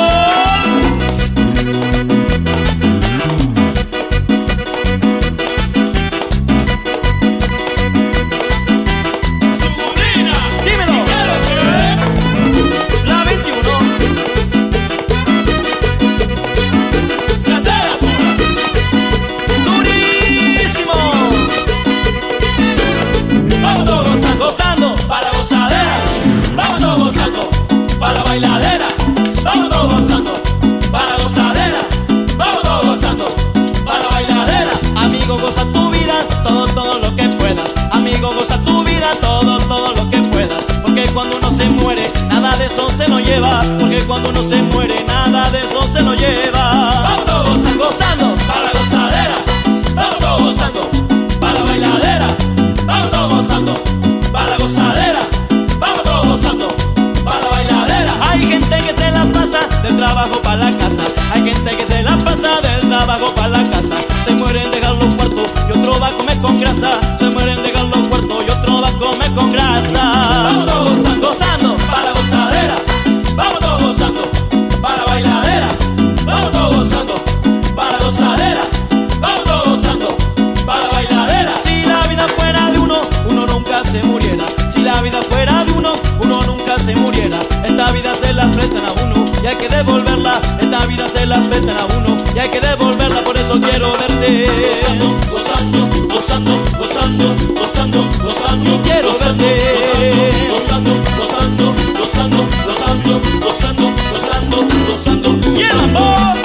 Bailadera, vamos todos gozando, para gozadera, vamos todos gozando, para bailadera. Amigo, goza tu vida, todo lo que puedas. Amigo, goza tu vida, todo lo que puedas. Porque cuando uno se muere, nada de eso se lo lleva. Porque cuando uno se muere, nada de eso se lo lleva. Vamos todos gozando, gozando, para gozadera, vamos todos gozando, para bailadera, vamos todos gozando, para gozadera, vamos todos gozando. Hay gente que se la pasa del trabajo para la casa. Hay gente que se la pasa del trabajo para la casa. Se mueren de dejar los cuartos y otro va a comer con grasa. Se mueren de dejar los cuartos y otro va a comer con grasa. Vamos todos gozando, gozando, para gozadera. Vamos todos gozando, para bailadera. Vamos todos gozando, para gozadera. Vamos todos gozando, para bailadera. Si la vida fuera de uno, uno nunca se muriera. Si la vida fuera de uno, uno nunca se muriera. Esta vida se la prestan a uno y hay que devolverla. Esta vida se la prestan a uno y hay que devolverla. Por eso quiero verte gozando, gozando, gozando, gozando, gozando, gozando. Quiero verte gozando, gozando, gozando, gozando, gozando, gozando, gozando. Y el amor,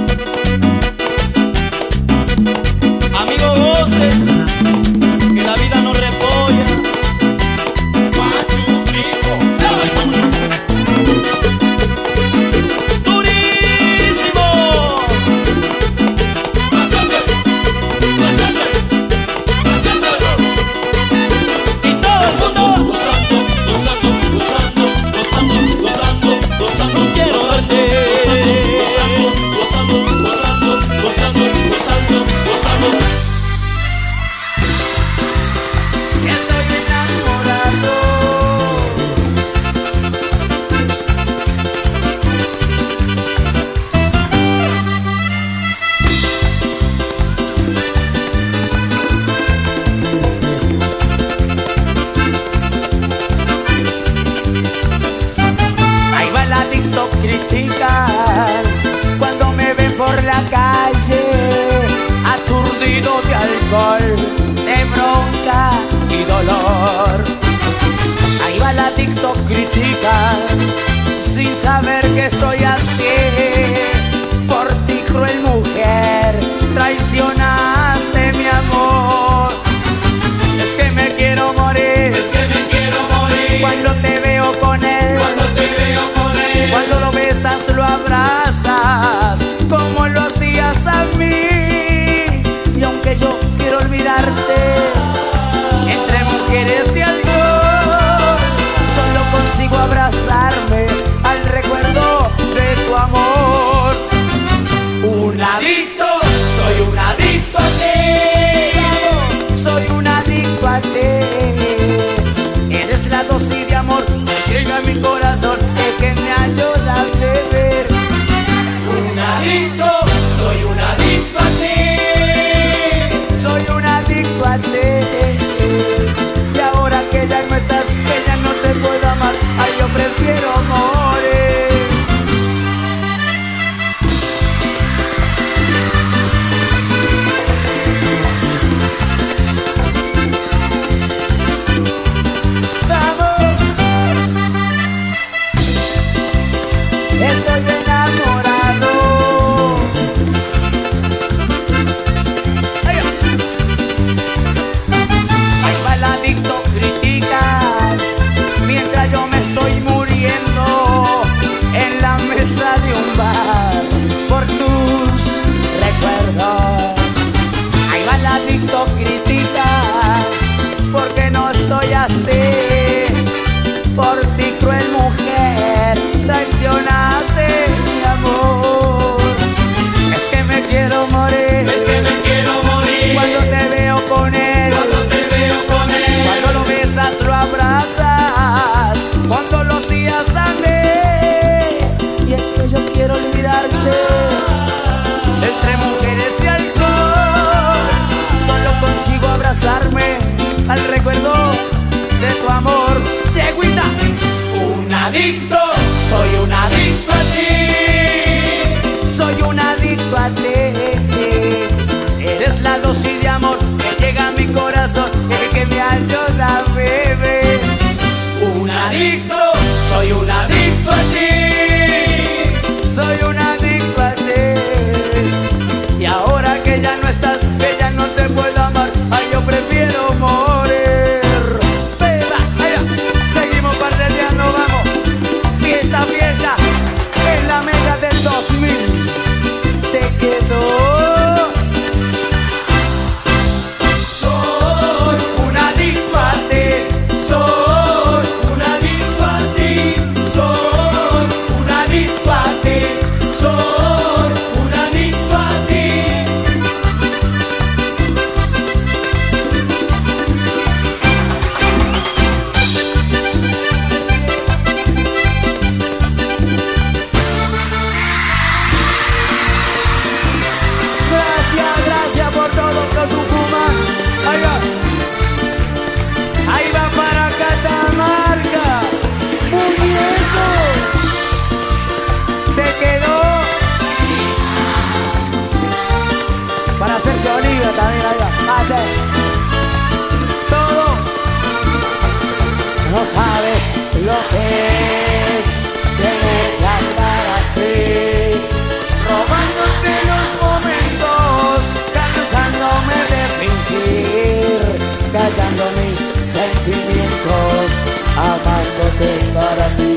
amigo, goce, que la vida no repolla. Cuando me ven por la calle, aturdido de alcohol, de bronca y dolor. Ahí va la TikTok crítica, sin saber que estoy así. Por ti, cruel mujer, traicionaste mi amor. Es que me quiero morir, es que me quiero morir. Cuando te veo con él, cuando te veo con él. Cuando lo besas, lo abrazas, como lo hacías a mí. Y aunque yo quiero olvidarte, entre mujeres y alcohol, solo consigo abrazar. adicto, soy un adicto a ti. Soy un adicto a ti. Eres la dosis de amor que llega a mi corazón, el que me ayuda a beber. Un adicto, soy un adicto a ti. Soy un adicto a ti. Y ahora que ya no estás, que ya no te puedo amar, ay, yo prefiero morir. Beba, allá, seguimos parleteando, vamos. Fiesta, fiesta, en la mega del 2000. Te quedó. Soy un adicto a ti. Soy un adicto a ti. Soy un adicto a ti. Soy un adicto a ti. Gracias, gracias por todo, Tucumán. Ahí va. Ahí va para Catamarca. Muñeco. Te quedó. Para hacerte Oliva también, ahí va. Mate. Todo. No sabes lo que es tener que andar así, robándote los momentos, cansándome de fingir, callando mis sentimientos, amándote para ti.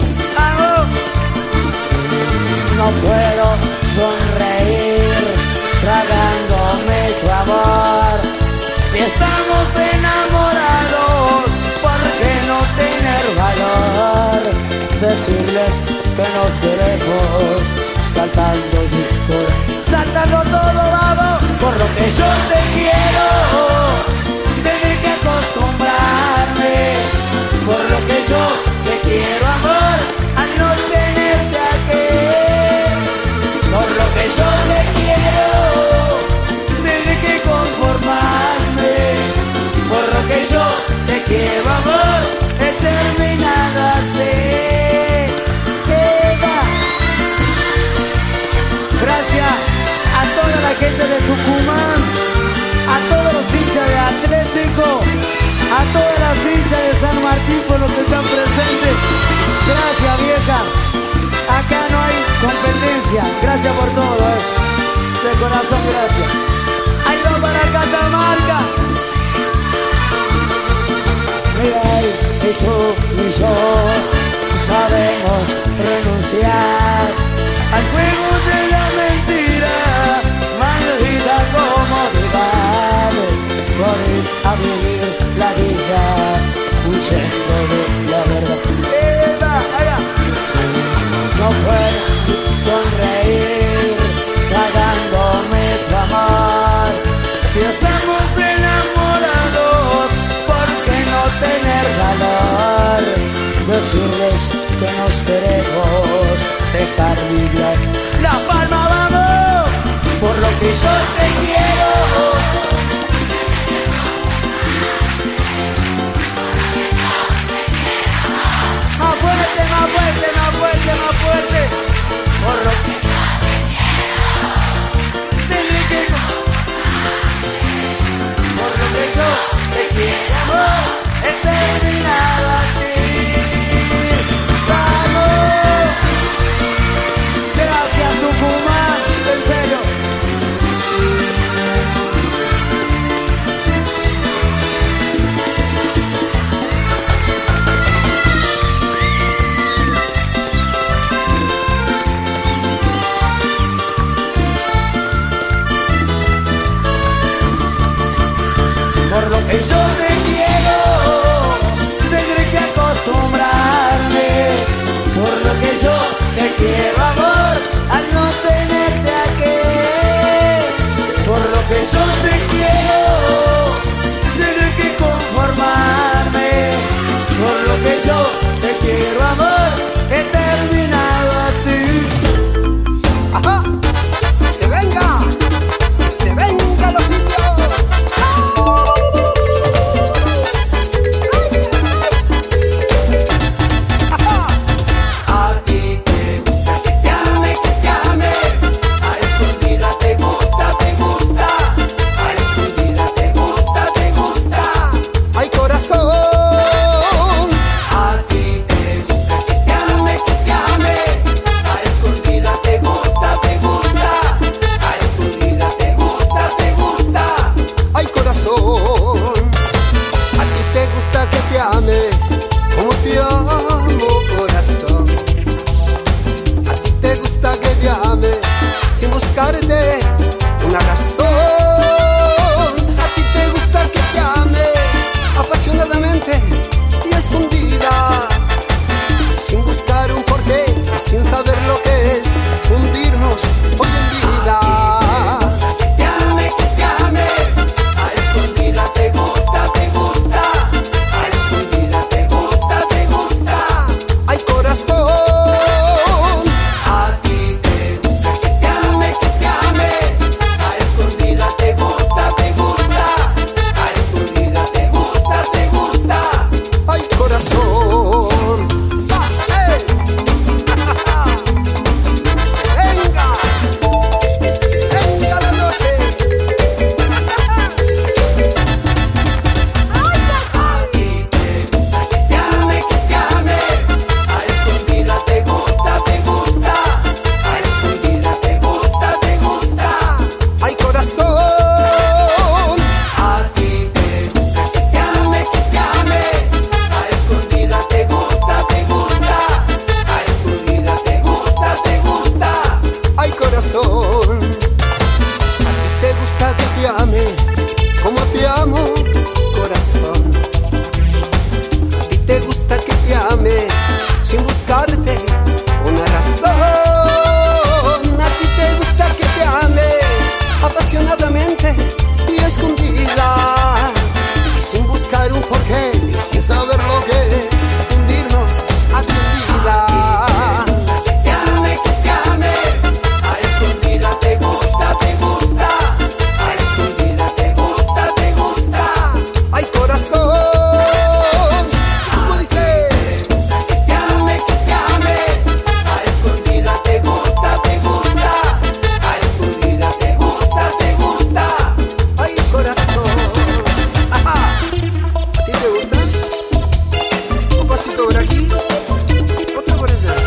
No puedo sonreír, tragándome tu amor. Si estamos enamorados, ¿por qué no tener valor? Decirles que nos queremos, saltando todo, vamos. Por lo que yo te quiero, tengo que acostumbrarme. Por lo que yo te quiero, amor, a no tenerte aquí. Por lo que yo te quiero, tengo que conformarme. Por lo que yo te quiero, amor, he terminado así. Gracias a toda la gente de Tucumán, a todos los hinchas de Atlético, a todas las hinchas de San Martín por los que están presentes. Gracias, vieja. Acá no hay competencia. Gracias por todo, de corazón, gracias. Ahí va para Catamarca. Mira ahí, y tú y yo sabemos renunciar al juego de la mentira, maldita comodidad, por ir a vivir la vida, huyendo de la verdad. No puedo sonreír, cagándome tu amor. Si estamos enamorados, ¿por qué no tener valor? Decirles que nos queremos, dejar vibrar la palma, vamos, por lo que yo te quiero. Más fuerte, más fuerte, más fuerte, más fuerte. Por lo que yo te quiero. Por lo que yo te quiero, amor, he terminado así. Gracias, Tucumán, en serio. Otro por ese.